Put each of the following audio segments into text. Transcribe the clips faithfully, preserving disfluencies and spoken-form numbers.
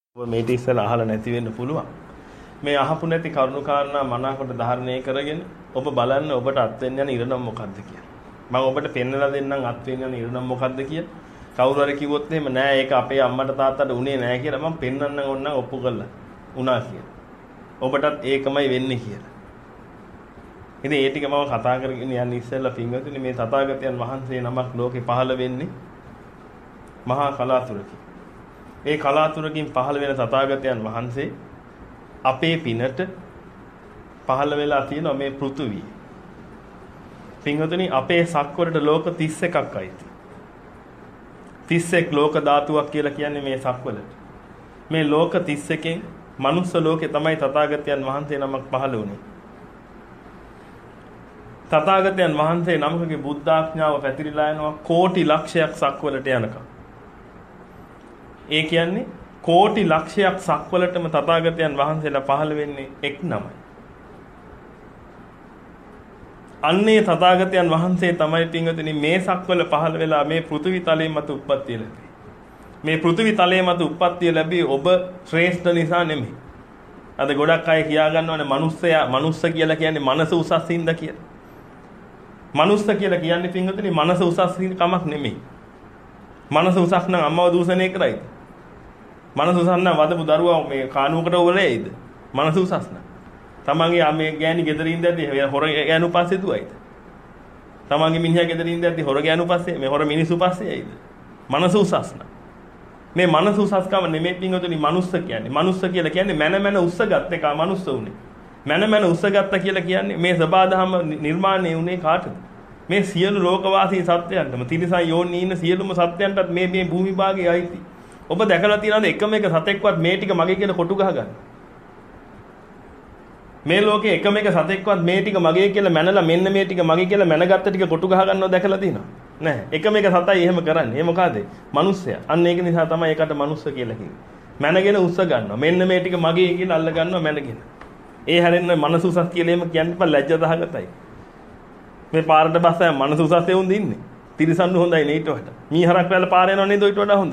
මේ ටි ඉස්සලා අහලා නැති වෙන්න පුළුවන්. මේ අහපු නැති කරුණු කාරණා මනාකොට ධාරණය කරගෙන ඔබ බලන්න ඔබට අත් වෙන්න යන ඉරණම් මොකද්ද කියලා. මම ඔබට පෙන්නලා දෙන්නම් අත් වෙන්න යන ඉරණම් මොකද්ද කියලා. කවුරු හරි කිව්වොත් එහෙම නෑ ඒක අපේ අම්මට තාත්තට උනේ නෑ කියලා මම පෙන්නන්න ඕනනම් ඔප්පු කළා. උනා කියලා. ඔබටත් ඒකමයි වෙන්නේ කියලා. ඉතින් ඒ ටික මම කතා කරගෙන යන්න ඉස්සෙල්ලා පින්වතුනි මේ තථාගතයන් වහන්සේ නමක් ලෝකේ පහළ වෙන්නේ මහා කලාතුරකින්. ඒ කලාතුරකින් පහළ වෙන තථාගතයන් වහන්සේ අපේ පිනට පහළ වෙලා තියෙනවා මේ පෘථුවිය. පින්වතුනි අපේ සක්වලට ලෝක තිස් එකක් අයිති. තිස් එක් ලෝක ධාතුවක් කියලා කියන්නේ මේ සක්වලට. මේ ලෝක තිස් එකෙන් මනුස්ස ලෝකේ තමයි තථාගතයන් වහන්සේ නමක් පහළ වුණේ. තථාගතයන් වහන්සේ නමකගේ බුද්ධාඥාව පැතිරිලා යනවා කෝටි ලක්ෂයක් සක්වලට යනකම්. ඒ කියන්නේ කෝටි ලක්ෂයක් සක්වලටම තථාගතයන් වහන්සේලා පහළ වෙන්නේ එක් නමයි. අන්නේ තථාගතයන් වහන්සේ තමයි පින්වතුනි මේ සක්වල පහළ වෙලා මේ පෘථිවි තලයේ මත උප්පත්තිය ලැබේ. මේ පෘථිවි තලයේ මත උප්පත්තිය ලැබී ඔබ ශ්‍රේෂ්ඨ නිසා නෙමෙයි. අද ගොඩක් අය කියා ගන්නවනේ මනුස්සයා මනුස්ස කියලා කියන්නේ මනස උසස් හින්දා කියලා. මනුස්ස කියලා කියන්නේ පින්වතුනි මනස උසස් කමක් නෙමෙයි. මනස උසස් නම් අම්මව දූෂණය කරයිද? මනස උසස් නම් වදපු දරුවා මේ කානුවකට වලේයිද? මනස උසස් නම්. තමන්ගේ මේ ගෑණි ගෙදරින් ඉඳද්දි හොර ගෑනු පස්සේ දුවයිද? තමන්ගේ මිනිහා ගෙදරින් ඉඳද්දි හොර ගෑනු පස්සේ මේ හොර මිනිස්සු පස්සේ යයිද? මනස උසස් නම්. මේ මනස උසස්කම නෙමෙයි පින්වතුනි මනුස්ස කියන්නේ. මනුස්ස කියලා කියන්නේ මන මන උස්සගත් එක මනුස්ස උනේ. මන මන උස්සගත්ත කියලා කියන්නේ මේ සබාධම නිර්මාණය උනේ කාටද? මේ සියලු ලෝකවාසී සත්වයන්ටම තිරිසන් යෝනි ඉන්න සියලුම සත්වයන්ටත් මේ මේ භූමි භාගයේ අයිති. ඔබ දැකලා තියෙනවද එකම එක සතෙක්වත් මේ ටික මගේ කියලා කොටු ගහගන්න? මේ ලෝකේ එකම එක සතෙක්වත් මේ ටික මගේ කියලා මැනලා මෙන්න මේ ටික මගේ කියලා මැනගත්ත ටික කොටු ගහගන්නව දැකලා තියෙනවද? නැහැ. එකම එක සතයි එහෙම කරන්නේ. ඒ මොකද? මිනිස්සයා. අන්න ඒක නිසා තමයි ඒකට මිනිස්ස කියලා කියන්නේ. මැනගෙන උස්ස ගන්නවා. මෙන්න මේ ටික මගේ කියලා අල්ල ගන්නවා මැනගෙන. ඒ හැරෙන්න මනස උසස් කියලා එහෙම කියන්න බෑ ලැජ්ජාදහගතයි. මේ පාරට බස්සය මනස උසස් එවුන් දින්නේ. තිරිසන්නු හොඳයි නේ ඊට වඩා. මීහරක් වැල පාර යනවා නේද ඊට වඩා හොඳ.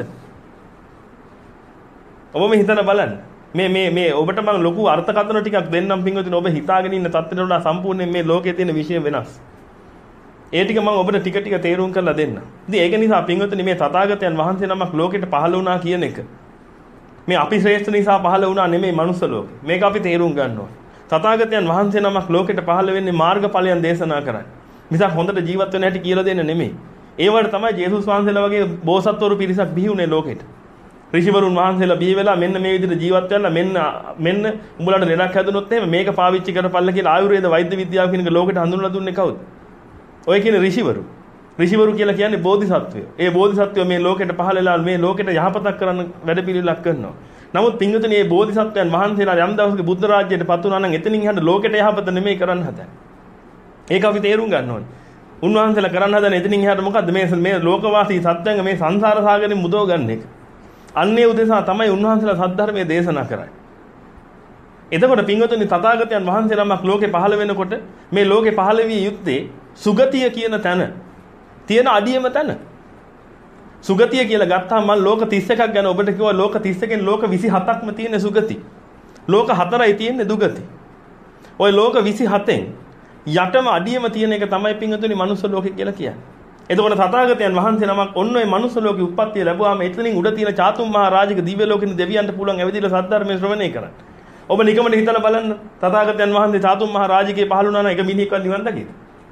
ඔබ මේ හිතන බලන්න. මේ මේ මේ ඔබට මම ලොකු අර්ථකථන ටිකක් දෙන්නම් පින්වතුනි ඔබ හිතාගෙන ඉන්න තත්ත්වයට වඩා සම්පූර්ණයෙන් මේ ලෝකයේ තියෙන විෂය වෙනස්. ඒ ටික මම ඔබට ටික ටික තේරුම් කරලා දෙන්නම්. ඉතින් ඒක නිසා පින්වතුනි මේ තථාගතයන් වහන්සේ නමක් ලෝකෙට පහළ වුණා කියන එක මේ අපි ශ්‍රේෂ්ඨ නිසා පහළ වුණා නෙමෙයි මනුස්ස ලෝකෙ. මේක අපි තේරුම් ගන්න ඕනේ. තථාගතයන් වහන්සේ නමක් ලෝකෙට පහළ වෙන්නේ මාර්ගඵලයන් දේශනා කරන්නේ. මිසක් හොඳට ජීවත් වෙන්න හැටි කියලා දෙන්න නෙමෙයි. ඒ වල තමයි ජේසුස් වහන්සේලා වගේ බෝසත්වරු පිරිසක් බිහි වුණේ ලෝකෙට. ඍෂිවරුන් වහන්සේලා බිහි වෙලා මෙන්න මේ විදිහට ජීවත් වෙලා මෙන්න මෙන්න උඹලට ලෙඩක් හැදුනොත් එහෙම මේක පාවිච්චි කරපල්ලා කියලා ආයුර්වේද වෛද්‍ය විද්‍යාව කියන එක ලෝකෙට හඳුන්වලා දුන්නේ කවුද? ඔය කියන ඍෂිවරු. ඍෂිවරු කියලා කියන්නේ බෝධිසත්වයෝ. ඒ බෝධිසත්වයෝ මේ ලෝකෙට පහළ වෙලා මේ ලෝකෙට යහපතක් කරන්න වැඩපිළිවෙලක් කරනවා. නමුත් පින්වතුනි මේ බෝධිසත්වයන් වහන්සේලා යම් දවසක බුද්ධ රාජ්‍යයට පත් වුණා නම් එතනින් එහාට ලෝකෙට යහපත නෙමෙයි කරන්න හදන්නේ. ඒක අපි තේරුම් ගන්න ඕනේ. උන්වහන්සේලා කරන්න හදන එතනින් එහාට මොකද්ද මේ මේ ලෝකවාසී සත්‍යංග මේ සංසාර සාගරයෙන් මුදව ගන්න එක. අන්නේ උදෙසා තමයි උන්වහන්සේලා සද්ධර්මයේ දේශනා කරන්නේ. එතකොට පින්වතුනි තථාගතයන් වහන්සේ නමක් ලෝකේ පහළ වෙනකොට මේ ලෝකේ පහළ වී යුත්තේ සුගතිය කියන තැන තියෙන අඩියම තැන. සුගතිය කියලා ගත්තාම මම ලෝක තිස් එකක් ගැන ඔබට කිව්වා ලෝක තිස් එකෙන් ලෝක විසිහතක්ම තියෙන සුගති. ලෝක හතරයි තියෙන්නේ දුගති. ওই ලෝක විසිහතෙන් යටම අඩියම තියෙන එක තමයි පින්වතුනි මනුස්ස ලෝකේ කියලා කියන්නේ. එතකොට තථාගතයන් වහන්සේ නමක් ඔන්න ඔය මනුස්ස ලෝකේ උප්පත්තිය ලැබුවාම එතනින් උඩ තියෙන චාතුම් මහා රාජික දිව්‍ය ලෝකෙන දෙවියන්ට පුළුවන් ඇවිදලා සද්ධර්මයේ ශ්‍රවණය කරන්න. ඔබ නිකමට හිතලා බලන්න තථාගතයන් වහන්සේ චාතුම් මහා රාජිකේ පහළ වුණා නම් එක මිනිහෙක්වත් නිවන් දකිද?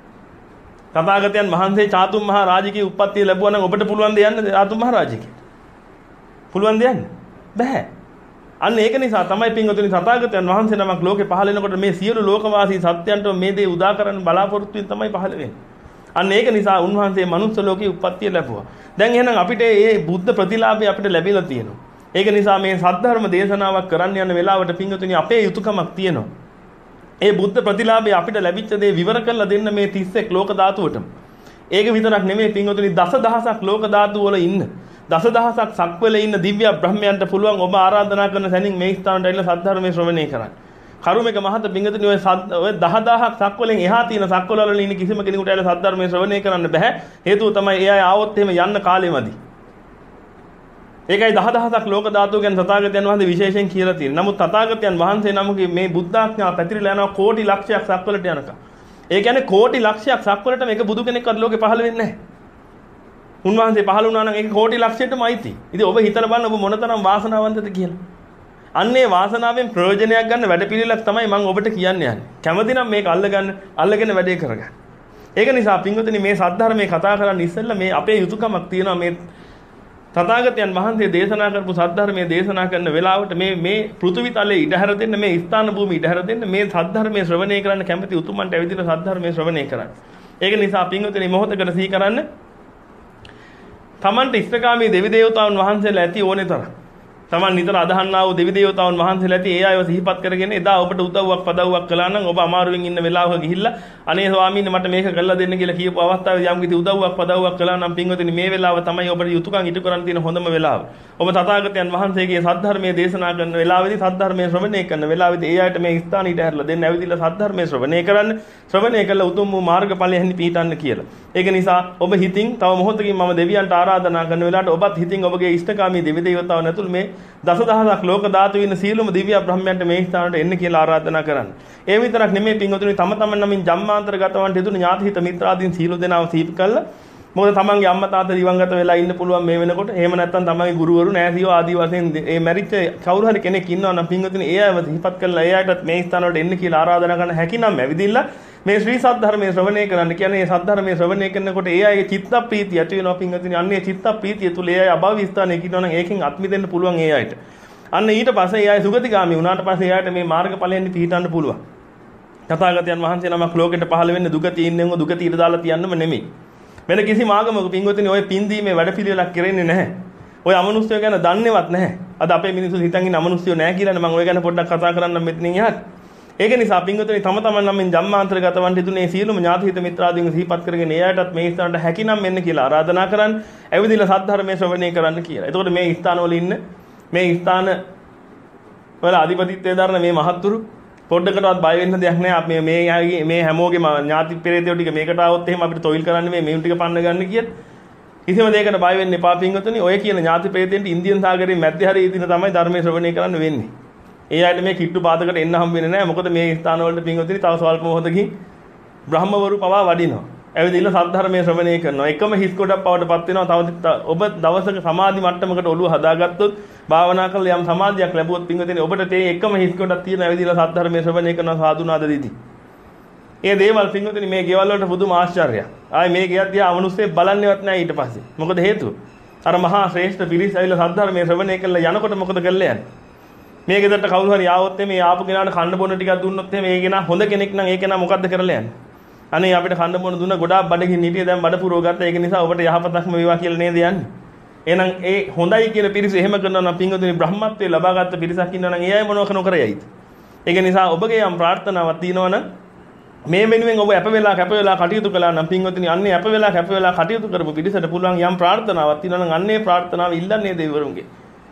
තථාගතයන් වහන්සේ චාතුම් මහා රාජිකේ උප්පත්තිය ලැබුවා නම් ඔබට පුළුවන් ද යන්න චාතුම් මහා රාජිකේ? පුළුවන් ද යන්න? බෑ. අන්න ඒක නිසා තමයි පින්වතුනි තථාගතයන් වහන්සේ නමක් ලෝකේ පහළ වෙනකොට මේ සියලු ලෝකවාසී සත්‍යයන්ට මේ දේ උදා කරන්න බලාපොරොත්තු වෙන තමයි පහළ වෙන්නේ. අන්න ඒක නිසා උන්වහන්සේ මනුස්ස ලෝකේ උප්පත්තිය ලැබුවා. දැන් එහෙනම් අපිට මේ බුද්ධ ප්‍රතිලාභය අපිට ලැබිලා තියෙනවා. ඒක නිසා මේ සද්ධර්ම දේශනාවක් කරන්න යන වෙලාවට පින්වතුනි අපේ යුතුයකමක් තියෙනවා. ඒ බුද්ධ ප්‍රතිලාභය අපිට ලැබිච්ච දේ විවර කරලා දෙන්න මේ තිස් එක් ලෝක ධාතුවටම. ඒක විතරක් නෙමෙයි පින්වතුනි දසදහසක් ලෝක ධාතු වල ඉන්න දසදහසක් සක්වල ඉන්න දිව්‍ය බ්‍රහ්මයන්ට පුළුවන් ඔබ ආරාධනා කරන සැනින් මේ ස්ථානට ඇවිල්ලා සද්ධර්මයේ ශ්‍රවණය කරන්න. කරුමේක මහත පින්වතුනි ඔය ඔය දහදහක් සක්වලෙන් එහා තියෙන සක්වල වල ඉන්න කිසිම කෙනෙකුට ඇවිල්ලා සද්ධර්මයේ ශ්‍රවණය කරන්න බෑ. හේතුව තමයි ඒ අය ආවොත් එහෙම යන්න කාලෙමදි. ඒකයි දහදහසක් ලෝක ධාතු ගැන තථාගතයන් වහන්සේ විශේෂයෙන් කියලා තියෙනවා. නමුත් තථාගතයන් වහන්සේ නමගේ මේ බුද්ධාඥා පැතිරිලා යනවා කෝටි ලක්ෂයක් සක්වලට යනකම්. ඒ කියන්නේ කෝටි ලක්ෂයක් සක්වලට මේක බුදු කෙනෙක්වත් ලෝකේ පහළ වෙන්නේ නැහැ. උන්වහන්සේ පහළ වුණා නම් ඒක කෝටි ලක්ෂයටම අයිති. ඉතින් ඔබ හිතලා බලන්න ඔබ මොනතරම් වාසනාවන්තද කියලා. අන්නේ වාසනාවෙන් ප්‍රයෝජනයක් ගන්න වැඩපිළිවෙලක් තමයි මම ඔබට කියන්න යන්නේ. කැමති නම් මේක අල්ලගන්න, අල්ලගෙන වැඩේ කරගන්න. ඒක නිසා පින්වතුනි මේ සද්ධර්මයේ කතා කරන්න ඉස්සෙල්ලා මේ අපේ යුතුයකමක් තියෙනවා මේ තථාගතයන් වහන්සේ දේශනා කරපු සද්ධර්මයේ දේශනා කරන වෙලාවට මේ මේ පෘථිවි තලයේ ඉඩහැර දෙන්න, මේ ස්ථාන භූමිය ඉඩහැර දෙන්න, මේ සද්ධර්මයේ ශ්‍රවණය කරන්න කැමති උතුමන්ට ඇවිදින සද්ධර්මයේ ශ්‍රවණය කරන්න. ඒක නිසා පින්වතුනි මොහොතකට සිහි කරන්න තමන්ට ඉෂ්ඨකාමී දෙවි දේවතාවුන් වහන්සේලා ඇති ඕනේ තරම්. තමන් නිතර අදහන්නා වූ දෙවි දේවතාවුන් වහන්සේලා ඇති ඒ අයව සිහිපත් කරගෙන එදා ඔබට උදව්වක් පදව්වක් කළා නම් ඔබ අමාරුවෙන් ඉන්න වෙලාවක ගිහිල්ලා අනේ ස්වාමීන් මට මේක කරලා දෙන්න කියලා කියපු අවස්ථාවේ යම් කිසි උදව්වක් පදව්වක් කළා නම් පින්වතුනි මේ වෙලාව තමයි ඔබට යුතුයකම් ඉටු කරන්න තියෙන හොඳම වෙලාව. ඔබ තථාගතයන් වහන්සේගේ සද්ධර්මයේ දේශනා කරන වෙලාවේදී සද්ධර්මයේ ශ්‍රවණය කරන වෙලාවේදී ඒ අයට මේ ස්ථාන ඉඩ හැරලා දෙන්න ඇවිදilla සද්ධර්මයේ ශ්‍රවණය කරන්න ශ්‍රවණය කළ උතුම් වූ මාර්ගඵලයෙහි පිහිටන්න කියලා. ඒක නිසා ඔබ හිතින් තව මොහොතකින් මම දෙවියන්ට ආරාධනා කරන වෙලාවට ඔබත් හිතින් ඔබගේ ඉෂ්ඨකාමී දෙවි දේවතාවුන් ඇතුළු මේ දසදහසක් ලෝක ධාතු වින සීලම දිව්‍ය බ්‍රහ්මයන්ට මේ ස්ථානට එන්න කියලා ආරාධනා කරන්න. ඒ විතරක් නෙමෙයි පින්වතුනි තම තමන් නමින් ජම්මාන්තරගතවන්ට යදුණු ඥාති හිත මිත්‍රාදීන් සීල දෙනාව සීප කළා. මොකද තමන්ගේ අම්මා තාත්තා දිවංගත වෙලා ඉන්න පුළුවන් මේ වෙනකොට. එහෙම නැත්නම් තමන්ගේ ගුරුවරු නෑසියෝ ආදී වශයෙන් මේ මැරිච්ච කවුරු හරි කෙනෙක් ඉන්නවා නම් පින්වතුනි ඒ අයව සිහිපත් කළා ඒ අයටත් මේ ස්ථානවලට එන්න කියලා ආරාධනා කරන හැකි නම් ඇවිදින්න මේ ශ්‍රී සද්ධර්මයේ ශ්‍රවණය කරන්න කියන්නේ මේ සද්ධර්මයේ ශ්‍රවණය කරනකොට ඒ අයගේ චිත්ත ප්‍රීතිය ඇති වෙනවා පින්වතුනි. අන්නේ චිත්ත ප්‍රීතිය තුල ඒ අය අභාවී ස්ථානයේ ඉන්නවා නම් ඒකෙන් අත්මි දෙන්න පුළුවන් ඒ අයට. අන්න ඊට පස්සේ ඒ අය සුගතිගාමී වුණාට පස්සේ එයාට මේ මාර්ගඵලයෙන් පිහිටන්න පුළුවන්. තථාගතයන් වහන්සේ නමක් ලෝකෙට පහළ වෙන්නේ දුගතිය ඉන්නෙම දුගතිය ඉර දාලා තියන්නම නෙමෙයි. වෙන කිසිම ආගමක පින්වතුනි ඔය පින්දීමේ වැඩපිළිවෙලක් කරන්නේ නැහැ. ඔය අමනුෂ්‍යය ගැන දන්නේවත් නැහැ. අද අපේ මිනිස්සු හිතන් ඉන්න අමනුෂ්‍යයෝ නැහැ කියලානේ මම ඔය ගැන පොඩ්ඩක් කතා කරන්නම් මෙතනින් එහාට. ඒක නිසා පින්වතුනි තම තමන් නම් ජම්මාන්තරගතවන්ට හිතුනේ සියලුම ඥාති හිත මිත්‍රාදීන් සිහිපත් කරගෙන එයාටත් මේ ස්ථානට හැකිනම් මෙන්න කියලා ආරාධනා කරන්න. ඇවිදින සද්ධර්මයේ ශ්‍රවණය කරන්න කියලා. එතකොට මේ ස්ථානවල ඉන්න මේ ස්ථාන වල අධිපතිත්වයේ දරන මේ මහත්තුරු පොඩ්ඩකටවත් බය වෙන්න දෙයක් නැහැ. අපි මේ මේ හැමෝගේම ඥාති පෙරේතයෝ ටික මේකට આવොත් එහෙම අපිට තොইল කරන්න මේ මේන් ටික පන්න ගන්න කියත් කිසිම දෙයකට බය වෙන්න එපා පින්වතුනි. ඔය කියන ඥාති පෙරේතයන්ට ඉන්දියන් සාගරයේ මැද්දේ හරිය ඉදින තමයි ධර්මයේ ශ්‍රවණය කරන්න වෙන්නේ. ඒ අයට මේ කිට්ටු පාදකට එන්න හම් වෙන්නේ නැහැ. මොකද මේ ස්ථාන වලට පින්වතුනි තව ස්වල්ප මොහොතකින් බ්‍රහ්මවරු පවා වඩිනවා. ඇවිදින්න සද්ධර්මයේ ශ්‍රවණය කරනවා. එකම හිස් කොටක් පවටපත් වෙනවා. තව ඔබ දවසක සමාධි මට්ටමකට ඔළුව හදාගත්තොත් භාවනා කරලා යම් සමාධියක් ලැබුවොත් පින්වතුනි ඔබට තේ එකම හිස් කොටක් තියෙන ඇවිදින්න සද්ධර්මයේ ශ්‍රවණය කරනවා සාදුනාද දීති. ඒ දේවල් පින්වතුනි මේ ගෙවල් වලට පුදුම ආශ්චර්යයක්. ආයේ මේ ගෙයක් දිහා අමනුෂ්‍යෙ බලන්නේවත් නැහැ ඊට පස්සේ. මොකද හේතුව? අර මහා ශ්‍රේෂ්ඨ පිරිස ඇවිල්ලා සද්ධර්මයේ ශ්‍රවණය කරලා යනකොට මොකද කරලා යන්නේ? මේ ගෙදරට කවුරු හරි ආවොත් මේ ආපු කෙනාට කන්න බොන්න ටිකක් දුන්නොත් එහෙම ඒ කෙනා හොඳ කෙනෙක් නම් ඒ කෙනා මොකද්ද කරලා යන්නේ? අනේ අපිට කන්න බොන්න දුන්න ගොඩාක් බඩගින් හිටියේ දැන් බඩ පුරව ගත්තා. ඒක නිසා ඔබට යහපතක්ම වේවා කියලා නේද යන්නේ. එහෙනම් ඒ හොඳයි කියන පිරිස එහෙම කරනවා නම් පින්වතුනි බ්‍රහ්මත්වයේ ලබාගත් පිරිසක් ඉන්නවා නම් ඒ අය මොනව කරනකර යයිද? ඒක නිසා ඔබගේ යම් ප්‍රාර්ථනාවක් තියෙනවනම් මේ වෙනුවෙන් ඔබ අප වෙලා කැප වෙලා කටයුතු කළා නම් පින්වතුනි අන්නේ අප වෙලා කැප වෙලා කටයුතු කරපු පිරිසට පුළුවන් යම් ප්‍රාර්ථනාවක් තියෙනවා නම් අන්නේ ප්‍රාර්ථනාව ඉල්ලන්නේ දෙවිවරුන්ගේ.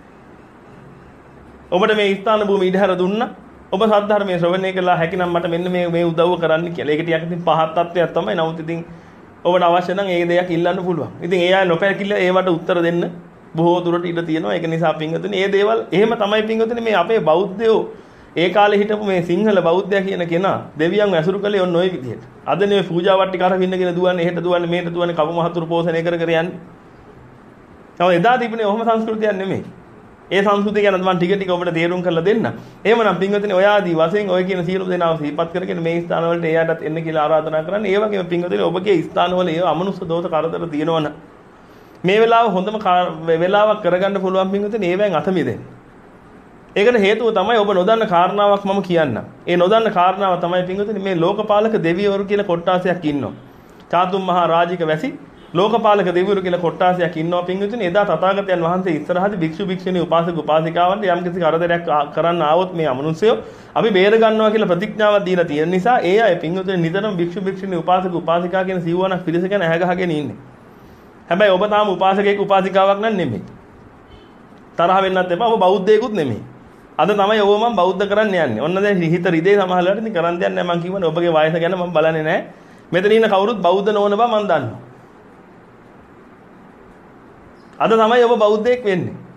ඔබට මේ ස්ථාන භූමිය ඉඩහැර දුන්නා. ඔබ සද්ධර්මයේ ශ්‍රවණය කළා හැකිනම් මට මෙන්න මේ මේ උදව්ව කරන්න කියලා. ඒක ටිකක් ඉතින් පහත් තත්ත්වයක් තමයි. නමුත් ඉතින් ඔබට අවශ්‍ය නම් ඒ දෙයක් ඉල්ලන්න පුළුවන්. ඉතින් ඒ අය නොපැකිල ඒවට උත්තර දෙන්න බොහෝ දුරට ඉඩ තියෙනවා. ඒක නිසා පින්වතුනි මේ දේවල් එහෙම තමයි පින්වතුනි මේ අපේ බෞද්ධයෝ ඒ කාලේ හිටපු මේ සිංහල බෞද්ධයා කියන කෙනා දෙවියන් ඇසුරු කළේ ඔන්න ඔය විදිහට. අදනේ ඔය පූජා වට්ටි කර වින්නගෙන දුවන්නේ එහෙට දුවන්නේ මෙහෙට දුවන්නේ කපු මහතුරු පෝෂණය කර කර යන්නේ. තව එදා තිබුණේ ඔහොම සංස්කෘතියක් නෙමෙයි. ඒ සංස්කෘතිය ගැන මම ටික ටික ඔබට තේරුම් කරලා දෙන්න. එහෙමනම් පින්වතුනි ඔය ආදී වශයෙන් ඔය කියන සියලු දෙනාව සිහිපත් කරගෙන මේ ස්ථාන වලට එයාටත් එන්න කියලා ආරාධනා කරන්න. ඒ වගේම පින්වතුනි ඔබගේ ස්ථාන වල ඒ අමනුෂ්‍ය දෝෂ කරදර තියෙනවනම් මේ වෙලාව හොඳම වෙලාවක් කරගන්න පුළුවන් පින්වතුනි ඒවෙන් අත මිදෙන්න. ඒකට හේතුව තමයි ඔබ නොදන්න කාරණාවක් මම කියන්නම්. ඒ නොදන්න කාරණාව තමයි පින්වතුනි මේ ලෝකපාලක දෙවිවරු කියලා කොට්ටාසයක් ඉන්නවා. චාතුම් මහා රාජික වැසි ලෝකපාලක දෙවිවරු කියලා කොට්ටාසයක් ඉන්නවා පින්වතුනි. එදා තථාගතයන් වහන්සේ ඉස්සරහදී භික්ෂු භික්ෂුණී උපාසක උපාසිකාවන්ට යම් කිසි කරදරයක් කරන්න ආවොත් මේ අමනුෂ්‍යයෝ අපි බේර ගන්නවා කියලා ප්‍රතිඥාවක් දීලා තියෙන නිසා ඒ අය පින්වතුනි නිතරම භික්ෂු භික්ෂුණී උපාසක උපාසිකා කියන සිව්වණක් පිරිස ගැන ඇහැගහගෙන ඉන්නේ. හැබැයි ඔබ තාම උපාසකයෙක් උපාසිකාවක් නන් නෙමෙයි. තරහ වෙන්නත් එපා. ඔබ බෞද්ධයෙකුත් නෙමෙයි. අද තමයි ඔබ මම බෞද්ධ කරන්න යන්නේ. ඔන්න දැන් හිත රිදේ සමහරවල්ලාට ඉතින් කරන් දෙයක් නැහැ. මම කියවනේ ඔබගේ වයස ගැන මම බලන්නේ නැහැ. මෙතන ඉන්න කවුරුත් බෞද්ධ නොවන බව මම දන්නවා. අද තමයි ඔබ බෞද්ධයෙක් වෙන්නේ.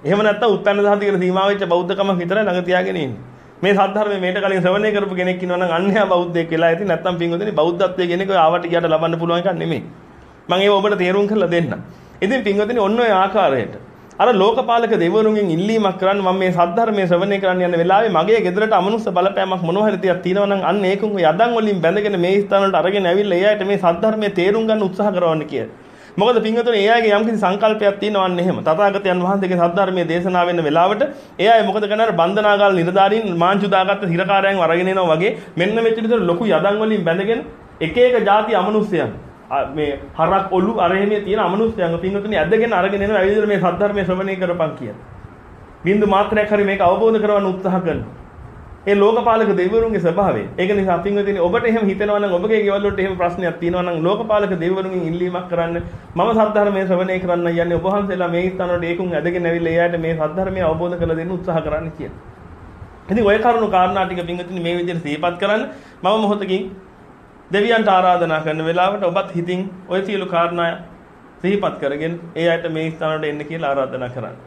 එහෙම නැත්නම් උත්පන්න සහතිකන සීමා වෙච්ච බෞද්ධකම විතරයි ළඟ තියාගෙන ඉන්නේ. මේ සද්ධර්මයේ මේට කලින් ශ්‍රවණය කරපු කෙනෙක් ඉන්නවා නම් අන්‍යයා බෞද්ධයෙක් වෙලා ඇති නැත්නම් පින්වතුනි බෞද්ධත්වයේ කෙනෙක් ඔය ආවට ගියට ලබන්න පුළුවන් එකක් නෙමෙයි. මම ඒක ඔබට තේරුම් කරලා දෙන්නම්. ඉතින් පින්වතුනි ඔන්න ඔය ආකාරයට අර ලෝකපාලක දෙවිවරුන්ගෙන් ඉල්ලීමක් කරන්න මම මේ සද්ධර්මයේ ශ්‍රවණය කරන්න යන වෙලාවේ මගේ ගෙදරට අමනුෂ්‍ය බලපෑමක් මොනවා හරි තියක් තියෙනවා නම් අන්න ඒකුන් ඔය යදන් වලින් බැඳගෙන මේ ස්ථාන වලට අරගෙන ඇවිල්ලා ඒ අයට මේ සද්ධර්මයේ තේරුම් ගන්න උත්සාහ කරවන්න කියලා. මොකද පින්වතුනි ඒ අයගේ යම්කිසි සංකල්පයක් තියෙනවා අන්න එහෙම. තථාගතයන් වහන්සේගේ සද්ධර්මයේ දේශනා වෙන්න වෙලාවට ඒ අය මොකද කරන්නේ? අර බන්ධනාගාල නිලධාරීන් මාංචු දාගත්ත හිරකාරයන් අරගෙන එනවා වගේ මෙන්න මෙච්ච විතර ලොකු යදන් වලින් බැඳගෙන එක එක ಜಾති අමනුෂ්‍යයන් මේ හරක් ඔලු අරහෙමේ තියෙන අමනුෂ්‍යයන් පින්වතුනි ඇදගෙන අරගෙන එනවා ඇවිල්ලා මේ සද්ධර්මයේ ශ්‍රවණය කරපන් කියලා. බින්දු මාත්‍රයක් හරි මේක අවබෝධ කරගන්න උත්සාහ කරනවා. ඒ ලෝකපාලක දෙවිවරුන්ගේ ස්වභාවය. ඒක නිසා පින්වතුනි ඔබට එහෙම හිතෙනවා නම් ඔබගේ ගෙවල් වලට එහෙම ප්‍රශ්නයක් තියෙනවා නම් ලෝකපාලක දෙවිවරුන්ගෙන් ඉල්ලීමක් කරන්න මම සද්ධර්මයේ ශ්‍රවණය කරන්න යන්නේ ඔබ වහන්සේලා මේ ස්ථාන වලට ඒකුන් ඇදගෙන ඇවිල්ලා එයාට මේ සද්ධර්මය අවබෝධ කරලා දෙන්න උත්සාහ කරන්න කියලා. ඉතින් ඔය කරුණු කාරණා ටික පින්වතුනි මේ විදිහට සිහිපත් කරන්න මම මොහොතකින් දෙවියන්ට ආරාධනා කරන වෙලාවට ඔබත් හිතින් ඔය සියලු කාරණා සිහිපත් කරගෙන ඒ අයට මේ ස්ථාන වලට එන්න කියලා ආරාධනා කරන්න.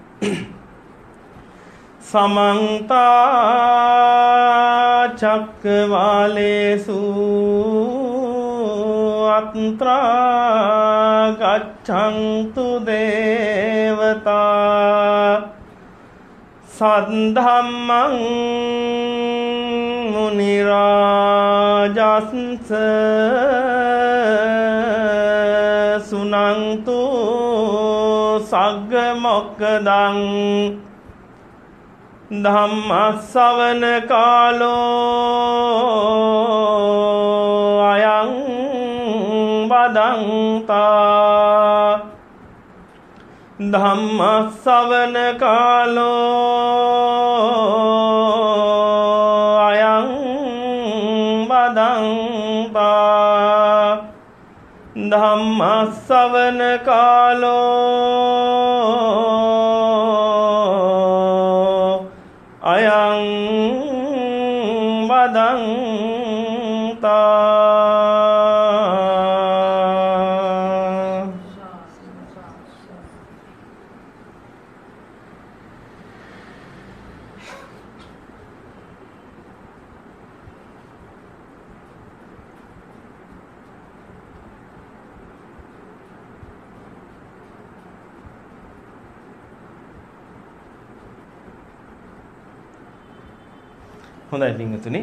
समन्त चक्रवालेषु अत्रा गच्छन्तु देवता सद्धम्मं मुनिराजस्स सुनन्तु सग्गमोक्खदं ධම්මස්සවන කාලෝ අයං බදන්තා ධම්මස්සවන කාලෝ අයං බදන්තා ධම්මස්සවන කාලෝ අයං බදන්තා හොඳයි පින්වතුනි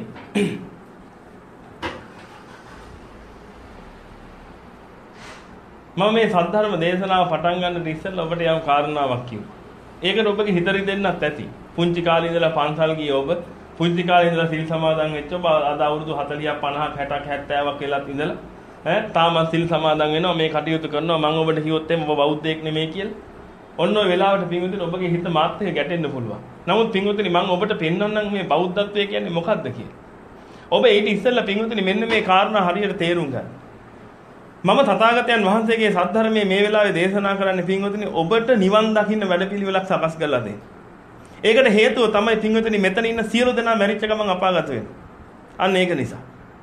මම මේ සද්ධර්ම දේශනාව පටන් ගන්නට ඉස්සෙල්ලා ඔබට යම් කාරණාවක් කිව්වා. ඒකට ඔබගේ හිත රිදෙන්නත් ඇති. පුංචි කාලේ ඉඳලා පන්සල් ගියේ ඔබ, පුංචි කාලේ ඉඳලා සිල් සමාදන් වෙච්ච ඔබ අද අවුරුදු හතළිහක් පනහක් හැටක් හැත්තෑවක් වෙලත් ඉඳලා ඈ තාම සිල් සමාදන් වෙනවා මේ කටයුතු කරනවා මම ඔබට කිව්වොත් එම් ඔබ බෞද්ධයෙක් නෙමෙයි කියලා. ඔන්න ඔය වෙලාවට පින්වතුනි ඔබගේ හිත මාත් එක්ක ගැටෙන්න පුළුවන්. නමුත් පින්වතුනි මම ඔබට පෙන්වන්නම් මේ බෞද්ධත්වය කියන්නේ මොකක්ද කියලා. ඔබ ඊට ඉස්සෙල්ලා පින්වතුනි මෙන්න මේ කාරණා හරියට තේරුම් ගන්න. මම තථාගතයන් වහන්සේගේ සද්ධර්මයේ මේ වෙලාවේ දේශනා කරන්නේ පින්වතුනි ඔබට නිවන් දකින්න වැඩපිළිවෙලක් සකස් කරලා දෙන්න. ඒකට හේතුව තමයි පින්වතුනි මෙතන ඉන්න සියලු දෙනා මැරිච්ච ගමන් අපාගත වෙනවා. අන්න ඒක නිසා.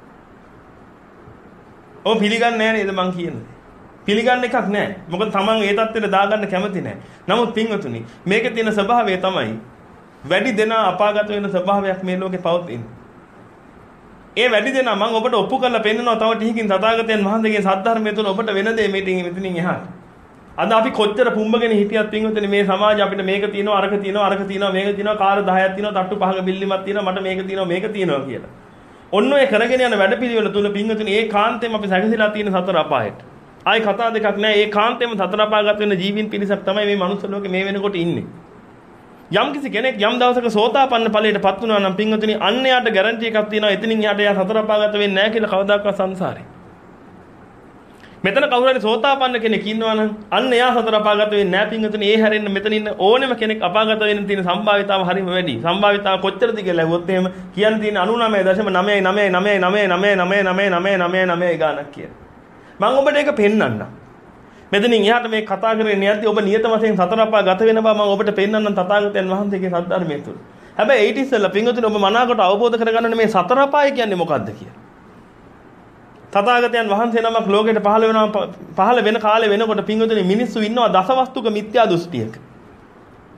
ඔබ පිළිගන්නේ නැහැ නේද මං කියන්නේ? පිළිගන්න එකක් නැහැ. මොකද තමන් ඒ தත්ත්වෙට දාගන්න කැමති නැහැ. නමුත් පින්වතුනි මේකේ තියෙන ස්වභාවය තමයි වැඩි දෙනා අපාගත වෙන ස්වභාවයක් මේ ලෝකේ පවතින. ඒ වැඩි දෙනා මම ඔබට ඔප්පු කරලා පෙන්නනවා තව ටිකකින් තථාගතයන් වහන්සේගේ සද්ධර්මය තුළ ඔබට වෙන දේ මෙතින් මෙතනින් එහාට. අද අපි කොච්චර පුම්බගෙන හිටියත් පින්වතුනි මේ සමාජය අපිට මේක තියෙනවා අරක තියෙනවා අරක තියෙනවා මේක තියෙනවා කාර් දහයක් තියෙනවා තට්ටු පහක බිල්ලිමක් තියෙනවා මට මේක තියෙනවා මේක තියෙනවා කියලා. ඔන්න ඔය කරගෙන යන වැඩපිළිවෙල තුළ පින්වතුනි ඒ කාන්තෙම අපි සැකසීලා තියෙන සතර අපායට. ආයි කතා දෙකක් නැහැ. ඒ කාන්තෙම සතර අපාගත වෙන ජීවින් පිරිසක් තමයි මේ මනුස්ස ලෝකේ මේ වෙනකොට ඉන්නේ. යම් කිසි කෙනෙක් යම් දවසක සෝතාපන්න ඵලයටපත් වුණා නම් පින්වතුනි අන්න යාට ගැරන්ටි එකක් තියෙනවා එතනින් එහාට යා සතර අපාගත වෙන්නේ නැහැ කියලා කවදාකවත් සංසාරේ. මෙතන කවුරු හරි සෝතාපන්න කෙනෙක් ඉන්නවා නම් අන්න එයා සතර අපාගත වෙන්නේ නැහැ පින්වතුනි. ඒ හැරෙන්න මෙතන ඉන්න ඕනෙම කෙනෙක් අපාගත වෙන්න තියෙන සම්භාවිතාව හරිම වැඩි. සම්භාවිතාව කොච්චරද කියලා ඇහුවොත් එහෙම කියන්න තියෙන අනූනවය දශම නවය නවය නවය නවය නවය නවය නවය නවය නවය නවය ගානක් කියලා. මම ඔබට ඒක පෙන්වන්නම්. මෙතනින් එහාට මේ කතා කරගෙන යද්දී ඔබ නියත වශයෙන් සතර අපා ගත වෙන බව මම ඔබට පෙන්වන්නම් තථාගතයන් වහන්සේගේ සද්ධර්මයේ තුල. හැබැයි ඊට ඉස්සෙල්ලා පින්වතුනි ඔබ මනාවකට අවබෝධ කරගන්න මේ සතර අපාය කියන්නේ මොකක්ද කියලා. තථාගතයන් වහන්සේ නමක් ලෝකෙට පහළ වෙනවා පහළ වෙන කාලේ වෙනකොට පින්වතුනි මිනිස්සු ඉන්නවා දසවස්තුක මිත්‍යා දෘෂ්ටියක.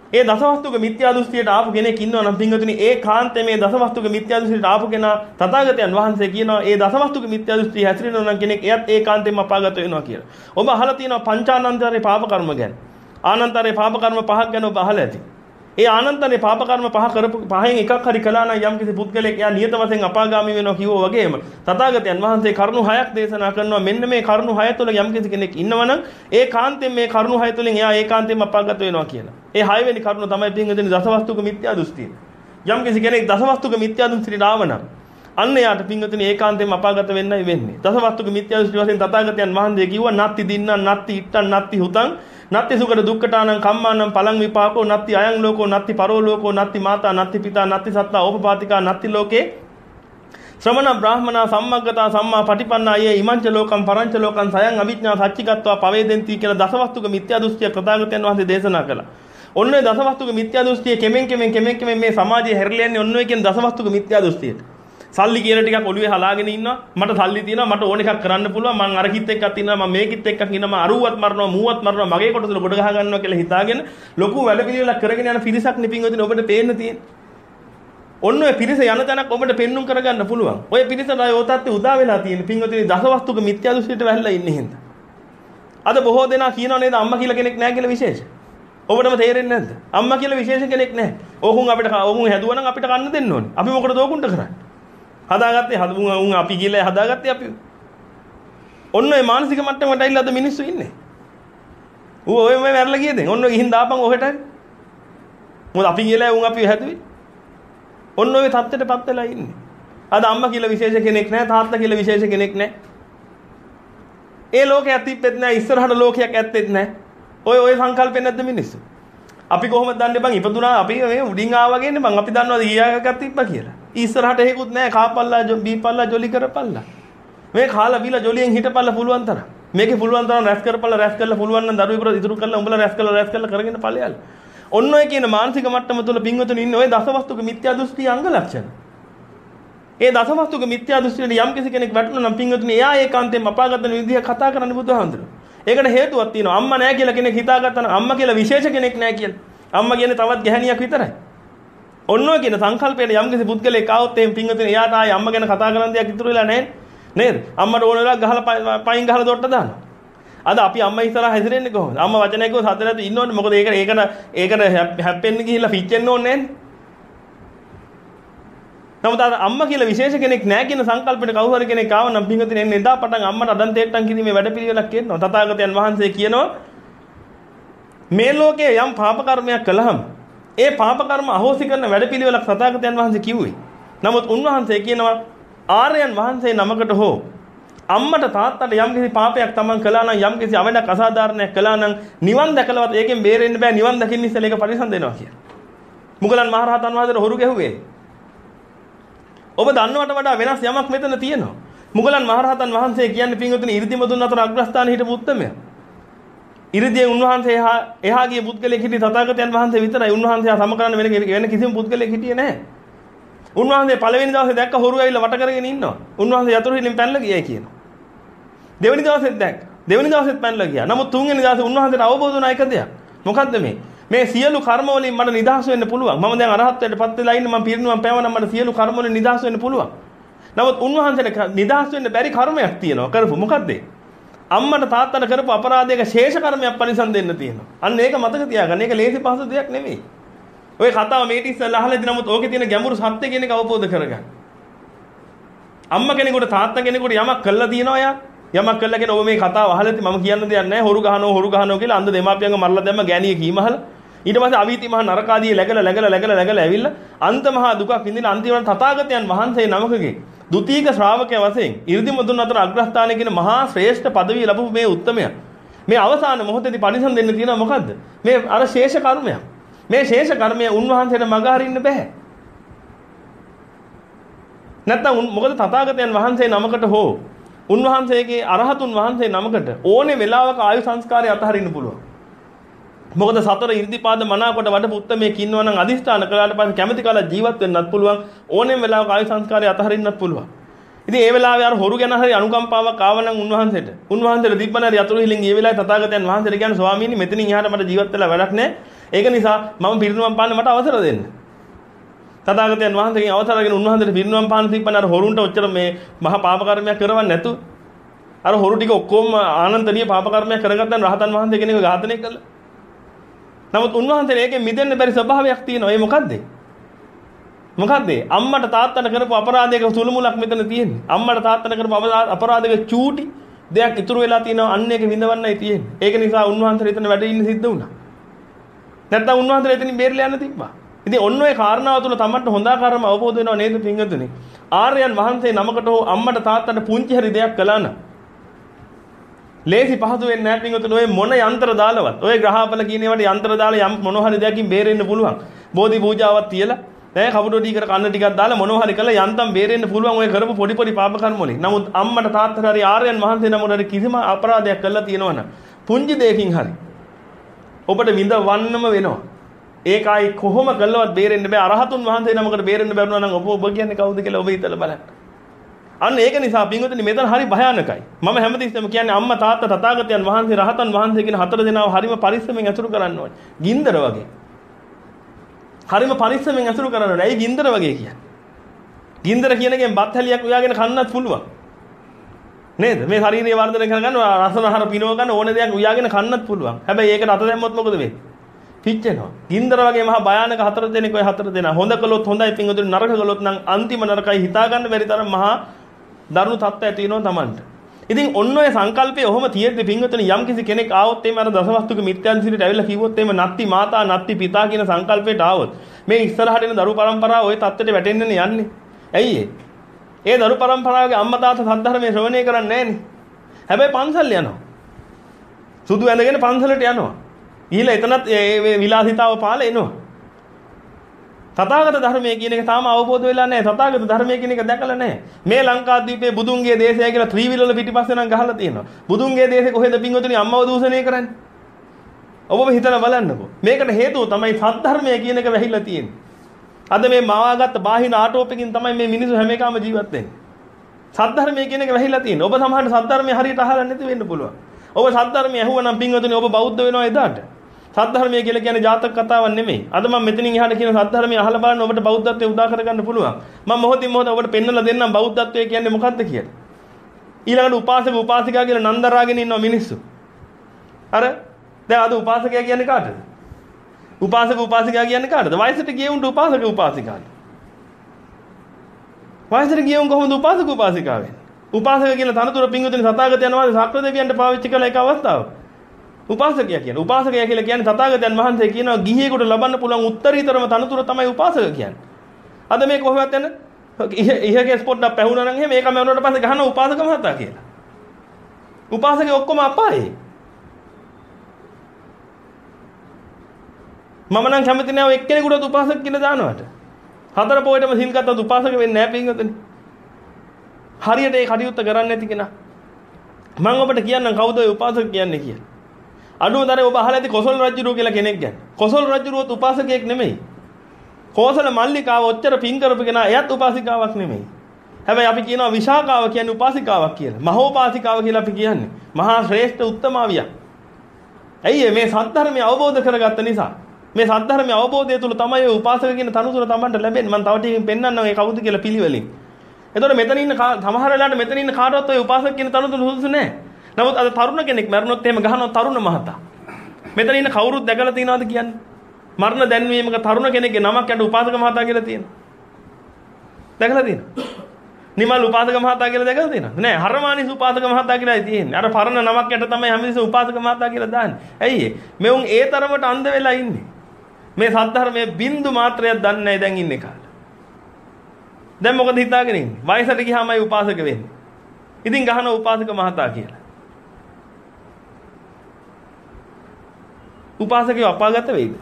ඒ දසවස්තුක මිත්‍යා දෘෂ්ටියට ආපු කෙනෙක් ඉන්නවා නම් පින්වතුනි ඒ කාන්තේ මේ දසවස්තුක මිත්‍යා දෘෂ්ටියට ආපු කෙනා තථාගතයන් වහන්සේ කියනවා ඒ දසවස්තුක මිත්‍යා දෘෂ්ටිය හැසිරෙනවා නම් කෙනෙක් එයත් ඒ කාන්තෙම අපාගත වෙනවා කියලා. ඔබ අහලා තියෙනවා පංචානන්තරේ පාප කර්ම ගැන. ආනන්තරේ පාප කර්ම පහක් ගැන ඔබ අහලා ඇති. ඒ ආනන්තරේ පාප කර්ම පහ කරපු පහෙන් එකක් හරි කළා නම් යම් කිසි පුද්ගලෙක් එයා නියත වශයෙන් අපාගාමී වෙනවා කිව්වා වගේම තථාගතයන් වහන්සේ කරුණු හයක් දේශනා කරනවා. මෙන්න මේ කරුණු හය තුළ යම් කිසි කෙනෙක් ඉන්නවනම් ඒ කාන්තෙන් මේ කරුණු හය තුළින් එයා ඒ කාන්තෙන් අපාගත වෙනවා කියලා. ඒ හයවෙනි කරුණ තමයි පින්වතුනි දසවස්තුක මිත්‍යා දෘෂ්ටිය. යම් කිසි කෙනෙක් දසවස්තුක මිත්‍යා දෘෂ්ටියට ආවනම් අන්න යාට පින්වතුනි ඒකාන්තයෙන්ම අපාගත වෙන්නයි වෙන්නේ. දසවස්තුක මිත්‍යා දෘෂ්ටි වශයෙන් තථාගතයන් වහන්සේ කිව්වා නත්ති දින්න නත්ති ඉත්තන් නත්ති හුතං නත්ති සුකට දුක්ඛටානං කම්මානං පලං විපාකෝ නත්ති අයං ලෝකෝ නත්ති පරෝ ලෝකෝ නත්ති මාතා නත්ති පිතා නත්ති සත්තා ඕපපාතිකා නත්ති ලෝකේ ශ්‍රමණ බ්‍රාහ්මනා සම්මග්ගතා සම්මා පටිපන්නා යේ ඉමංච ලෝකම් පරංච ලෝකම් සයං අවිඥා සච්චිකත්වා පවේදෙන්ති කියලා දසවස්තුක මිත්‍යා දෘෂ්ටිය තථාගතයන් වහන්සේ දේශනා කළා. ඔන්න ඔය දසවස්තුක මිත්‍යා දෘෂ්ටිය කෙමෙන් කෙමෙන් කෙමෙන් කෙමෙන් මේ සමාජයේ හැරිලා යන්නේ ඔන්න ඔය කියන දසවස්තුක මිත්‍යා දෘෂ්ටියට. සල්ලි කියන ටිකක් ඔළුවේ හලාගෙන ඉන්නවා. මට සල්ලි තියෙනවා. මට ඕන එකක් කරන්න පුළුවන්. මං අර කිත් එක්කක් ඉන්නවා. මම මේ කිත් එක්කක් ඉන්නවා. මම අරුවත් මරනවා, මූවත් මරනවා. මගේ කොටසල ගොඩ ගහ ගන්නවා කියලා හිතාගෙන ලොකු වැඩ පිළිවෙලක් කරගෙන යන පිරිසක් නිපින්වදින ඔබට පේන්න තියෙන්නේ. ඔන්න ඔය පිරිස යන තැනක් ඔබට පෙන්눔 කරගන්න පුළුවන්. ඔය පිරිසට අය ඔතත් උදා වෙලා තියෙන පින්වදින දසවස්තුක මිත්‍යා දෘෂ්ටියට වැහිලා ඉන්නේ හින්දා. අද බොහෝ දෙනා කියනවා නේද අම්මා කියලා කෙනෙක් නැහැ කියලා විශේෂ. ඔබටම තේරෙන්නේ නැද්ද? අම්මා කියලා විශේෂ කෙනෙක් නැහැ. ඕකුන් අපිට ඕකුන් හැදුවා නම් අපිට කන්න දෙන්න ඕනේ. අපි මොකටද ඕකුන්ට කරන්නේ? හදාගත්තේ හදුන් උන් අපි කියලා හදාගත්තේ අපි. ඔන්න ඔය මානසික මට්ටමකට ඇවිල්ලා අද මිනිස්සු ඉන්නේ. ඌ ඔය මේ වැරලා ගියද? ඔන්න ගිහින් දාපන් ඔහෙට. මොකද අපි කියලා උන් අපි හැදුවේ. ඔන්න ඔය තත්ත්වයටපත් වෙලා ඉන්නේ. අද අම්මා කියලා විශේෂ කෙනෙක් නැහැ, තාත්තා කියලා විශේෂ කෙනෙක් නැහැ. ඒ ලෝකයක් තිබ්බෙත් නැහැ, ඉස්සරහට ලෝකයක් ඇත්තෙත් නැහැ. ඔය ඔය සංකල්පෙ නැද්ද මිනිස්සු? අපි කොහොමද දන්නේ බං ඉපදුනා අපි මේ උඩින් ආවා කියන්නේ බං අපි දන්නවද ඊයාගක් තිබ්බා කියලා. ඉස්සරහට හේකුත් නැහැ කාපල්ලා බීපල්ලා ජොලි කරපල්ලා. මේ කාලා බීලා ජොලියෙන් හිටපල්ලා පුළුවන් තරම්. මේකේ පුළුවන් තරම් රැස් කරපල්ලා රැස් කරලා පුළුවන් නම් දරුවෙකුට ඉතුරු කරලා උඹලා රැස් කරලා රැස් කරලා කරගෙන ඵලයල්. ඔන්න ඔය කියන මානසික මට්ටම තුල පින්වතුනි ඉන්නේ ඔය දසවස්තුක මිත්‍යා දෘෂ්ටි අංග ලක්ෂණ. ඒ දසවස්තුක මිත්‍යා දෘෂ්ටියට යම් කිසි කෙනෙක් වැටුණා නම් පින්වතුනි එයා ඒකාන්තයෙන් අපාගත වෙන විදිහ කතා කරන්න බුදුහාමුදුරුවෝ. ඒකට හේතුවක් තියෙනවා. අම්මා නැහැ කියලා කෙනෙක් හිතාගත්තා නම් අම්මා කියලා විශේෂ කෙනෙක් නැහැ කියලා. අම්මා කියන්නේ තවත් ගැහණියක් විතරයි. ඔන්න ඔය කියන සංකල්පයට යම් කිසි පුද්ගලෙක් ආවොත් එහෙම පින්වතුනි එයාට ආයේ අම්මා ගැන කතා කරන්න දෙයක් ඉතුරු වෙලා නැහැ නේද? අම්මට ඕන වෙලාවක ගහලා පයින් ගහලා දොට්ට දානවා. අද අපි අම්මා ඉස්සරහා හැසිරෙන්නේ කොහොමද? අම්මා වචනයක සතර නැතු ඉන්නෝනේ. මොකද ඒක ඒකට ඒකට හැප්පෙන්න ගිහිල්ලා පිච්චෙන්න ඕනේ නැහැ. නමුත් අර අම්මා කියලා විශේෂ කෙනෙක් නැහැ කියන සංකල්පෙට කවුරු හරි කෙනෙක් ආව නම් පින්වතුනි එන්නේ එදා පටන් අම්මට අදන් තේට්ටම් කිරීමේ වැඩපිළිවෙලක් කියනවා. තථාගතයන් වහන්සේ කියනවා මේ ලෝකයේ යම් පාප කර්මයක් කළාම ඒ පාප කර්ම අහෝසි කරන වැඩපිළිවෙලක් තථාගතයන් වහන්සේ කිව්වේ. නමුත් උන්වහන්සේ කියනවා ආර්යයන් වහන්සේ නමකට හෝ අම්මට තාත්තට යම් කිසි පාපයක් තමන් කළා නම් යම් කිසි අවඩක් අසාධාරණයක් කළා නම් නිවන් දැකලවත් ඒකෙන් බේරෙන්න බෑ. නිවන් දකින්න ඉස්සෙල්ලා ඒක පරිසම් දෙනවා කියලා. මුගලන් මහරහතන් වහන්සේට හොරු ගැහුවේ. ඔබ දන්නවට වඩා වෙනස් යමක් මෙතන තියෙනවා. මුගලන් මහරහතන් වහන්සේ කියන්නේ පින්වතුනි 이르දිමතුන් අතර අග්‍රස්ථානයේ හිටපු උත්තමයා. ඉරිදියෙන් උන්වහන්සේ එහා එහා ගිය පුද්ගලෙක් හිටියේ තථාගතයන් වහන්සේ විතරයි. උන්වහන්සේ සම කරන්න වෙන වෙන කිසිම පුද්ගලෙක් හිටියේ නැහැ. උන්වහන්සේ පළවෙනි දවසේ දැක්ක හොරු ඇවිල්ලා වට කරගෙන ඉන්නවා. උන්වහන්සේ යතුරු හිලින් පැනලා ගියයි කියනවා. දෙවෙනි දවසෙත් දැක්ක. දෙවෙනි දවසෙත් පැනලා ගියා. නමුත් තුන්වෙනි දවසේ උන්වහන්සේට අවබෝධ වුණා එක දෙයක්. මොකද්ද මේ? මේ සියලු කර්ම වලින් මට නිදහස් වෙන්න පුළුවන්. මම දැන් අරහත්ත්වයට පත් වෙලා ඉන්නේ. මම පිරිනුවම් පෑවනම් මට සියලු කර්ම වලින් නිදහස් වෙන්න පුළුවන්. නමුත් උන්වහන්සේට නිදහස් වෙන්න බැරි කර්මයක් තියෙනවා. කරපු මොකද්ද? අම්මට තාත්තට කරපු අපරාධයක ශේෂ කර්මයක් පරිසම් දෙන්න තියෙනවා. අන්න ඒක මතක තියාගන්න. ඒක ලේසි පහසු දෙයක් නෙමෙයි. ඔය කතාව මේටි ඉස්සෙල්ලා අහලා ඉතින් නමුත් ඕකේ තියෙන ගැඹුරු සත්‍ය කියන එක අවබෝධ කරගන්න. අම්මා කෙනෙකුට තාත්තා කෙනෙකුට යමක් කළා තියෙනවා යා. යමක් කළා කියන ඔබ මේ කතාව අහලා ඉතින් මම කියන්න දෙයක් නැහැ. හොරු ගහනවා හොරු ගහනවා කියලා අන්ධ දෙමාපියන්ව මරලා දැම්ම ගෑණිය කීමහල. ඊට පස්සේ අවීති මහ නරකාදී läගලා läගලා läගලා läගලා ඇවිල්ලා අන්ත මහා දුකක් විඳින අන්තිමට තථාගතයන් වහන්සේ නමකගේ ද්විතීක ශ්‍රාවකයා වශයෙන් 이르දිමතුන් අතර අග්‍රස්ථානයේ කියන මහා ශ්‍රේෂ්ඨ පදවිය ලැබපු මේ උත්තමයා මේ අවසාන මොහොතේදී පරිසම් දෙන්න තියෙනවා මොකද්ද? මේ අර ශේෂ කර්මයක්. මේ ශේෂ කර්මය උන්වහන්සේට මඟ හරින්න බෑ. නැත්තම් මොකද තථාගතයන් වහන්සේ නමකට හෝ උන්වහන්සේගේ අරහතුන් වහන්සේ නමකට ඕනේ වෙලාවක ආයු සංස්කාරය අතහරින්න පුළුවන්. මොකද සතර ඉර්ධිපාද මනාකොට වඩපු උත්තමයෙක් ඉන්නවා නම් අදිෂ්ඨාන කළාට පස්සේ කැමැති කාලයක් ජීවත් වෙන්නත් පුළුවන්. ඕනෙම වෙලාවක ආයු සංස්කාරය අතහරින්නත් පුළුවන්. ඉතින් ඒ වෙලාවේ අර හොරු ගැන හරි අනුකම්පාවක් ආව නම් උන්වහන්සේට උන්වහන්සේට දීපනරි අතුරු හිලින් ඒ වෙලාවේ තථාගතයන් වහන්සේට කියන්නේ ස්වාමීනි මෙතනින් එහාට මට ජීවත් වෙලා වැඩක් නැහැ. ඒක නිසා මම පිරිනුවම් පාන්න මට අවසර දෙන්න. තථාගතයන් වහන්සේගෙන් අවසර අරගෙන උන්වහන්සේට පිරිනුවම් පාන්න තිබ්බන අර හොරුන්ට ඔච්චර මේ මහා පාප කර්මයක් කරවන්නේ නැතු. අර හොරු ටික ඔක්කොම ආනන්තරීය පාප කර්මයක් කරගත්තාන් රහතන් වහන්සේ කෙනෙක් ඝාතනය කළා. නමුත් උන්වහන්සේට ඒකෙන් මිදෙන්න බැරි ස්වභාවයක් තියෙනවා. ඒ මොකද්ද? මොකද්ද? අම්මට තාත්තට කරපු අපරාධයක සුළුමුලක් මෙතන තියෙන්නේ. අම්මට තාත්තට කරපු අපරාධයක චූටි දෙයක් ඉතුරු වෙලා තියෙනවා. අන්න ඒක විඳවන්නයි තියෙන්නේ. ඒක නිසා උන්වහන්සේට එතන වැඩ ඉන්න සිද්ධ වුණා. නැත්තම් උන්වහන්සේට එතනින් බේරලා යන්න තිබ්බා. ඉතින් ඔන්න ඔය කාරණාව තුළ තමන්ට හොඳාකාරම අවබෝධ වෙනව නේද පින්වතුනි? ආර්යයන් වහන්සේ නමකට හෝ අම්මට තාත්තට පුංචි හරි දෙයක් කළා නම් ලේසි පහසු වෙන්නේ නැහැ පින්වතුනි. ඔය මොන යන්ත්‍ර දාලවත් ඔය ග්‍රහපල කියන ඒවාට යන්ත්‍ර දාලා යම් මොන හරි දෙයකින් බේරෙන්න පුළුවන්. බෝධි පූජාවක් තියලා ඈ කපුටෝඩි කර කන්න ටිකක් දාලා මොන හරි කළා යන්තම් බේරෙන්න පුළුවන් ඔය කරපු පොඩි පොඩි පාප කර්ම වලින්. නමුත් අම්මට තාත්තට හරි ආර්යයන් වහන්සේ නමකට හරි කිසිම අපරාධයක් කළා තියෙනවනම් පුංචි දෙයකින් හරි ඔබට විඳවන්නම වෙනවා. ඒකයි කොහොම කළවත් බේරෙන්න බෑ. අරහතුන් වහන්සේ නමකට බේරෙන්න බැරුණා නම් ඔබ ඔබ කියන්නේ කවුද කියලා ඔබ හිතලා බලන්න. අන්න ඒක නිසා පින්වතුනි මෙතන හරි භයානකයි. මම හැමතිස්සෙම කියන්නේ අම්මා තාත්තා තථාගතයන් වහන්සේ රහතන් වහන්සේ කියන හතර දෙනාව හරිම පරිස්සමෙන් ඇසුරු කරන්න ඕනේ. ගින්දර වගේ. හරිම පරිස්සමෙන් ඇසුරු කරන්න ඕනේ. ඇයි ගින්දර වගේ කියන්නේ? ගින්දර කියන එකෙන් බත් හැලියක් උයාගෙන කන්නත් පුළුවන්. නේද? මේ ශරීරය වර්ධනය කරගන්න රසනහර පිනව ගන්න ඕන දෙයක් උයාගෙන කන්නත් පුළුවන්. හැබැයි ඒකට අත දැම්මොත් මොකද වෙන්නේ? පිච්චෙනවා. ගින්දර වගේ මහා භයානක හතර දෙනෙක් ඔය හතර දෙනා. හොඳ කළොත් හොඳයි පින්වතුනි, නරක කළොත් නම් අන්තිම නරකයි. හිතා ගන්න බැරි තරම් මහා දරුණු තත්ත්වයක් තියෙනවා Tamanට. ඉතින් ඔන්න ඔය සංකල්පය ඔහොම තියෙද්දි පින්වතුනි යම් කිසි කෙනෙක් ආවොත් එimhe අර දසවස්තුක මිත්‍යාදිසිරට ඇවිල්ලා කිව්වොත් එimhe නත්ති මාතා නත්ති පිතා කියන සංකල්පයට ආවොත් මේ ඉස්සරහට එන දරු පරම්පරාව ওই තත්ත්වයට වැටෙන්නනේ යන්නේ. ඇයි ඒ? ඒ දරු පරම්පරාවගේ අම්මා තාත්තා සද්ධර්මයේ ශ්‍රවණය කරන්නේ නැහනේ. හැබැයි පන්සල් යනවා. සුදු ඇඳගෙන පන්සලට යනවා. ඊළඟ එතනත් මේ විලාසිතාව පාල එනවා. තථාගත ධර්මයේ කියන එක තාම අවබෝධ වෙලා නැහැ. තථාගත ධර්මයේ කියන එක දැකලා නැහැ. මේ ලංකාද්වීපයේ බුදුන්ගේ දේශය කියලා ත්‍රිවිල් වල පිටිපස්සේ නම් ගහලා තියෙනවා. බුදුන්ගේ දේශේ කොහෙද පින්වතුනි අම්මව දූෂණය කරන්නේ? ඔබ හිතලා බලන්නකෝ. මේකට හේතුව තමයි සද්ධර්මය කියන එක වැහිලා තියෙන්නේ. අද මේ මවාගත්ත බාහිර ආටෝපකින් තමයි මේ මිනිස්සු හැම එකම ජීවත් වෙන්නේ. සද්ධර්මය කියන එක වැහිලා තියෙන්නේ. ඔබ සමහරට සද්ධර්මය හරියට අහලා නැති වෙන්න පුළුවන්. ඔබ සද්ධර්මය ඇහුවනම් පින්වතුනි ඔබ බෞද්ධ වෙනවා එදාට. සද්ධර්මය කියලා කියන්නේ ජාතක කතාවක් නෙමෙයි. අද මම මෙතනින් එහාට කියන සද්ධර්මය අහලා බලන්න ඔබට බෞද්ධත්වයේ උදා කරගන්න පුළුවන්. මම මොහොතින් මොහොත ඔබට පෙන්වලා දෙන්නම් බෞද්ධත්වය කියන්නේ මොකක්ද කියලා. ඊළඟට උපාසක උපාසිකා කියලා නන්දරාගෙන ඉන්නවා මිනිස්සු. අර දැන් අද උපාසකයා කියන්නේ කාටද? උපාසක උපාසිකා කියන්නේ කාටද? වයසට ගිය උන්ට උපාසක උපාසිකාට. වයසට ගිය උන් කොහොමද උපාසක උපාසිකා වෙන්නේ? උපාසක කියන තනතුර පින්වතුනි තථාගතයන් වහන්සේ සක්‍ර දෙවියන්ට පාවිච්චි කළ එක අවස්ථාවක්. උපාසකයා කියන්නේ උපාසකයා කියලා කියන්නේ තථාගතයන් වහන්සේ කියනවා ගිහියෙකුට ලබන්න පුළුවන් උත්තරීතරම තනතුර තමයි උපාසක කියන්නේ. අද මේ කොහොමවත් යන ඉහගේ ස්පොට් එක පැහුණා නම් එහෙම ඒකම වුණාට පස්සේ ගහන උපාසක මහතා කියලා. උපාසකේ ඔක්කොම අපායේ. මම නම් කැමති නෑ ඔය එක්කෙනෙකුට උපාසක කියලා දානවට. හතර පොයටම සිල් ගත්තත් උපාසක වෙන්නේ නෑ පින්වතුනි. හරියට ඒ කටයුත්ත කරන්නේ නැති කෙනා. මම ඔබට කියන්නම් කවුද ඔය උපාසක කියන්නේ කියලා. අඩුම තරේ ඔබ අහලා ඇති කොසල් රජුරෝ කියලා කෙනෙක් ගැන. කොසල් රජුරෝත් උපාසකයෙක් නෙමෙයි. කෝසල මල්ලිකාව ඔච්චර පින් කරපු කෙනා එයත් උපාසිකාවක් නෙමෙයි. හැබැයි අපි කියනවා විශාකාව කියන්නේ උපාසිකාවක් කියලා. මහෝපාසිකාව කියලා අපි කියන්නේ. මහා ශ්‍රේෂ්ඨ උත්තමාවියක්. ඇයි මේ සද්ධර්මය අවබෝධ කරගත්ත නිසා. මේ සද්ධර්මයේ අවබෝධය තුළ තමයි ඔය උපාසක කියන තනුසුර Tamanට ලැබෙන්නේ. මම තව ටිකකින් පෙන්නන්නම් ඒ කවුද කියලා පිළිවෙලින්. එතකොට මෙතන ඉන්න සමහර වෙලාවට මෙතන ඉන්න කාටවත් ඔය උපාසක කියන තනුසුර සුදුසු නැහැ. නමුත් අද තරුණ කෙනෙක් මරණොත් එහෙම ගහනවා තරුණ මහතා. මෙතන ඉන්න කවුරුත් දැකලා තියනවද කියන්නේ? මරණ දැන්වීමක තරුණ කෙනෙක්ගේ නමක් යට උපාසක මහතා කියලා තියෙනවා. දැකලා තියෙනවා. නිමල් උපාසක මහතා කියලා දැකලා තියෙනවද? නෑ, හරමානිස් උපාසක මහතා කියලායි තියෙන්නේ. අර පරණ නමක් යට තමයි හැමතිස්සෙම උපාසක මහතා කියලා දාන්නේ. ඇයි ඒ? මෙවුන් ඒ තරමට අන්ධ වෙලා ඉන්නේ. මේ සද්ධර්මයේ බින්දු මාත්‍රයක් දන්නේ නැහැ දැන් ඉන්නේ කාලේ. දැන් මොකද හිතාගෙන ඉන්නේ? වයසට ගියාමයි උපාසක වෙන්නේ. ඉතින් ගහන උපාසක මහතා කියලා. උපාසකයෝ අපාගත වෙයිද?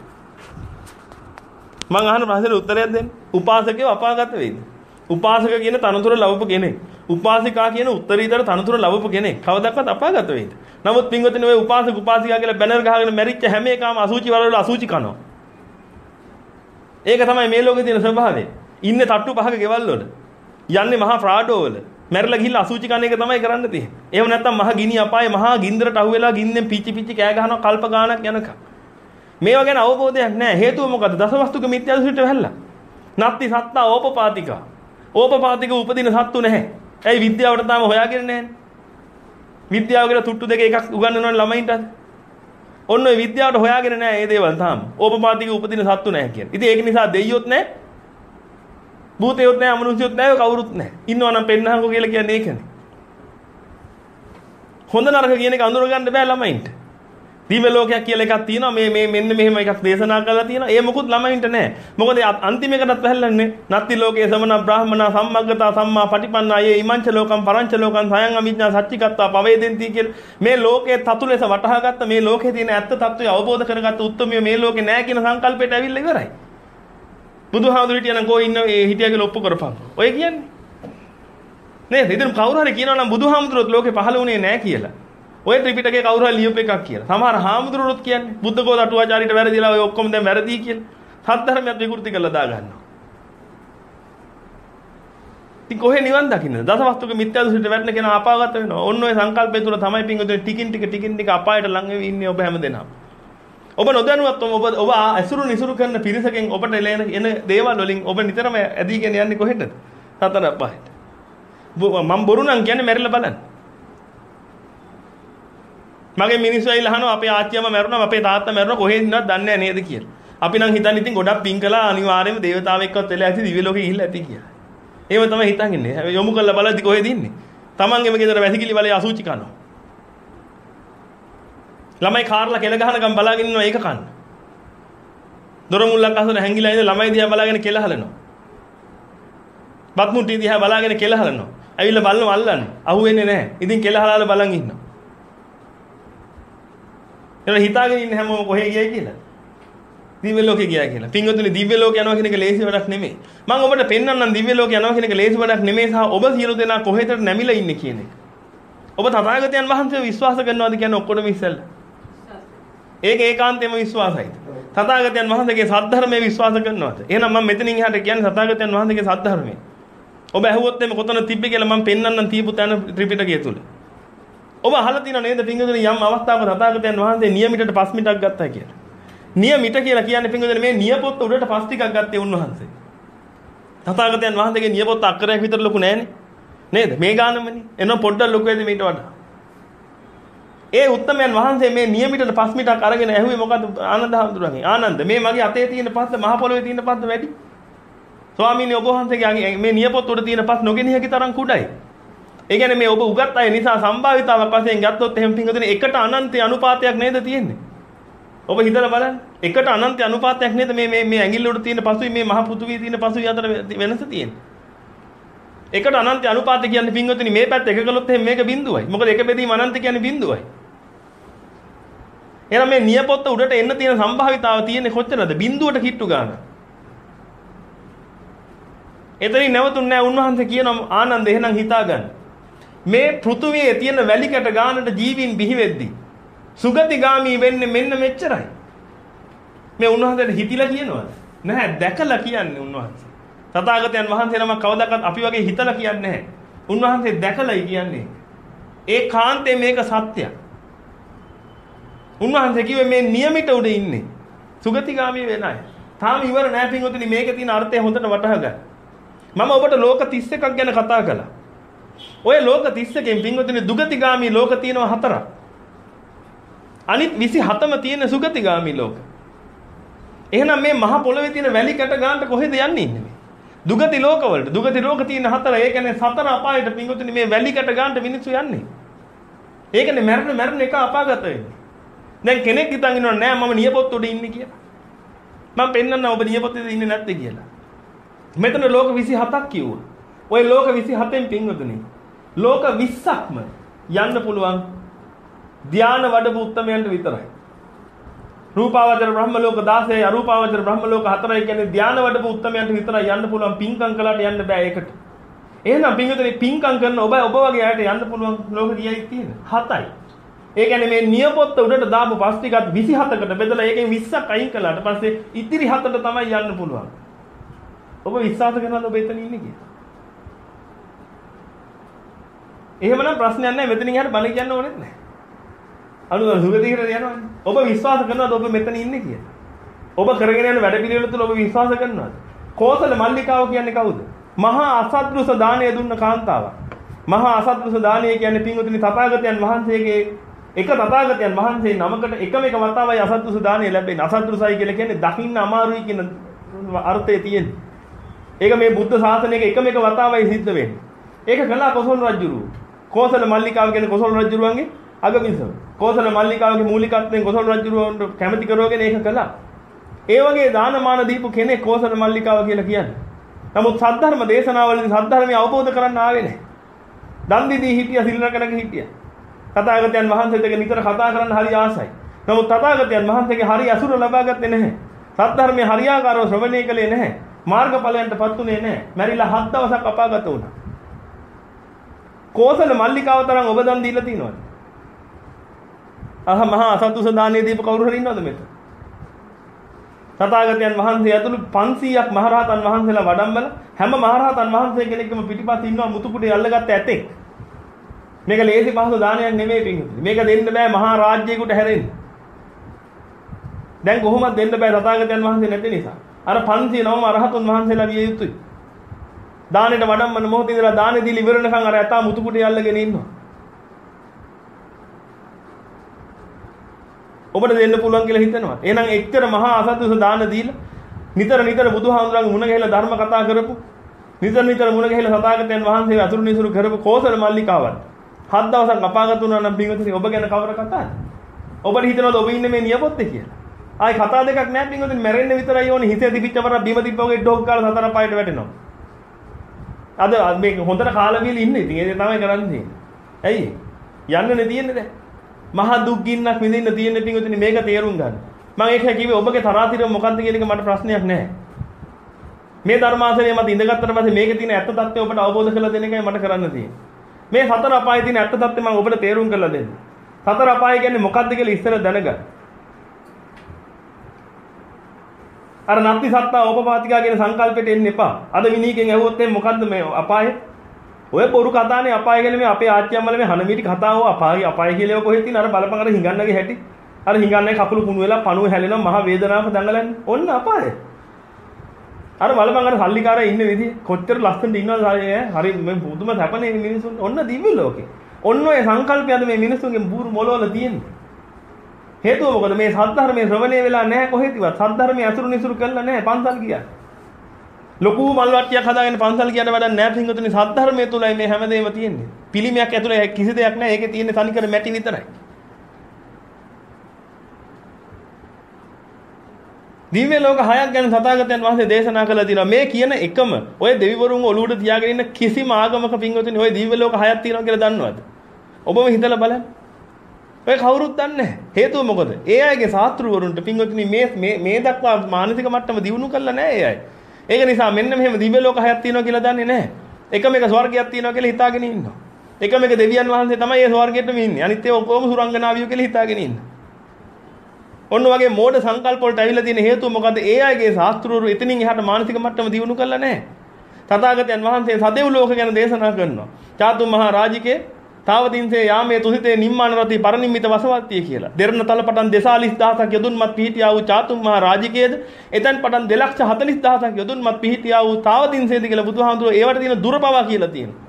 මම අහන ප්‍රශ්නෙට උත්තරයක් දෙන්න. උපාසකයෝ අපාගත වෙයිද? උපාසක කියන තනතුර ලැබපු කෙනෙක්. උපාසිකා කියන උත්තරීතර තනතුර ලැබපු කෙනෙක්. කවදාවත් අපාගත වෙයිද? නමුත් පින්වතුනි ඔය උපාසක උපාසිකා කියලා බැනර් ගහගෙන මැරිච්ච හැම එකම අසුචි වල අසුචි කනවා. ඒක තමයි මේ ලෝකේ තියෙන ස්වභාවය. ඉන්නේ තට්ටු පහක ගෙවල් වල. යන්නේ මහා ෆ්‍රාඩෝ වල. මැරිලා ගිහිල්ලා අසුචි කන එක තමයි කරන්න තියෙන්නේ. එහෙම නැත්නම් මහා ගිනි අපායේ මහා ගින්දරට අහුවෙලා ගින්නෙන් පිච්චි පිච්චි කෑ ගහනවා කල්ප ගාණක් යනකම්. මේවා ගැන අවබෝධයක් නැහැ. හේතුව මොකද්ද? දසවස්තුක මිත්‍යා දෘෂ්ටියට වැහැල්ලා. නත්ති සත්තා ඕපපාතිකා. ඕපපාතික උපදින සත්තු නැහැ. ඇයි විද්‍යාවට තාම හොයාගෙන නැහැනේ. විද්‍යාව කියලා තුට්ටු දෙක එකක් උගන්වනවනේ ළමයින්ට. ඔන්න ඔය විද්‍යාවට හොයාගෙන නැහැ මේ දේවල් තාම. ඕපපාතික උපදින සත්තු නැහැ කියන්නේ. ඉතින් ඒක නිසා දෙයියොත් නැහැ. භූතයොත් නැහැ, අමනුෂ්‍යයොත් නැහැ, කවුරුත් නැහැ. ඉන්නවනම් පෙන්නහකෝ කියලා කියන්නේ ඒකනේ. හොඳ නරක කියන එක අඳුර ගන්න බෑ ළමයින්ට. දිව්‍ය ලෝකයක් කියලා එකක් තියෙනවා. මේ මේ මෙන්න මෙහෙම එකක් දේශනා කරලා තියෙනවා. ඒ මොකුත් ළමයින්ට නැහැ. මොකද අන්තිම එකටත් වැහැල්ලන්නේ නත්ති ලෝකේ සමන බ්‍රාහ්මනා සම්මග්ගතා සම්මා පටිපන්නා යේ ඉමංච ලෝකම් පරංච ලෝකම් සයං අවිඥා සච්චිකත්තා පවේදෙන්ති කියලා මේ ලෝකයේ තතු ලෙස වටහාගත්ත මේ ලෝකේ තියෙන ඇත්ත తত্ত্বය අවබෝධ කරගත්ත උත්තරමිය මේ ලෝකේ නැහැ කියන සංකල්පයට ඇවිල්ලා ඉවරයි. බුදුහාමුදුරු හිටියනම් කෝ ඉන්න ඒ හිටියා කියලා ඔප්පු කරපන්. ඔය කියන්නේ නේද? ඉතින් කවුරු හරි කියනවා නම් බුදුහාමුදුරුවෝ ලෝකේ පහළ වුණේ නැහැ කියලා. ඔය ත්‍රිපිටකේ කවුරු හරි ලියුප එකක් කියලා. සමහර හාමුදුරුවෝත් කියන්නේ බුද්ධඝෝෂ අටුවාචාරීට වැරදිලා ඔය ඔක්කොම දැන් වැරදි කියලා. සත්‍ය ධර්මයක් විකෘති කරලා දා ගන්නවා. ඉතින් කොහේ නිවන් දකින්නද? දසවස්තුක මිත්‍යා දෘෂ්ටියට වැටෙන කෙනා අපාගත වෙනවා. ඔන්න ඔය සංකල්පය තුල තමයි පින්වතුනි ටිකින් ටික ටිකින් ටික අපායට ලං වෙවි ඉන්නේ ඔබ හැමදෙනාම. ඔබ නොදැනුවත්වම ඔබ ඔබ ඇසුරු නිසුරු කරන පිරිසකින් ඔබට එන එන දේවල් වලින් ඔබ නිතරම ඇදීගෙන යන්නේ කොහෙටද? සතර අපායට. මම බොරු නම් කියන්නේ මැරිලා බලන්න. මගේ මිනිස්සු ඇවිල්ලා අහනවා අපේ ආච්චියම මැරුණා අපේ තාත්තා මැරුණා කොහෙද ඉන්නවද දන්නේ නැහැ නේද කියලා. අපි නම් හිතන්නේ ඉතින් ගොඩක් පින් කළා අනිවාර්යයෙන්ම දේවතාවෙක්වත් වෙලා ඇති දිව්‍ය ලෝකෙ ගිහිල්ලා ඇති කියලා. ඒව තමයි හිතන්නේ. හැබැයි යොමු කරලා බලද්දි කොහෙද ඉන්නේ? තමන්ගේම ගෙදර වැසිකිලි වලේ අසුචි කනවා. ළමයි කාර්ලා කෙල ගහනකම් බලාගෙන ඉන්නවා ඒක කන්න. දොර මුල්ලක් අසල හැංගිලා ඉඳ ළමයි දිහා බලාගෙන කෙල හලනවා. බත් මුට්ටිය දිහා බලාගෙන කෙල හලනවා. ඇවිල්ලා බලනවා අල්ලන්නේ. අහුවෙන්නේ නැහැ. ඉතින් කෙල හලාලා බලන් ඉන්නවා. එතන හිතාගෙන ඉන්නේ හැමෝම කොහේ ගියයි කියලා. දිව්‍ය ලෝකේ ගියා කියලා. පින්වතුනි දිව්‍ය ලෝකේ යනවා කියන එක ලේසි වැඩක් නෙමෙයි. මම ඔබට පෙන්වන්නම් දිව්‍ය ලෝකේ යනවා කියන එක ලේසි වැඩක් නෙමෙයි සහ ඔබ සියලු දෙනා කොහෙටද නැමිලා ඉන්නේ කියන එක. ඔබ තථාගතයන් වහන්සේව විශ්වාස කරනවාද කියන්නේ ඔක්කොටම ඉස්සෙල්ලා. ඒක ඒකාන්තයෙන්ම විශ්වාසයිද? තථාගතයන් වහන්සේගේ සද්ධර්මයේ විශ්වාස කරනවාද? එහෙනම් මම මෙතනින් එහාට කියන්නේ තථාගතයන් වහන්සේගේ සද්ධර්මය. ඔබ ඇහුවොත් එimhe කොතන තිබ්බේ කියලා මම පෙන්වන්නම් තියපු තැන ත්‍රිපිටකය තුල. ඔබ අහලා තියෙනව නේද පින්වතුනි යම් අවස්ථාවක තථාගතයන් වහන්සේ නියමිතට පස් මිටක් ගත්තා කියලා. නියමිත කියලා කියන්නේ පින්වතුනි මේ නියපොත්ත උඩට පස් ටිකක් ගත්තේ උන්වහන්සේ. තථාගතයන් වහන්සේගේ නියපොත්ත අක්කරයක් විතර ලොකු නෑනේ. නේද? මේ ගානමනේ. එනවා පොඩ්ඩක් ලොකු වෙයිද මේට වඩා. ඒ උත්තමයන් වහන්සේ මේ නියමිතට පස් මිටක් අරගෙන ඇහුවේ මොකද්ද ආනන්ද හාමුදුරුවන්ගෙන්? ආනන්ද මේ මගේ අතේ තියෙන පස්ස මහ පොළොවේ තියෙන පස්ස වැඩි. ස්වාමීනි ඔබ වහන්සේගේ මේ නියපොත්ත උඩ තියෙන පස් නොගෙන හැකි තරම් කුඩයි. ඒ කියන්නේ මේ ඔබ උගත් අය නිසා සම්භාවිතාවක් වශයෙන් ගත්තොත් එහෙම පින්වතුනි එකට අනන්ත අනුපාතයක් නේද තියෙන්නේ? ඔබ හිතලා බලන්න. එකට අනන්ත අනුපාතයක් නේද මේ මේ මේ ඇඟිල්ල උඩ තියෙන පසුයි මේ මහ පෘථුවියේ තියෙන පසුයි අතර වෙනස තියෙන්නේ. එකට අනන්ත අනුපාත කියන්නේ පින්වතුනි මේ පැත්ත එක කළොත් එහෙම මේක බිඳුවයි. මොකද එක බෙදීම අනන්ත කියන්නේ බිඳුවයි. එහෙනම් මේ නියපොත්ත උඩට එන්න තියෙන සම්භාවිතාව තියෙන්නේ කොච්චරද? බිඳුවට කිට්ටු ගන්න. එතනින් නැවතුන්නේ නැහැ උන්වහන්සේ කියනවා ආනන්ද එහෙනම් හිතා ගන්න. මේ පෘථුවියේ තියෙන වැලි කැට ගානට ජීවීන් බිහි වෙද්දී සුගතිගාමී වෙන්නේ මෙන්න මෙච්චරයි. මේ උන්වහන්සේට හිතිලා කියනවද? නැහැ දැකලා කියන්නේ උන්වහන්සේ. තථාගතයන් වහන්සේ නම කවදාකවත් අපි වගේ හිතලා කියන්නේ නැහැ. උන්වහන්සේ දැකලායි කියන්නේ. ඒ කාන්තේ මේක සත්‍යයක්. උන්වහන්සේ කිව්වේ මේ නියමිත උඩ ඉන්නේ. සුගතිගාමී වෙන අය. තාම ඉවර නැහැ පින්වතුනි මේකේ තියෙන අර්ථය හොඳට වටහා ගන්න. මම ඔබට ලෝක තිස් එකක් ගැන කතා කළා. ඔය ලෝක තිස් එකෙන් පින්වතුනි දුගතිගාමී ලෝක තියෙනවා හතරක්. අනිත් විසි හතම තියෙන සුගතිගාමී ලෝක. එහෙනම් මේ මහ පොළවේ තියෙන වැලි කැට ගන්නට කොහෙද යන්නේ ඉන්නේ මේ? දුගති ලෝකවලට. දුගති ලෝක තියෙන හතර. ඒ කියන්නේ සතර අපායට පින්වතුනි මේ වැලි කැට ගන්නට මිනිස්සු යන්නේ. ඒ කියන්නේ මරණ මරණ එක අපාගත වෙන්නේ. දැන් කෙනෙක් හිතන් ඉන්නව නෑ මම නියපොත්ත උඩ ඉන්නේ කියලා. මම පෙන්නන්න ඔබ නියපොත්තේ ඉන්නේ නැත්තේ කියලා. මෙතන ලෝක විසි හතක් කිව්වා. ওই ලෝක විසි හතෙන් පින්වතුනි ලෝක විස්සක්ම යන්න පුළුවන් ධාන වඩපු උත්තමයන්ට විතරයි. රූපාවචර බ්‍රහ්ම ලෝක දාසයයි අරූපාවචර බ්‍රහ්ම ලෝක හතරයි කියන්නේ ධාන වඩපු උත්තමයන්ට විතරයි යන්න පුළුවන්. පින්කම් කළාට යන්න බෑ ඒකට. එහෙනම් පින්වතුනි පින්කම් කරන ඔබ ඔබ වගේ අයට යන්න පුළුවන් ලෝක කීයයි තියෙන්නේ? හතයි. ඒ කියන්නේ මේ නියපොත්ත උඩට දාපු පස් ටිකත් විසි හතකට බෙදලා ඒකෙන් විස්සක් අයින් කළාට පස්සේ ඉතිරි හතට තමයි යන්න පුළුවන්. ඔබ විශ්වාස කරනවද ඔබ එතන ඉන්නේ කියලා? එහෙමනම් ප්‍රශ්නයක් නැහැ මෙතනින් එහාට බණ කියන්න ඕනෙත් නැහැ. අනුර සුගතිකට යනවනේ. ඔබ විශ්වාස කරනවද ඔබ මෙතන ඉන්නේ කියලා? ඔබ කරගෙන යන වැඩ පිළිවෙල තුළ ඔබ විශ්වාස කරනවද? කෝසල මල්ලිකාව කියන්නේ කවුද? මහා අසත්පුරුෂ දානය දුන්න කාන්තාවක්. මහා අසත්පුරුෂ දානය කියන්නේ පින්වතුනි තථාගතයන් වහන්සේගේ එක තථාගතයන් වහන්සේ නමකට එකම එක වතාවයි අසත්පුරුෂ දානය ලැබෙන්නේ. අසත්පුරුෂයි කියලා කියන්නේ දකින්න අමාරුයි කියන අර්ථය තියෙන්නේ. ඒක මේ බුද්ධ ශාසනයක එකම එක වතාවයි සිද්ධ වෙන්නේ. ඒක කළා කොසල් රජුරු. කෝසල මල්ලිකාව කියන්නේ කොසල් රජුරුවන්ගේ අගවිසව. කෝසල මල්ලිකාවගේ මූලිකත්වයෙන් කොසල් රජුරුවන්ට කැමති කරවගෙන ඒක කළා. ඒ වගේ දානමාන දීපු කෙනෙක් කෝසල මල්ලිකාව කියලා කියන්නේ. නමුත් සද්ධර්ම දේශනාවලදී සද්ධර්මය අවබෝධ කරන්න ආවේ නැහැ. දන් දීදී හිටියා, සිල් රැකගෙන හිටියා. තථාගතයන් වහන්සේට නිතර කතා කරන්න හරි ආසයි. නමුත් තථාගතයන් වහන්සේගේ හරි අසුර ලබා ගත්තේ නැහැ. සද්ධර්මයේ හරියාකාරව ශ්‍රවණය කළේ නැහැ. මාර්ගඵලයන්ටපත් උනේ නැහැ. මැරිලා හත් දවසක් අපාගත වුණා. කෝසල මල්ලිකාව තරම් ඔබ දන් දීලා තියනවද? අහ මහා අසත්පුරුෂ දානයේ දීප කවුරු හරි ඉන්නවද මෙතන? තථාගතයන් වහන්සේ ඇතුළු පන්සීයක් මහරහතන් වහන්සේලා වඩම්බල හැම මහරහතන් වහන්සේ කෙනෙක්ම පිටිපස්සේ ඉන්නවා මුතුකුටේ අල්ලගත්ත ඇතෙක්. මේක ලේසි පහසු දානයක් නෙමෙයි පින්වතුනි. මේක දෙන්න බෑ මහා රාජ්‍යයකට හැරෙන්න. දැන් කොහොමද දෙන්න බෑ තථාගතයන් වහන්සේ නැති නිසා. අර පන්සිය නවම අරහතුන් වහන්සේලා විය යුතුයි. දානෙට වඩම්මන මොහොතේ ඉඳලා දානෙ දීලා ඉවරනකම් අර ඇතා මුතුකුටේ අල්ලගෙන ඉන්නවා. ඔබට දෙන්න පුළුවන් කියලා හිතනවා. එහෙනම් එච්චර මහා අසත්පුරුෂ දාන දීලා නිතර නිතර බුදුහාමුදුරන්ගේ මුණ ගැහිලා ධර්ම කතා කරපු නිතර නිතර මුණ ගැහිලා සතාගතයන් වහන්සේ අතුරු නිසුරු කරපු කෝසල මල්ලිකාවත් හත් දවසක් අපාගත වුණා නම් පින්වතුනි ඔබ ගැන කවර කතාවද? ඔබට හිතනවද ඔබ ඉන්නේ මේ නියපොත්තේ කියලා? ආයි කතා දෙකක් නැහැ පින්වතුනි, මැරෙන්න විතරයි ඕනේ. හිතේ දිපිච්චවර බිම දිප්පවගේ ඩොග් කාලා සතර පායට වැටෙනවා. අද මේ හොඳට කාලා බීලා ඉන්නේ. ඉතින් ඒක තමයි කරන්නේ. ඇයි? යන්නනේ තියෙන්නේ දැන්. මහා දුක් ගින්නක් විඳින්න තියෙන පින්වතුනි මේක තේරුම් ගන්න. මම ඒක කිව්වේ ඔබගේ තරාතිරම මොකක්ද කියන එක මට ප්‍රශ්නයක් නැහැ. මේ ධර්මාසනය මත ඉඳගත්තට පස්සේ මේකේ තියෙන ඇත්ත తත්ත්වය ඔබට අවබෝධ කරලා දෙන එකයි මට කරන්න තියෙන්නේ. මේ සතර අපායේ තියෙන ඇත්ත తත්ත්වය මම ඔබට තේරුම් කරලා දෙන්න. සතර අපාය කියන්නේ මොකක්ද කියලා ඉස්සර දැනගන්න. අර නත්ති සත්තා ඕපපාතිකා කියන සංකල්පෙට එන්න එපා. අද විනීකෙන් ඇහුවොත් එන්නේ මොකද්ද මේ අපාය? ඔය බොරු කතානේ අපාය ගැන මේ අපේ ආච්චියම්මල මේ හනමිටි කතාව අපාය අපාය කියලා කොහෙද තියෙන අර බලපං අර හිඟන්නගේ හැටි. අර හිඟන්නේ කකුල කුණු වෙලා පණුව හැලෙනවා මහ වේදනාවක් දඟලන්නේ. ඔන්න අපාය. අර බලපං අර සල්ලිකාරය ඉන්න විදිහ කොච්චර ලස්සනට ඉන්නවද හරි මේ පුදුම සැපනේ මිනිසුන්. ඔන්න දිව්‍ය ලෝකේ. ඔන්න ඔය සංකල්පයද මේ මිනිසුන්ගේ බూరు මොළවල තියෙන්නේ. හේතුව මොකද මේ සද්ධර්මයේ ශ්‍රවණය වෙලා නැහැ කොහෙදවත්. සද්ධර්මයේ අසුරු නිසුරු කළා නැහැ පන්සල් ගියා. ලොකු මල් වට්ටියක් හදාගෙන පන්සල් කියන වැඩක් නැහැ පින්වතුනි. සද්ධර්මයේ තුලයි මේ හැමදේම තියෙන්නේ. පිළිමයක් ඇතුලේ කිසි දෙයක් නැහැ. ඒකේ තියෙන්නේ තනිකර මැටි විතරයි. දිව්‍ය ලෝක හයක් ගැන තථාගතයන් වහන්සේ දේශනා කළා තියෙනවා. මේ කියන එකම ඔය දෙවිවරුන් ඔලුවට තියාගෙන ඉන්න කිසිම ආගමක පින්වතුනි ඔය දිව්‍ය ලෝක හයක් තියෙනවා කියලා දන්නවද? ඔබම හිතලා බලන්න. ඔය කවුරුත් දන්නේ නැහැ. හේතුව මොකද? ඒ අයගේ ශාස්ත්‍රවරුන්ට පින්වතුනි මේ මේ මේ දක්වා මානසික මට්ටම දියුණු කළා නැහැ ඒ අය. ඒක නිසා මෙන්න මෙහෙම දිව්‍ය ලෝක හයක් තියෙනවා කියලා දන්නේ නැහැ. එකම එක ස්වර්ගයක් තියෙනවා කියලා හිතාගෙන ඉන්නවා. එකම එක දෙවියන් වහන්සේ තමයි ඒ ස්වර්ගයේටම ඉන්නේ. අනිත් ඒවා ඔක්කොම සුරංගනාවියෝ කියලා හිතාගෙන ඉන්නවා. ඔන්න වගේ මෝඩ සංකල්ප වලට ඇවිල්ලා තියෙන හේතුව මොකද? ඒ අයගේ ශාස්ත්‍රවරු එතනින් එහාට මානසික මට්ටම දියුණු කළා නැහැ. තථාගතයන් වහන්සේ සදෙව් ලෝක ගැන දේශනා කරනවා. චාතුම් මහා රාජිකේ තාවදින්සේ යාමේ තුසිතේ නිම්මාන රති පරිනිම්මිත වසවත්තිය කියලා. දෙරණ තල පටන් දෙසාලිස් දහසක් යොදුන්මත් පිහිටියා වූ චාතුම් මහා රාජිකයේද එතෙන් පටන් දෙලක්ෂ හතලිස් දහසක් යොදුන්මත් පිහිටියා වූ තාවදින්සේද කියලා බුදුහාමුදුරුවෝ ඒවට තියෙන දුර පවා කියලා තියෙනවා.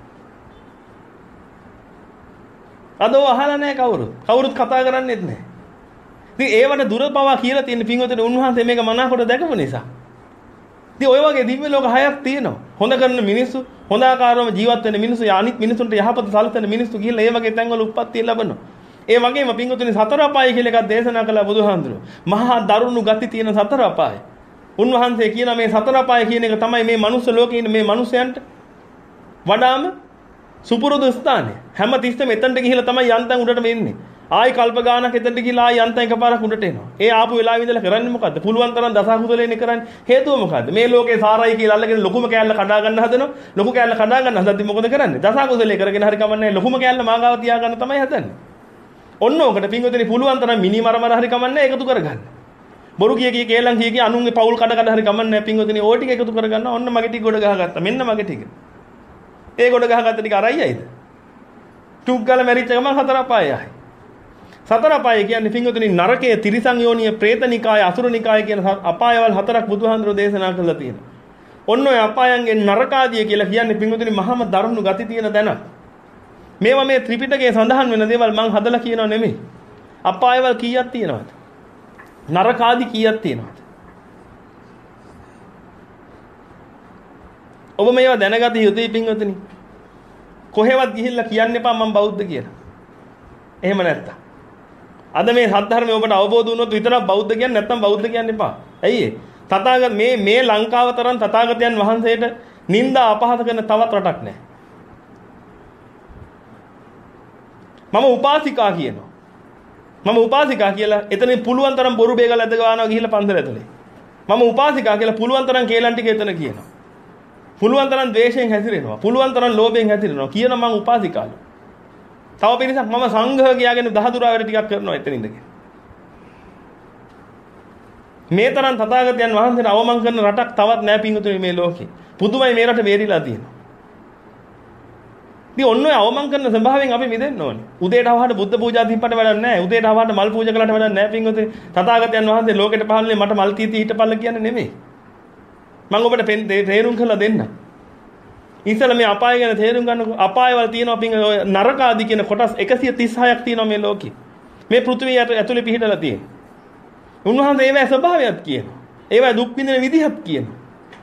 අද ඔය අහලා නැහැ කවුරුත්. කවුරුත් කතා කරන්නේත් නැහැ. ඉතින් ඒවට දුර පවා කියලා තියෙන පින්වතුනි උන්වහන්සේ මේක මනාකොට දැකපු නිසා. ඉතින් ඔය වගේ දිව්‍ය ලෝක හයක් තියෙනවා. හොඳ කරන මිනිස්සු, හොඳ ආකාරවම ජීවත් වෙන මිනිස්සු, අනිත් මිනිසුන්ට යහපත සැලසෙන මිනිස්සු කියලා ඒ වගේ තැන්වල උප්පත්තිය ලබනවා. ඒ වගේම පින්වතුනි සතර අපාය කියලා එකක් දේශනා කළා බුදුහාඳුරෝ. මහා දරුණු ගති තියෙන සතර අපාය. උන්වහන්සේ කියන මේ සතර අපාය කියන එක තමයි මේ මනුස්ස ලෝකේ ඉන්න මේ මනුස්සයන්ට වඩාම සුපුරුදු ස්ථානය. හැම තිස්සෙම එතනට ගිහිල්ලා තමයි යන්තම් උඩට මෙන්නේ. ආයි කල්ප ගානක් එතනට ගිහලා ආයි යන්තම් එකපාරක් උඩට එනවා. ඒ ආපු වෙලාවෙ ඉඳලා කරන්නේ මොකද්ද? පුළුවන් තරම් දසකුසලෙන්නේ කරන්නේ. හේතුව මොකද්ද? මේ ලෝකේ සාරයි කියලා අල්ලගෙන ලොකුම කෑල්ල කඩා ගන්න හදනවා. ලොකු කෑල්ල කඩා ගන්න හදද්දි මොකද කරන්නේ? දසකුසලේ කරගෙන හරි කමන්නේ ලොකුම කෑල්ල මාගාව තියා ගන්න තමයි හදන්නේ. ඔන්න ඔකට පින්වතුනි පුළුවන් තරම් මිනි මරමර හරි කමන්නේ එකතු කරගන්න. බොරු කිය කිය කේලම් කිය කිය අනුන්ගේ පවුල් කඩ කඩ හරි කමන්නේ පින්වතුනි ඕ ටික එකතු කරගන්න. ඔන්න මගේ ටික ගොඩ ගහගත්තා. මෙන්න මගේ ටික. ඒ ගොඩ ගහගත්ත ටික අරයි යයිද? ටුක් ගාලා මැරිච්ච ගමන් හතර අපායයි. සතර අපාය කියන්නේ පින්වතුනි නරකයේ තිරිසන් යෝනිය, പ്രേතනිකාය, අසුරනිකාය කියන අපායවල හතරක් බුදුහාඳුරෝ දේශනා කළා තියෙනවා. ඔන්න ඔය අපායන්ගේ නරකාදිය කියලා කියන්නේ පින්වතුනි මහම දරුණු ගති තියෙන තැන. මේවා මේ ත්‍රිපිටකයේ සඳහන් වෙන දේවල් මං හදලා කියනව නෙමෙයි. අපායවල කීයක් තියෙනවද? නරකාදි කීයක් තියෙනවද? ඔබ මේවා දැනගත යුතුයි පින්වතුනි. කොහෙවත් ගිහිල්ලා කියන්න එපා මම බෞද්ධ කියලා. එහෙම නැත්තම්. අද මේ සත්‍ය ඔබට අවබෝධ වුණොත් විතරක් බෞද්ධ කියන්නේ නැත්තම් බෞද්ධ කියන්න එපා. ඇයි ඒ? තථාගත මේ මේ ලංකාව තරම් තථාගතයන් වහන්සේට නිନ୍ଦා අපහාස කරන තවත් රටක් නැහැ. මම උපාසිකා කියනවා. මම උපාසිකා කියලා එතන පුළුවන් තරම් බොරු බේගල ඇද ගානවා ගිහිල්ලා පන්සල ඇතුලේ. මම උපාසිකා කියලා පුළුවන් තරම් කේලම් ටික එතන කියනවා. පුළුවන් තරම් ද්වේෂයෙන් හැසිරෙනවා. පුළුවන් තරම් ලෝභයෙන් හැසිරෙනවා. කියන මම උපාසිකාලු. තව පිරිසක් මම සංඝහ කියාගෙන දහදුරා වැඩ ටිකක් කරනවා එතන ඉඳගෙන. මේ තරම් තථාගතයන් වහන්සේට අවමන් කරන රටක් තවත් නැහැ පිංගුතුනි මේ ලෝකේ. පුදුමයි මේ රට වේරිලා තියෙනවා. ඉතින් ඔන්න ඔය අවමන් කරන ස්වභාවයෙන් අපි මිදෙන්න ඕනේ. උදේට අවහට බුද්ධ පූජා දීපට වැඩක් නැහැ. උදේට අවහට මල් පූජා කළාට වැඩක් නැහැ පිංගුතුනි. තථාගතයන් වහන්සේ ලෝකෙට පහළනේ මට මල් තීති හිටපල්ල කියන්නේ නෙමෙයි. මම ඔබට තේරුම් කරලා දෙන්න. ඉතින් මේ අපාය ගැන තේරුම් ගන්නකො අපායවල තියෙනවා පිංග නරක ආදී කියන කොටස් එකසිය තිස් හයක් තියෙනවා මේ ලෝකේ. මේ පෘථිවිය ඇතුලේ පිහිටලා තියෙනවා. උන්වහන්සේ ඒවැ ස්වභාවයත් කියනවා. ඒවැ දුක් විඳින විදිහත් කියනවා.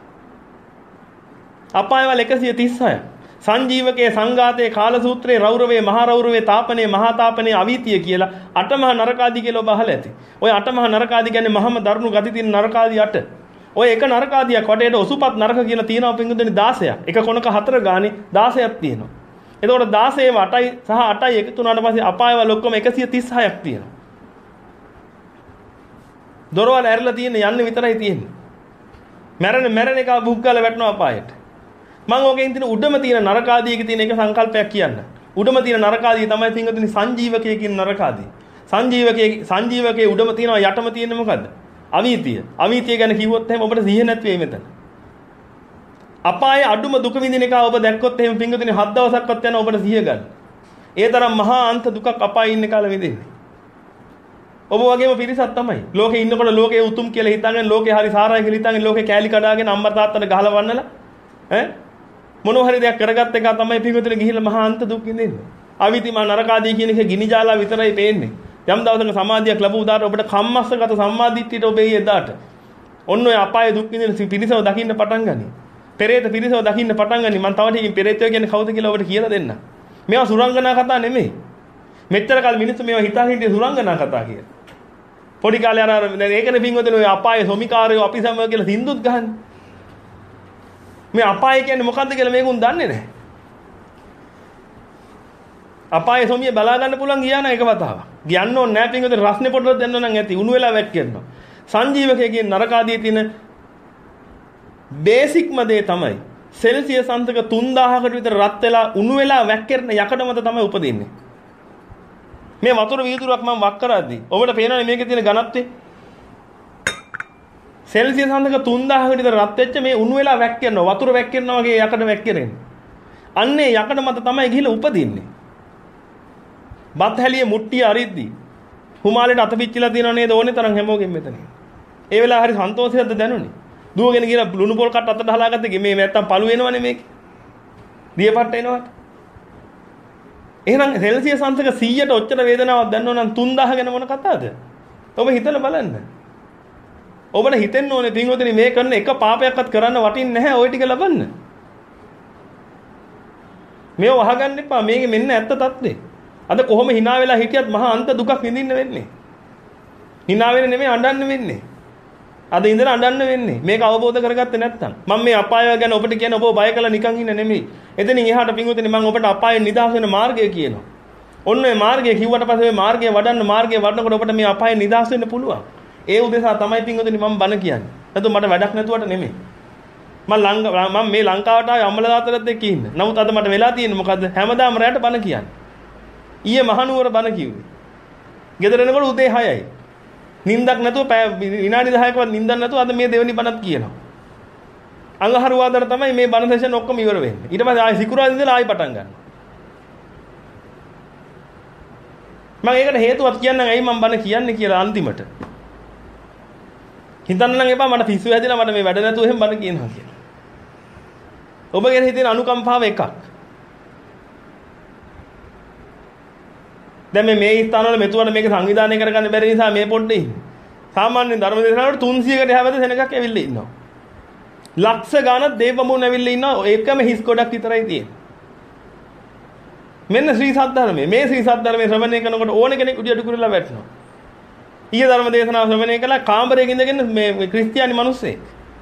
අපායවල එකසිය තිස් හය. සංජීවකයේ සංඝාතයේ කාලසූත්‍රයේ රෞරවේ මහා රෞරවේ තාපනේ මහා තාපනේ අවීතිය කියලා අටමහා නරක ආදී කියලා ඔබ අහලා ඇති. ඔය අටමහා නරක ආදී කියන්නේ මහම දරුණු ගති තියෙන නරක ආදී අට. ඔය එක නරක ආදියක් වටේට ඔසුපත් නරක කියලා තියෙනවා පින්දුනේ දාසයක්. එක කොනක හතර ගානේ දාසයක් තියෙනවා. එතකොට දාසයේම අටයි සහ අටයි එකතු වුණාට පස්සේ අපායවල ඔක්කොම එකසිය තිස් හයක් තියෙනවා. දොරවල් ඇරලා තියෙන යන්න විතරයි තියෙන්නේ. මැරෙන මැරෙන එක බුක්ගල වැටෙනවා අපායට. මම ඕකෙන් තියෙන උඩම තියෙන නරක ආදියක තියෙන එක සංකල්පයක් කියන්න. උඩම තියෙන නරක ආදිය තමයි පින්දුනේ සංජීවකයේ කියන නරක ආදිය. සංජීවකයේ සංජීවකයේ උඩම තියෙනවා යටම තියෙන්නේ මොකද්ද? අවීතිය. අවීතිය ගැන කිව්වොත් එහෙනම් ඔබට සිහිය නැති වෙයි මෙතන. අපායේ අඩුම දුක විඳින එක ඔබ දැක්කොත් එහෙම පිංගුතුනි හත් දවසක්වත් යන ඔබට සිහිය ගන්න. ඒ තරම් මහා අන්ත දුකක් අපායේ ඉන්න කාලෙ විඳින්නේ. ඔබ වගේම පිරිසක් තමයි. ලෝකේ ඉන්නකොට ලෝකේ උතුම් කියලා හිතාගෙන ලෝකේ හරි සාරයි කියලා හිතාගෙන ලෝකේ කෑලි කඩාගෙන අම්මා තාත්තට ගහලා වන්නලා ඈ මොන හරි දෙයක් කරගත්ත එක තමයි පිංගුතුනි ගිහිල්ලා මහා අන්ත දුක් විඳින්නේ. අවීති මා නරකාදී කියන එක ගිනි ජාලා විතරයි පේන්නේ. යම් දවසක සමාධියක් ලැබුව උදාට ඔබට කම්මස්සගත සම්මාදිට්ඨියට ඔබේ එදාට ඔන්න ඔය අපායේ දුක් විඳින පිරිසව දකින්න පටන් ගනි. පෙරේත පිරිසව දකින්න පටන් ගනි. මම තව ටිකකින් පෙරේතයෝ කියන්නේ කවුද කියලා ඔබට කියලා දෙන්න. මේවා සුරංගනා කතා නෙමෙයි. මෙච්චර කාල මිනිස්සු මේවා හිතා හිටියේ සුරංගනා කතා කියලා. පොඩි කාලේ අර ඒකනේ පින්වතුනි ඔය අපායේ සොමිකාරයෝ අපි සමග කියලා සින්දුත් ගහන්නේ. මේ අපාය කියන්නේ මොකද්ද කියලා මේකුන් දන්නේ නැහැ. අපායේ සොමිය බලා ගන්න පුළුවන් ගියා නම් එක වතාවක්. කියන්න ඕනේ නැහැ පින්වතුනි රස්නේ පොඩ්ඩක් දෙන්න නම් ඇති. උණු වෙලා වැක්කෙනවා. සංජීවකයේ කියන නරක ආදී තියෙන බේසික්ම දේ තමයි සෙල්සියස් අන්තක තුන් දහසකට විතර රත් වෙලා උණු වෙලා වැක්කෙන යකඩ මත තමයි උපදින්නේ. මේ වතුර වීදුරුවක් මම වක් කරද්දී ඔබට පේනවනේ මේකේ තියෙන ඝනත්වය. සෙල්සියස් අන්තක තුන් දහසකට විතර රත් වෙච්ච මේ උණු වෙලා වැක්කෙනවා. වතුර වැක්කෙනවා වගේ යකඩ වැක්කෙන්නේ. අන්නේ යකඩ මත තමයි ගිහිල්ලා උපදින්නේ. බත් හැලියේ මුට්ටිය අරිද්දි හුමාලේට අත පිච්චිලා තියෙනව නේද ඕනේ තරම් හැමෝගෙම මෙතන. ඒ වෙලාව හරි සන්තෝෂයක්ද දැනුනේ. දුවගෙන ගිහලා ලුණු පොල් කට් අතට හලාගත්තේ මේ නැත්තම් පළු වෙනවනේ මේක. දියපට්ට එනවට. එහෙනම් සෙල්සියස් අංශක සීයට ඔච්චර වේදනාවක් දැනනෝ නම් තුන් දහස ගැන මොන කතාවද? ඔබ හිතලා බලන්න. ඔබට හිතෙන්න ඕනේ පින්වතුනි මේ කරන එක පාපයක්වත් කරන්න වටින්නේ නැහැ ওই ටික ලබන්න. මේව වහගන්න එපා. මේකේ මෙන්න ඇත්ත తත්වේ. අද කොහොම hina වෙලා හිටියත් මහා අන්ත දුකක් විඳින්න වෙන්නේ. hina වෙන්නේ නෙමෙයි අඬන්න වෙන්නේ. අද ඉඳලා අඬන්න වෙන්නේ. මේක අවබෝධ කරගත්තේ නැත්නම්. මම මේ අපාය ගැන ඔබට කියන්නේ ඔබව බය කරලා නිකන් ඉන්න නෙමෙයි. එතනින් එහාට පිංගුතුනි මම ඔබට අපායෙන් නිදහස් වෙන මාර්ගය කියනවා. ඔන්න ඔය මාර්ගය කිව්වට පස්සේ මේ මාර්ගය වඩන්න මාර්ගය වඩනකොට ඔබට මේ අපායෙන් නිදහස් වෙන්න පුළුවන්. ඒ උදෙසා තමයි පිංගුතුනි මම බණ කියන්නේ. නැතු මට වැඩක් නැතුවට නෙමෙයි. මම ලංකා මම මේ ලංකාවට ආවේ අම්මලා තාත්තලාත් එක්ක ඉන්න. නමුත් අද මට වෙලා තියෙන්නේ මොකද්ද? හැමදාම රැට බණ කියන්නේ. ඊයේ මහනුවර බණ කිව්වේ. ගෙදර එනකොට උදේ හයයි. නිින්දක් නැතුව විනාඩි දහයකවත් නිින්දක් නැතුව අද මේ දෙවෙනි බණත් කියනවා. අඟහරුවාදට තමයි මේ බණ සෙෂන් ඔක්කොම ඉවර වෙන්නේ. ඊට පස්සේ ආයි සිකුරාදා ඉඳලා ආයි පටන් ගන්නවා. මම ඒකට හේතුවක් කියන්නම් ඇයි මම බන කියන්නේ කියලා අන්තිමට. හිතන්න නම් එපා මට පිස්සු හැදිලා මට මේ වැඩ නැතුව එහෙම බන කියනවා කියලා. ඔබ ගැන හිතෙන අනුකම්පාව එකක්. දැන් මේ මේ ස්ථානවල මෙතුවර මේක සංවිධානය කරගන්න බැරි නිසා මේ පොඩ්ඩේ ඉන්නේ. සාමාන්‍ය ධර්ම දේශනාවලට තුන්සියයකට එහා පැත්තේ සෙනගක් ඇවිල්ලා ඉන්නවා. ලක්ෂ ගණන් දේවබමුණු ඇවිල්ලා ඉන්නවා. ඒකම හිස් ගොඩක් විතරයි තියෙන්නේ. මෙන්න ශ්‍රී සද්ධර්මයේ මේ ශ්‍රී සද්ධර්මයේ ශ්‍රවණය කරනකොට ඕන කෙනෙක් උඩට කුරලා වැටෙනවා. ඊයේ ධර්ම දේශනාව ශ්‍රවණය කළා කාමරයක ඉඳගෙන මේ ක්‍රිස්තියානි මිනිස්සෙක්.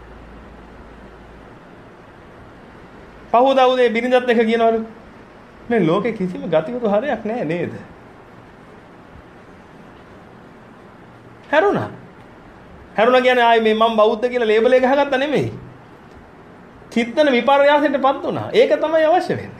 පහුවදා උදේ බිරිඳත් එක්ක කියනවලු මේ ලෝකේ කිසිම ගතිගුරු හරයක් නැහැ නේද? හැරුණා. හැරුණා කියන්නේ ආයේ මේ මම බෞද්ධ කියලා ලේබල් එක ගහගත්තා නෙමෙයි. චිත්තන විපර්යාසයටපත් වුණා. ඒක තමයි අවශ්‍ය වෙන්නේ.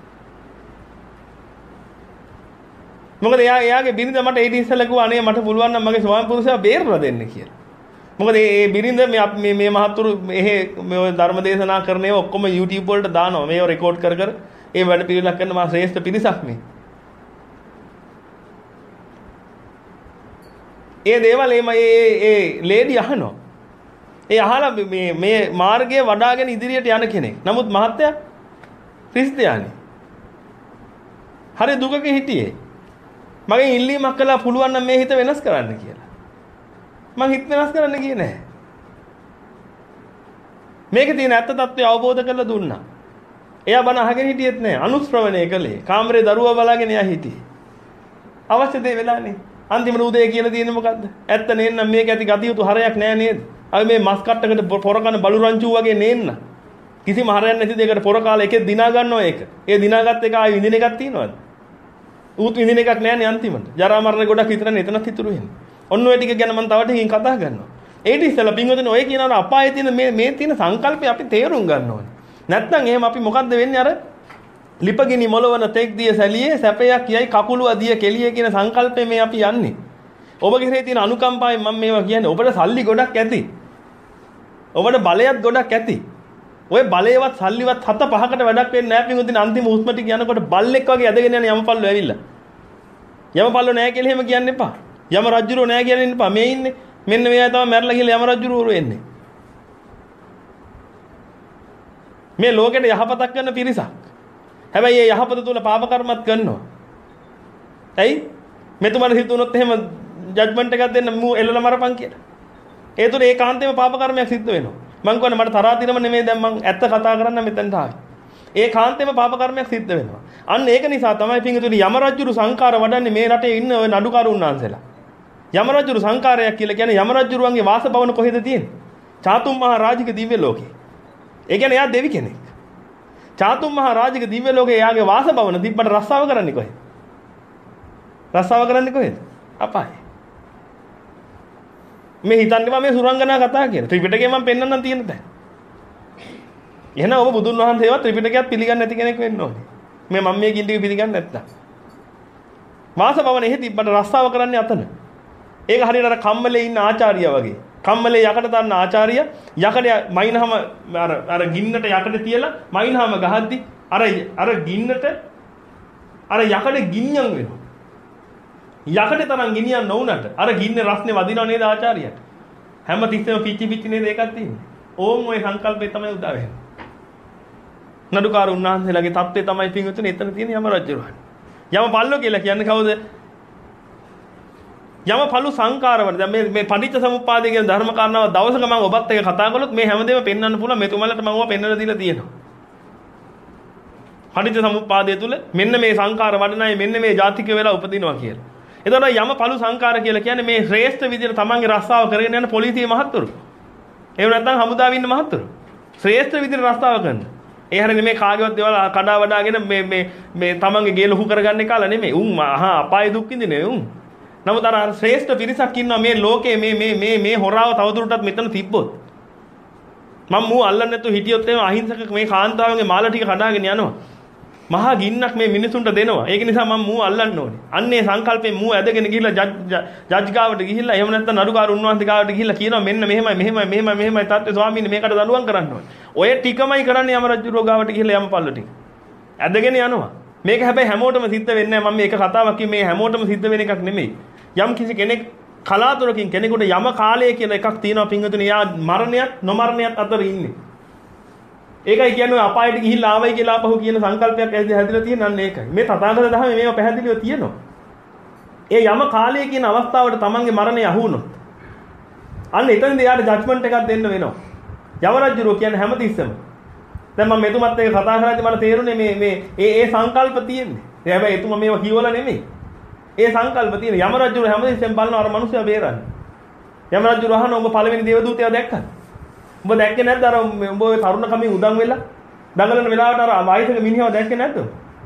මොකද එයා එයාගේ බිරිඳ මට ඒ ඉස්සෙල්ලා කිව්වා අනේ මට පුළුවන් නම් මගේ ස්වාමි පුරුෂයා බේරලා දෙන්න කියලා. මොකද මේ බිරිඳ මේ මේ මහත්තුරු මේ මේ ධර්ම දේශනා කරන ඒවා ඔක්කොම YouTube වලට දානවා. මේව රෙකෝඩ් කර කර ඒ වැඩ පිළිවෙලක් කරන මා ශ්‍රේෂ්ඨ පිරිසක් මේ. ඒ දේවල් මේ ඒ ලේඩි අහනවා. ඒ අහලා මේ මේ මාර්ගයේ වඩාගෙන ඉදිරියට යන කෙනෙක්. නමුත් මහත්තයා ක්‍රිස්තියානි. හරි දුකක හිටියේ. මගෙන් ඉල්ලීමක් කළා පුළුවන් නම් මේ හිත වෙනස් කරන්න කියලා. මං හිත වෙනස් කරන්න ගියේ නැහැ. මේකේ තියෙන ඇත්ත తත්වය අවබෝධ කරලා දුන්නා. එයා බණ අහගෙන හිටියෙත් නැහැ. අනුශ්‍රවණය කළේ. කාමරේ දරුවා බලාගෙන එයා හිටියේ. අවශ්‍ය දේ වෙලානේ. අන්තිමට උදේ කියලා තියෙන්නේ මොකද්ද? ඇත්ත නේන්නම් මේක ඇති ගතියුතු හරයක් නෑ නේද? අපි මේ මස් කට්ටකට පොර කන බලු රංචු වගේ නේන්න. කිසිම හරයක් නැති දෙයකට පොර කාලා එකේ දිනා ගන්නවා ඒක. ඒ දිනාගත් එක ආයෙ විඳින එකක් තියනවද? ඌත් විඳින එකක් නෑනේ අන්තිමට. ජරා මරණ ගොඩක් විතරනේ එතනත් ඉතුරු වෙන්නේ. ඔන්න ඔය ටික ගැන මම තව ටිකකින් කතා කරනවා. ඒටි ඉස්සලා පින්වතුනි ඔය කියනවා අපායේ තියෙන මේ මේ තියෙන සංකල්පය අපි තේරුම් ගන්න ඕනේ. නැත්නම් එහෙම අපි මොකද්ද වෙන්නේ අර ලිපගිනි මොලවන තෙක් දිය සැලියේ සැපයක් යයි කකුලුව දිය කෙලියේ කියන සංකල්පේ මේ අපි යන්නේ. ඔබ කෙරේ තියෙන අනුකම්පාවෙන් මම මේවා කියන්නේ. ඔබට සල්ලි ගොඩක් ඇති. ඔබට බලයත් ගොඩක් ඇති. ඔය බලයවත් සල්ලිවත් හත පහකට වැඩක් වෙන්නේ නැහැ පින්වතුනි. අන්තිම උස්ම ටික යනකොට බල්ලෙක් වගේ ඇදගෙන යන යමපල්ලෝ ඇවිල්ලා. යමපල්ලෝ නැහැ කියලා එහෙම කියන්න එපා. යම රජුරෝ නැහැ කියලා ඉන්න එපා. මේ ඉන්නේ. මෙන්න මෙයා තමයි මැරලා ගිහලා යම රජුරෝ එන්නේ. මේ ලෝකෙට යහපතක් කරන පිරිසක්. හැබැයි මේ යහපත තුල පාප කර්මත් කරනවා. ඇයි? මෙතුමාට හිතුනොත් එහෙම ජජ්මන්ට් එකක් දෙන්න මූ එල්ලලා මරපන් කියලා. ඒ තුල ඒකාන්තයෙන්ම පාප කර්මයක් සිද්ධ වෙනවා. මං කියන්නේ මට තරහා තිනම නෙමෙයි දැන් මං ඇත්ත කතා කරන්න මෙතනට ආවේ. ඒකාන්තයෙන්ම පාප කර්මයක් සිද්ධ වෙනවා. අන්න ඒක නිසා තමයි පිංගුතුනි යම රජුරු සංකාර වඩන්නේ මේ රටේ ඉන්න ඔය නඩුකරුන් ආන්සලා. යම රජුරු සංකාරයක් කියලා කියන්නේ යම රජුරුවන්ගේ වාසභවන කොහෙද තියෙන්නේ? චාතුම් මහ රාජික දිව්‍ය ලෝකේ. ඒ කියන්නේ එයා දෙවි කෙනෙක්. චාතුම් මහ රාජික දිව්‍ය ලෝකේ එයාගේ වාසභවන තිබ්බට රස්සාව කරන්නේ කොහෙද? රස්සාව කරන්නේ කොහෙද? අපායේ. මේ හිතන්නේ මේ සුරංගනා කතා කියලා. ත්‍රිපිටකේ මම පෙන්නන්නම් තියෙන තැන. එහෙනම් ඔබ බුදුන් වහන්සේවත් ත්‍රිපිටකයත් පිළිගන්නේ නැති කෙනෙක් වෙන්න ඕනේ. මේ මම මේ කින්ටික පිළිගන්නේ නැත්තම්. වාසභවන එහෙ තිබ්බට රස්සාව කරන්නේ අතන. ඒක හරියට අර කම්මලේ ඉන්න ආචාර්යයා වගේ. කම්මලේ යකඩ දාන්න ආචාර්ය යකඩ මයින්හම අර අර ගින්නට යකඩ තියලා මයින්හම ගහද්දි අර අර ගින්නට අර යකඩ ගින්නියම් වෙනවා. යකඩ තරම් ගිනියම් නොවුනට අර ගින්නේ රස්නේ වදිනව නේද ආචාර්යයට? හැම තිස්සෙම පිච්චි පිච්චි නේද ඒකක් තියෙන්නේ. ඕම් ওই සංකල්පේ තමයි උදා වෙන්නේ. නඩුකාර උන්වහන්සේලාගේ தත්ත්වය තමයි පින්විතුනේ එතන තියෙන යම රජුරුවන්. යම පල්ලෝ කියලා කියන්නේ කවුද? යම පළු සංකාරවල දැන් මේ මේ පටිච්ච සමුප්පාදය කියන ධර්ම කාරණාව දවසක මම ඔබත් එක්ක කතා කළොත් මේ හැමදේම පෙන්වන්න පුළුවන්. මෙතුමලට මම ඔවා පෙන්වලා දීලා තියෙනවා. පටිච්ච සමුප්පාදය තුල මෙන්න මේ සංකාර වඩනයි මෙන්න මේ ජාතික වෙලා උපදිනවා කියලා. එතකොට යම පළු සංකාර කියලා කියන්නේ මේ ශ්‍රේෂ්ඨ විදිහට තමන්ගේ රස්සාව කරගෙන යන පොලිසිය මහත්තුරු. එහෙම නැත්නම් හමුදාවේ ඉන්න මහත්තුරු. ශ්‍රේෂ්ඨ විදිහට රස්සාව කරන. ඒ හැරෙන්නේ මේ කාගේවත් දේවල් කඩා වඩාගෙන මේ මේ මේ තමන්ගේ ගේ ලොකු කරගන්න එකලා නෙමෙයි. උන් අහා අපාය දුක් විඳිනේ උන්. නමුත් අර ශ්‍රේෂ්ඨ පිරිසක් ඉන්නවා මේ ලෝකේ මේ මේ මේ මේ හොරාව තවදුරටත් මෙතන තිබ්බොත්. මම මූ අල්ලන්නේ නැතුව හිටියොත් එහෙම අහිංසක මේ කාන්තාවගේ මාළ ටික කඩාගෙන යනවා. මහා ගින්නක් මේ මිනිසුන්ට දෙනවා. ඒක නිසා මම මූ අල්ලන්න ඕනේ. අන්නේ සංකල්පයෙන් මූ ඇදගෙන ගිහිල්ලා ජජ් ගාවට ගිහිල්ලා එහෙම නැත්නම් නඩුකාර උන්වහන්සේ ගාවට ගිහිල්ලා කියනවා මෙන්න මෙහෙමයි මෙහෙමයි මෙහෙමයි මෙහෙමයි තාත්තේ ස්වාමීන් මේකට දඬුවම් කරන්න ඕනේ. ඔය ටිකමයි කරන්නේ යම රජුරෝ ගාවට ගිහිල්ලා යම පල්ල ටික. ඇදගෙන යනවා. මේක හැබැයි හැමෝටම සිද්ධ වෙන්නේ නැහැ. මම මේක කතාවක් කිව්වේ මේ හැමෝටම සිද්ධ වෙන එකක් නෙමෙයි. යම් කිසි කෙනෙක් කලාතුරකින් කෙනෙකුට යම කාලය කියලා එකක් තියෙනවා පින්වතුනි. යා මරණයත් නොමරණයත් අතර ඉන්නේ. ඒකයි කියන්නේ අපායට ගිහිල්ලා ආවයි කියලා ආපහු කියන සංකල්පයක් ඇද්ද හැදිලා තියෙන අන්න ඒකයි. මේ තථාගත ධර්මයේ මේවා පැහැදිලිව තියෙනවා. ඒ යම කාලය කියන අවස්ථාවට තමන්ගේ මරණය අහු වුණොත් අන්න එතනදී යාට ජජ්මන්ට් එකක් දෙන්න වෙනවා. යම රජුරෝ කියන්නේ හැමතිස්සෙම. දැන් මම මෙතුමත් එක්ක කතා කරද්දී මට තේරුනේ මේ මේ ඒ ඒ සංකල්ප තියෙන්නේ. ඒ හැබැයි එතුමා මේවා කියවලා නෙමෙයි. ඒ සංකල්ප තියෙන යම රජුරෝ හැමතිස්සෙම බලනවා අර මිනිස්සයා බේරන්නේ. යම රජුරෝ අහන ඔබ පළවෙනි දේවදූතයා දැක්කද? ඔබ දැක්කේ නැද්ද අර උඹ ඔය තරුණ කමින් උදන් වෙලා දඟලන වෙලාවට අර වයසක මිනිහව දැක්කේ නැද්ද?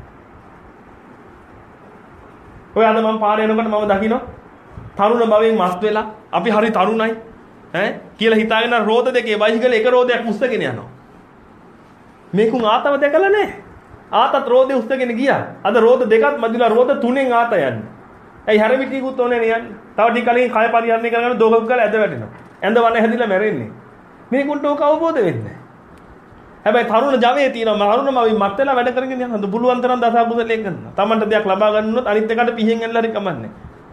ඔය අද මම පාරේ යනකොට මම දකින්න තරුණ භවයෙන් මස් වෙලා අපි හරි තරුණයි ඈ කියලා හිතාගෙන රෝද දෙකේ බයිසිකල් එක රෝදයක් උස්සගෙන යනවා. මේකුන් ආතව දැකලා නැහැ. ආතත් රෝදේ උස්සගෙන ගියා. අද රෝද දෙකක් මැදිලා රෝද තුනෙන් ආත යන්නේ. ඇයි හැරමිටිකුත් ඕනේ නේ යන්නේ. තව ටික කලින් කය පරිහරණය කරගෙන දෝගක් ගාලා ඇද වැටෙනවා. ඇඳ වන හැදිලා මැරෙන්නේ. මේකුන්ට ඕක අවබෝධ වෙන්නේ නැහැ. හැබැයි තරුණ ජවයේ තියෙනවා තරුණම අපි මත් වෙලා වැඩ කරගෙන යනවා. පුළුවන් තරම් දස අකුසලයේ කරනවා. Tamanට දෙයක් ලබා ගන්නොත් අනිත් එකට පිහින් ඇන්නලා හරි කමන්නේ.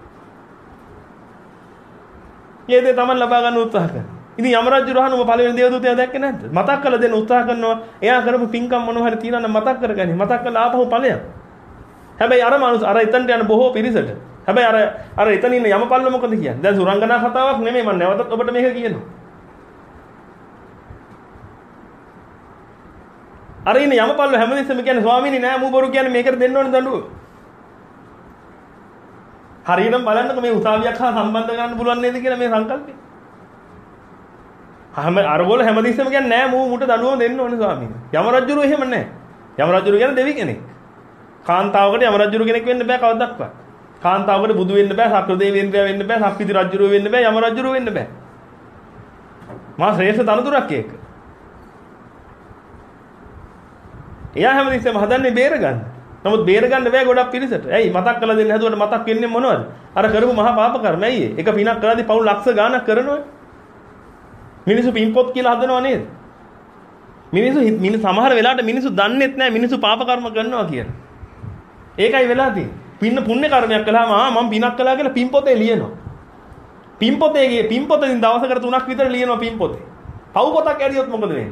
මේ දේ Taman ලබා ගන්න උත්සාහ කරනවා. ඉතින් යම රජු රහනුම පළවෙනි දේවදූතයා දැක්කේ නැද්ද? මතක් කරලා දෙන්න උත්සාහ කරනවා. එයා කරපු පින්කම් මොනවා හරි තියනවා නම් මතක් කරගනි. මතක් කරලා ආපහු ඵලයක්. හැබැයි අර මානුස් අර එතනට යන බොහෝ පිරිසට. හැබැයි අර අර එතන ඉන්න යමපල්ල මොකද කියන්නේ? දැන් සුරංගනා කතාවක් නෙමෙයි මම නැවතත් ඔබට මේක කියනවා. අර ඉන්න යමපල්ල හැමදෙස්සම කියන්නේ ස්වාමීනි නෑ මූ බොරු කියන්නේ මේකට දෙන්න ඕනේ දඬුව. හරියටම බලන්නකො මේ උසාවියක් හා සම්බන්ධ කරන්න පුළුවන් නේද කියලා මේ සංකල්පේ. හැම අරගොල්ල හැමදෙස්සම කියන්නේ නෑ මූ මුට දඬුවම දෙන්න ඕනේ ස්වාමීනි. යම රජුරු එහෙම නෑ. යම රජුරු කියන්නේ දෙවි කෙනෙක්. කාන්තාවකට යම රජුරු කෙනෙක් වෙන්න බෑ කවදාවත්. කාන්තාවකට බුදු වෙන්න බෑ, සක්‍ර දේවේන්ද්‍රයා වෙන්න බෑ, සක්විති රජුරු වෙන්න බෑ, යම රජුරු වෙන්න බෑ. මා ශ්‍රේෂ්ඨ තනතුරක් ඒක. එයා හැමදෙස්සම හදන්නේ බේර ගන්න. නමුත් බේර ගන්න බෑ ගොඩක් පිරිසට. ඇයි මතක් කරලා දෙන්න හැදුවට මතක් වෙන්නේ මොනවද? අර කරපු මහා පාප කර්ම. ඇයි ඒක පිනක් කරලාදී පවුල් ලක්ෂ ගාණක් කරනවා. මිනිස්සු පින්පොත් කියලා හදනව නේද? මිනිස්සු මිනිස් සමහර වෙලාවට මිනිස්සු දන්නේත් නැහැ මිනිස්සු පාප කර්ම කරනවා කියලා. ඒකයි වෙලා තියෙන්නේ. පින්න පුණ්‍ය කර්මයක් කළාම ආ මම පිනක් කළා කියලා පින්පොතේ ලියනවා. පින්පොතේ ගියේ පින්පොතෙන් දවසකට තුනක් විතර ලියනවා පින්පොතේ. පව් පොතක් ඇරියොත් මොකද වෙන්නේ?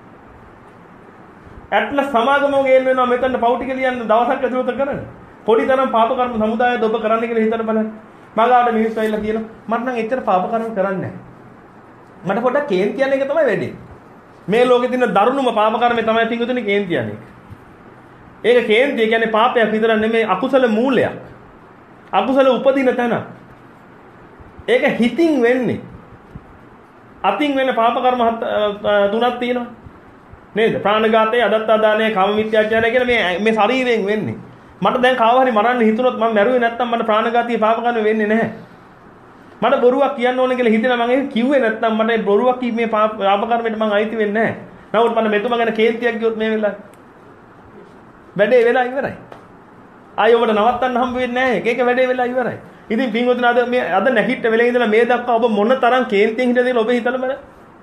ඇට්ලස් සමාගමෝ ගේන්න වෙනවා මෙතන පව් ටික ලියන්න දවසක් ඇතුළත කරන්න. පොඩි තරම් පාප කර්ම සමුදායද ඔබ කරන්න කියලා හිතන්න බලන්න. මගාට මිනිස්සු ඇවිල්ලා කියනවා මට නම් එච්චර පාප කර්ම කරන්නේ නැහැ. මට පොඩ්ඩක් කේන් කියන එක තමයි වැඩි. මේ ලෝකේ තියෙන දරුණුම පාප කර්මය තමයි පිටුතුනේ කේන් කියන්නේ. ඒක කේන්තිය කියන්නේ පාපයක් විතර නෙමෙයි අකුසල මූලයක්. අකුසල උපදින තැන. ඒක හිතින් වෙන්නේ. අතින් වෙන පාප කර්ම තුනක් තියෙනවා. නේද? ප්‍රාණඝාතය, අදත්තාදානය, කාම මිත්‍යාචාරය කියලා මේ මේ ශරීරයෙන් වෙන්නේ. මට දැන් කාව හරි මරන්න හිතුනොත් මම මැරුවේ නැත්තම් මට ප්‍රාණඝාතීය පාප කර්ම වෙන්නේ නැහැ. මට බොරුවක් කියන්න ඕනේ කියලා හිතෙනවා මම ඒක කිව්වේ නැත්තම් මට බොරුවක් කීමේ පාප කර්මයට මම අයිති වෙන්නේ නැහැ. නමුත් මම මෙතුමා ගැන කේන්තියක් ගියොත් මේ වෙලාවේ වැඩේ වෙලා ඉවරයි. ආයෙ ඔබට නවත්තන්න හම්බ වෙන්නේ නැහැ. ඒක වැඩේ වෙලා ඉවරයි. ඉතින් පින්වතුනි අද මේ අද නැගිට වෙලේ ඉඳලා මේ දක්වා ඔබ මොන තරම් කේන්තියෙන් හිටද කියලා ඔබ හිතලා බලන්න.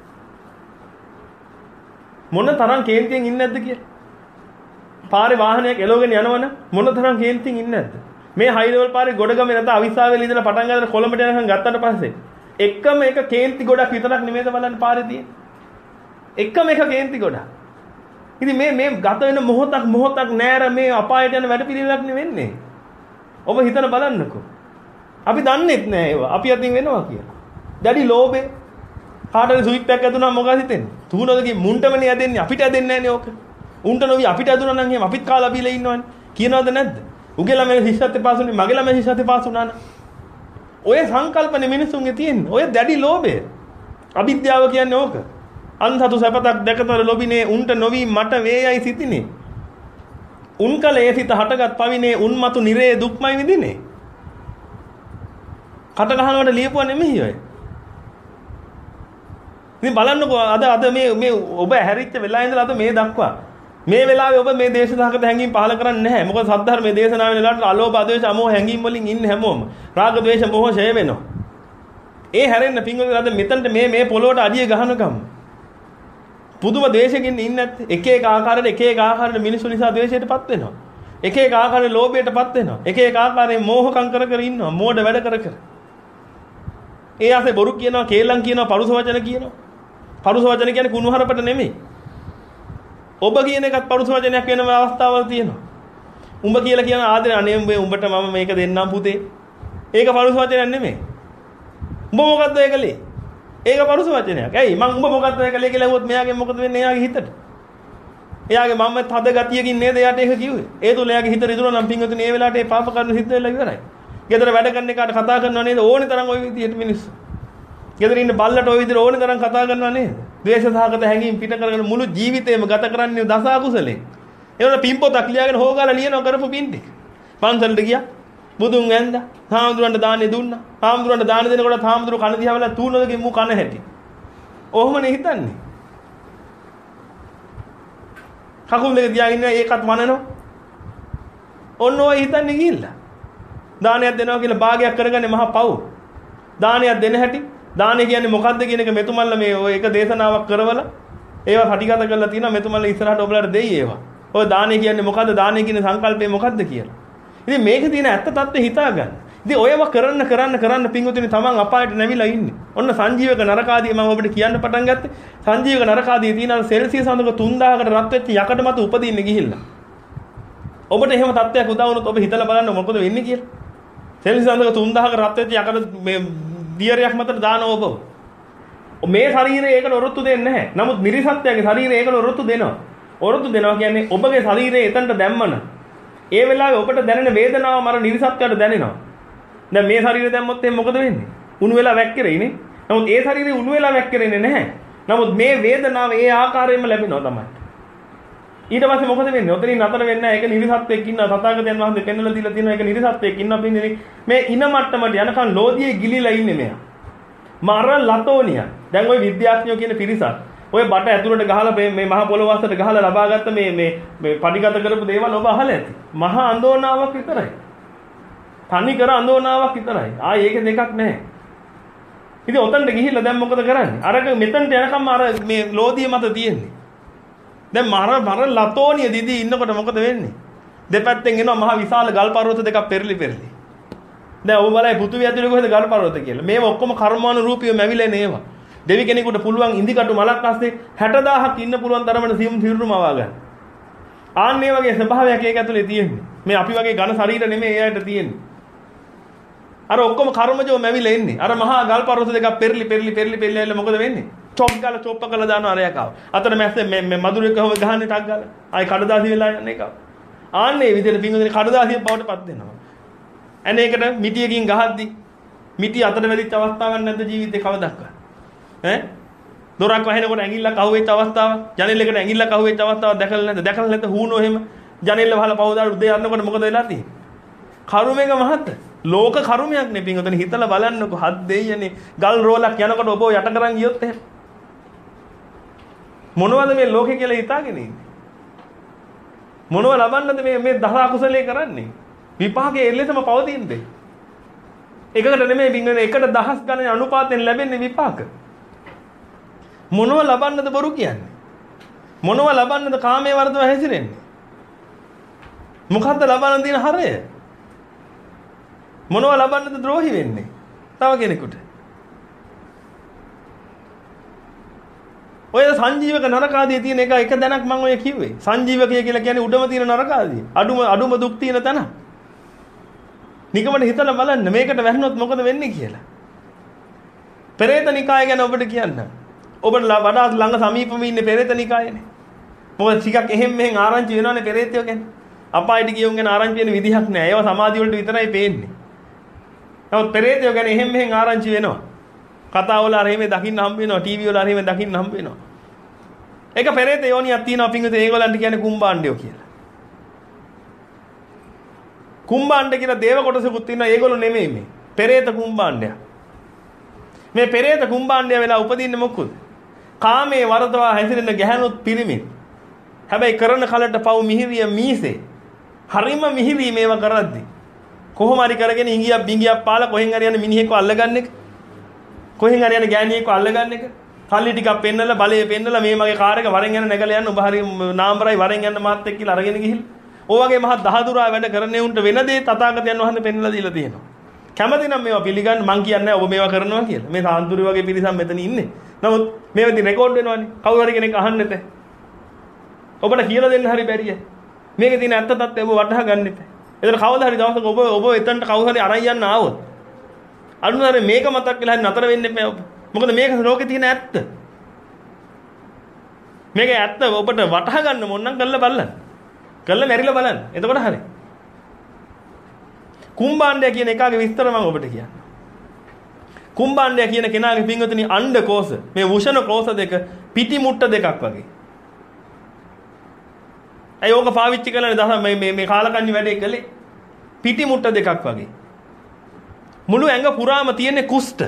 මොන තරම් කේන්තියෙන් ඉන්නේ නැද්ද කියලා. පාරේ වාහනයක් එලවගෙන යනවනම් මොන තරම් කේන්තියෙන් ඉන්නේ නැද්ද? මේ හයි ලෙවල් පාරේ ගොඩගම නැත අවිස්සාවෙල ඉඳලා පටන් ගන්න කොළඹට යනකම් ගත්තට පස්සේ එකම එක කේන්ති ගොඩක් විතරක් නෙමෙයිද බලන්න පාරේ තියෙන්නේ. එකම එක කේන්ති ගොඩක්. ඉතින් මේ මේ ගත වෙන මොහොතක් මොහොතක් නෑර මේ අපායට යන වැඩ පිළිවෙලක් නෙවෙන්නේ. ඔබ හිතන බලන්නකෝ. අපි දන්නේත් නෑ ඒවා. අපි අතින් වෙනවා කියලා. දැඩි ලෝභේ කාටද සුවිප් එකක් ඇදුනා මොකද හිතෙන්නේ? තුනෝදගේ මුන්ටමනේ ඇදෙන්නේ අපිට ඇදෙන්නේ නෑනේ ඕක. උන්ට නොවි අපිට ඇදුනා නම් එහෙම අපිත් කාලා බීලා ඉන්නවනේ. කියනවද නැද්ද? උගේ ළමයි ශිෂ්‍යත්වයට පාස් වුණේ මගේ ළමයි ශිෂ්‍යත්වයට පාස් වුණා න ะ. ඔය සංකල්පනේ මිනිසුන්ගේ තියෙන්නේ. ඔය දැඩි ලෝභය. අවිද්‍යාව කියන්නේ ඕක. අන්සතු සපතක් දැකතර ලොබිනේ උන්ට නොවි මට වේයයි සිටිනේ. උන් කල ඒ සිත හටගත් පවිනේ උන් මතු නිරේ දුක්මයි විඳිනේ. කට ගහනවට ලියපුවා නෙමෙයි ඔය. ඉතින් බලන්නකෝ අද අද මේ මේ ඔබ හැරිච්ච වෙලාව ඉඳලා අද මේ දක්වා මේ වෙලාවේ ඔබ මේ දේශනාවකට හැංගීම් පහල කරන්නේ නැහැ. මොකද සද්ධර්මයේ දේශනාව වෙන වෙලාවට අලෝභ අධේශ අමෝහ හැංගීම් වලින් ඉන්නේ හැමෝම. රාග ද්වේෂ මොහ ඡය වෙනවා. ඒ හැරෙන්න පිංගුතුනි අද මෙතනට මේ මේ පොළොවට අඩිය ගහනකම් පුදුම ද්වේෂකින් ඉන්නේ නැත්. එක එක ආකාරයට එක එක ආකාරයට මිනිස්සු නිසා ද්වේෂයටපත් වෙනවා. එක එක ආකාරයේ ලෝභයටපත් වෙනවා. එක එක ආකාරයේ මෝහකම් කර කර ඉන්නවා. මෝඩ වැඩ කර කර. ඒ ආසේ බොරු කියනවා, කේලම් කියනවා, පරුස වචන කියනවා. පරුස වචන කියන්නේ කුණුහරුපට නෙමෙයි. ඔබ කියන එකත් පරුස වචනයක් වෙනම අවස්ථාවල් තියෙනවා. උඹ කියලා කියන ආදරේ අනේ උඹේ උඹට මම මේක දෙන්නම් පුතේ. ඒක පරුස වචනයක් නෙමෙයි. උඹ මොකද්ද ඒ කලේ? ඒක පරුස වචනයක්. ඇයි මං උඹ මොකද්ද ඒ කලේ කියලා ඇහුවොත් මෙයාගෙන් මොකද වෙන්නේ එයාගේ හිතට? එයාගේ මම්ම තද ගතියකින් නේද එයාට ඒක කිව්වේ. ඒ තුල එයාගේ හිත රිදුණා නම් පින්වතුනි ඒ වෙලාවට ඒ පාප කර්ම සිද්ධ වෙලා ඉවරයි. ගෙදර වැඩ කරන එකාට කතා කරනවා නේද? ඕනේ තරම් ওই විදිහට මිනිස්සු. ගෙදර ඉන්න බල්ලට ওই විදිහට ඕනේ තරම් කතා කරනවා නේද? ද්වේෂ සහගත හැඟීම් පිට කරගෙන මුළු ජීවිතේම ගත කරන්නේ දස අකුසලේ. ඒවල පින්පොතක් ලියාගෙන හොගාලා ලියනවා කරපු පින් ටික. පන්සලට ගියා. බුදුන් වැඳා. හාමුදුරන්ට දාන්නේ දුන්නා. හාමුදුරන්ට දාන දෙනකොට හාමුදුරු කන දිහා බලලා තූනලකින් මු කන හැටි. ඔහොමනේ හිතන්නේ. කකුල් දෙක තියාගෙන ඒකත් වනනවා. ඔන්න ඔය හිතන්නේ ගිහිල්ලා. දානයක් දෙනවා කියලා භාගයක් කරගන්නේ මහා පව්. දානයක් දෙන හැටි. දානය කියන්නේ මොකද්ද කියන එක මෙතුමල්ලා මේ ඔය එක දේශනාවක් කරවලා ඒවා හටිගත කරලා තියෙනවා මෙතුමල්ලා ඉස්සරහට ඔබලාට දෙයි ඒවා. ඔය දානය කියන්නේ මොකද්ද? දානය කියන සංකල්පය මොකද්ද කියලා. ඉතින් මේක තියෙන ඇත්ත తත්ත්වය හිතා ගන්න. ඉතින් ඔයව කරන්න කරන්න කරන්න පින්වතුනි තමන් අපායට නැවිලා ඉන්නේ. ඔන්න සංජීවක නරකාදී මම ඔබට කියන්න පටන් ගත්තේ. සංජීවක නරකාදී තියෙන සෙල්සියස් අංශක තුන් දාහකට රත් වෙච්ච යකඩ මත උපදින්න ගිහිල්ලා. ඔබට එහෙම තත්ත්වයක් උදා වුණොත් ඔබ හිතලා බලන්න මොකද වෙන්නේ කියලා. සෙල්සියස් අංශක තුන් දාහක රත් වෙච්ච යකඩ මේ දියරයක් මතට දානවා ඔබ. මේ ශරීරය ඒකට ඔරොත්තු දෙන්නේ නැහැ. නමුත් නිරිසත්ත්වයේ ශරීරය ඒකට ඔරොත්තු දෙනවා. ඔරොත්තු දෙනවා කියන්නේ ඔබගේ ශරීරය එතනට දැම්මන. ඒ වෙලාවේ ඔබට දැනෙන වේදනාව මර නිරිසත්ත්වයට දැනෙනවා. දැන් මේ ශරීරය දැම්මොත් එහෙනම් මොකද වෙන්නේ? උණු වෙලා වැක්කිරෙයිනේ. නමුත් ඒ ශරීරය උණු වෙලා වැක්කිරෙන්නේ නැහැ. නමුත් මේ වේදනාව ඒ ආකාරයෙන්ම ලැබෙනවා තමයි. ඊට පස්සේ මොකද වෙන්නේ? ඔතනින් නතර වෙන්නේ නැහැ. ඒක නිරිසත්ත්වයක් ඉන්නවා. තථාගතයන් වහන්සේ පෙන්වලා දීලා තියෙනවා. ඒක නිරිසත්ත්වයක් ඉන්නවා පින්නේ. මේ ඉන මට්ටමට යනකම් ලෝදියේ ගිලිලා ඉන්නේ මෙයා. මර ලතෝනිය. දැන් ওই විද්‍යාඥයෝ කියන පිරිසක් ඔය බට ඇතුළට ගහලා මේ මහ පොළොව අස්සට ගහලා ලබාගත්ත මේ මේ මේ පරිගත කරපු දේවල් ඔබ අහලා ඇති. මහා අඳෝනාවක් විතරයි. තනි කර අඳෝනාවක් විතරයි. ආයේ ඒක දෙකක් නැහැ. ඉතින් ඔතනට ගිහිල්ලා දැන් මොකද කරන්නේ? අරක මෙතනට යනකම් අර මේ ලෝදිය මත තියෙන්නේ. දැන් මර මර ලතෝනිය දිදී ඉන්නකොට මොකද වෙන්නේ? දෙපැත්තෙන් එනවා මහ විශාල ගල් පර්වත දෙකක් පෙරලි පෙරලි. දැන් ඔබ බලයි පෘථිවිය ඇතුලේ කොහෙද ගල් පර්වත කියලා. මේව ඔක්කොම කර්මානුරූපීව මැවිලා නේවා. දෙවි කෙනෙකුට පුළුවන් ඉන්දිකටු මලක් අස්සේ හැට දාහක් ඉන්න පුළුවන් තරමට සියුම් සිරුරුම වවා ගන්න. ආන් මේ වගේ ස්වභාවයක් ඒක ඇතුලේ තියෙන්නේ. මේ අපි වගේ ඝන ශරීර නෙමෙයි එයාට තියෙන්නේ. අර ඔක්කොම කර්මජෝ මැවිලා එන්නේ. අර මහා ගල් පර්වත දෙකක් පෙරලි පෙරලි පෙරලි පෙරලි ඇවිල්ලා මොකද වෙන්නේ? චොප් ගාලා චොප්ප කරලා දානවා අරයක් ආව. අතන මැස්සේ මේ මේ මදුරේ කහව ගහන්නේ ටක් ගාලා. ආයි කඩදාසි වෙලා යන එක. ආන්නේ විදිහට පින්වදින කඩදාසිය බවට පත් වෙනවා. අනේකට මිටියකින් ගහද්දි මිටි අතට වැදිච්ච අවස්ථාවක් නැද්ද ජීවිතේ කවදක්වත්? ඈ දොරක් වහිනකොට ඇඟිල්ලක් අහුවෙච්ච අවස්ථාවක්, ජනෙලෙකට ඇඟිල්ලක් අහුවෙච්ච අවස්ථාවක් දැකලා නැද්ද? දැකලා නැත්නම් හුනෝ එහෙම ජනෙල්ල වහලා පවදාලා උදේ යනකොට මොකද වෙලා තියෙන්නේ? කරුමේක මහත් ලෝක කරුමයක් නේ පින්වතුනි හිතලා බලන්නකො හත් දෙයියනේ ගල් රෝලක් යනකොට ඔබ යට කරන් ගියොත් එහෙම මොනවද මේ ලෝකේ කියලා හිතාගෙන ඉන්නේ? මොනව ලබන්නද මේ මේ දස අකුසලයේ කරන්නේ? විපාකයේ එල්ලෙතම පවතින්නේ. එකකට නෙමෙයි පින්වතුනි එකට දහස් ගණන් අනුපාතයෙන් ලැබෙන්නේ විපාක. මොනව ලබන්නද බොරු කියන්නේ? මොනව ලබන්නද කාමයේ වර්ධව හැසිරෙන්නේ? මොකද්ද ලබන්න තියෙන හරය? මොනව ලබන්නද ද්‍රෝහි වෙන්නේ? තව කෙනෙකුට. ඔය සංජීවක නරකාදී තියෙන එක එක දැනක් මම ඔය කිව්වේ. සංජීවකය කියලා කියන්නේ උඩම තියෙන නරකාදී. අඩුම අඩුම දුක් තියෙන තැන. නිකමට හිතලා බලන්න මේකට වැහුනොත් මොකද වෙන්නේ කියලා. පෙරේත නිකාය ගැන ඔබට කියන්න. ඔබට වඩා ළඟ සමීපෙම ඉන්නේ පෙරේත නිකායනේ. මොකද ටිකක් එහෙම් මෙහෙන් ආරංචි වෙනවනේ පෙරේතයෝ ගැන. අපායට ගියුන් ගැන ආරංචි වෙන විදිහක් නෑ. ඒවා සමාධිය වලට විතරයි පේන්නේ. නමුත් පෙරේතයෝ ගැන එහෙම් මෙහෙන් ආරංචි වෙනවා. කතා වල අර එහෙම දකින්න හම්බ වෙනවා. ටීවී වල අර එහෙම දකින්න හම්බ වෙනවා. ඒක පෙරේත යෝනියක් තියෙනවා පිංගුතේ ඒගොල්ලන්ට කියන්නේ කුම්බාණ්ඩයෝ කියලා. කුම්බාණ්ඩ කියලා දේව කොටසකුත් තියෙනවා. ඒගොල්ලෝ නෙමෙයි මේ. පෙරේත කුම්බාණ්ඩය. මේ පෙරේත කුම්බාණ්ඩය වෙලා උපදින්නේ මොකද? කාමයේ වරදවා හැසිරෙන ගැහණුත් පිරිමිත්. හැබැයි කරන කලට පව් මිහිරිය මීසේ. හරිම මිහිරි මේව කරද්දි. කොහොම හරි කරගෙන ඉංගියක් බිංගියක් පාලා කොහෙන් හරි යන මිනිහෙක්ව අල්ලගන්න එක. කොහෙන් හරි යන ගෑණියෙක්ව අල්ලගන්න එක. කල්ලි ටිකක් පෙන්නලා බලය පෙන්නලා මේ මගේ කාර් එක වරෙන් යන නැගලා යන්න ඔබ හරි නාම්බරයි වරෙන් යන්න මාත් එක්ක කියලා අරගෙන ගිහිල්ලා ඔය වගේ මහා දහදුරා වැඩ කරන්නේ උන්ට වෙන දේ තථාගතයන් වහන්සේ පෙන්වලා දීලා තියෙනවා. කැමති නම් මේවා පිළිගන්න මං කියන්නේ ඔබ මේවා කරනවා කියලා. මේ සාන්තුරි වගේ පිරිසක් මෙතන ඉන්නේ. නමුත් මේවා ඉතින් රෙකෝඩ් වෙනවනේ. කවුරු හරි කෙනෙක් අහන්න නැත. ඔබට කියලා දෙන්න හරි බැරිය. මේකේ තියෙන ඇත්ත තත්ත්වය ඔබ වටහා ගන්න එපා. එතන කවදා හරි දවසක ඔබ ඔබ එතනට කවුරු හරි අරන් යන්න ආවොත් අනුනර මේක මතක් වෙලා හරි නතර වෙන්න එපා. මොකද මේක ලෝකේ තියෙන ඇත්ත. මේක ඇත්ත ඔබට වටහා ගන්න මොන නම් කරලා බලන්න. කරලා මැරිලා බලන්න. එතකොට හරි. කුම්බාණ්ඩය කියන එකාගේ විස්තර මම ඔබට කියන්නම්. කුම්බාණ්ඩය කියන කෙනාගේ පින්වතුනි අණ්ඩ කෝෂ මේ වුෂණ කෝෂ දෙක පිටි මුට්ට දෙකක් වගේ. අය ඕක පාවිච්චි කරලානේ දහම මේ මේ මේ කාලකන්ණි වැඩේ කළේ. පිටි මුට්ට දෙකක් වගේ. මුළු ඇඟ පුරාම තියෙන කුෂ්ඨ.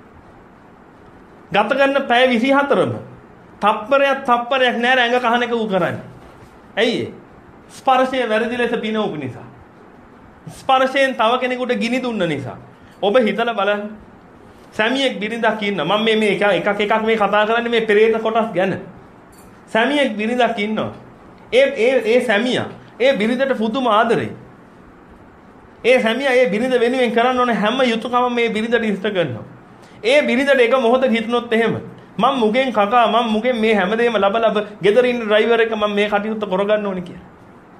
ගත කරන පැය විසිහතරම තප්පරයක් තප්පරයක් නෑර ඇඟ කහන එක ඌ කරන්නේ. ඇයි ඒ? ස්පර්ශය වැරදි ලෙස පිනවපු නිසා. ස්පර්ශයෙන් තව කෙනෙකුට ගිනි දුන්න නිසා. ඔබ හිතලා බලන්න. සැමියෙක් බිරිඳක් ඉන්න. මම මේ මේ එක එකක් එකක් මේ කතා කරන්නේ මේ පෙරේත කොටස් ගැන. සැමියෙක් බිරිඳක් ඉන්නවා. ඒ ඒ ඒ සැමියා ඒ බිරිඳට පුදුම ආදරේ. ඒ සැමියා ඒ බිරිඳ වෙනුවෙන් කරන්න ඕන හැම යුතුයකම මේ බිරිඳට ඉෂ්ට කරනවා. ඒ බිරිඳට එක මොහොතක හිතනොත් එහෙම මම මුගෙන් කකා මම මුගෙන් මේ හැමදේම ලබ ලබ ගෙදර ඉන්න ඩ්‍රයිවර් එක මම මේ කටයුත්ත කරගන්න ඕනේ කියලා.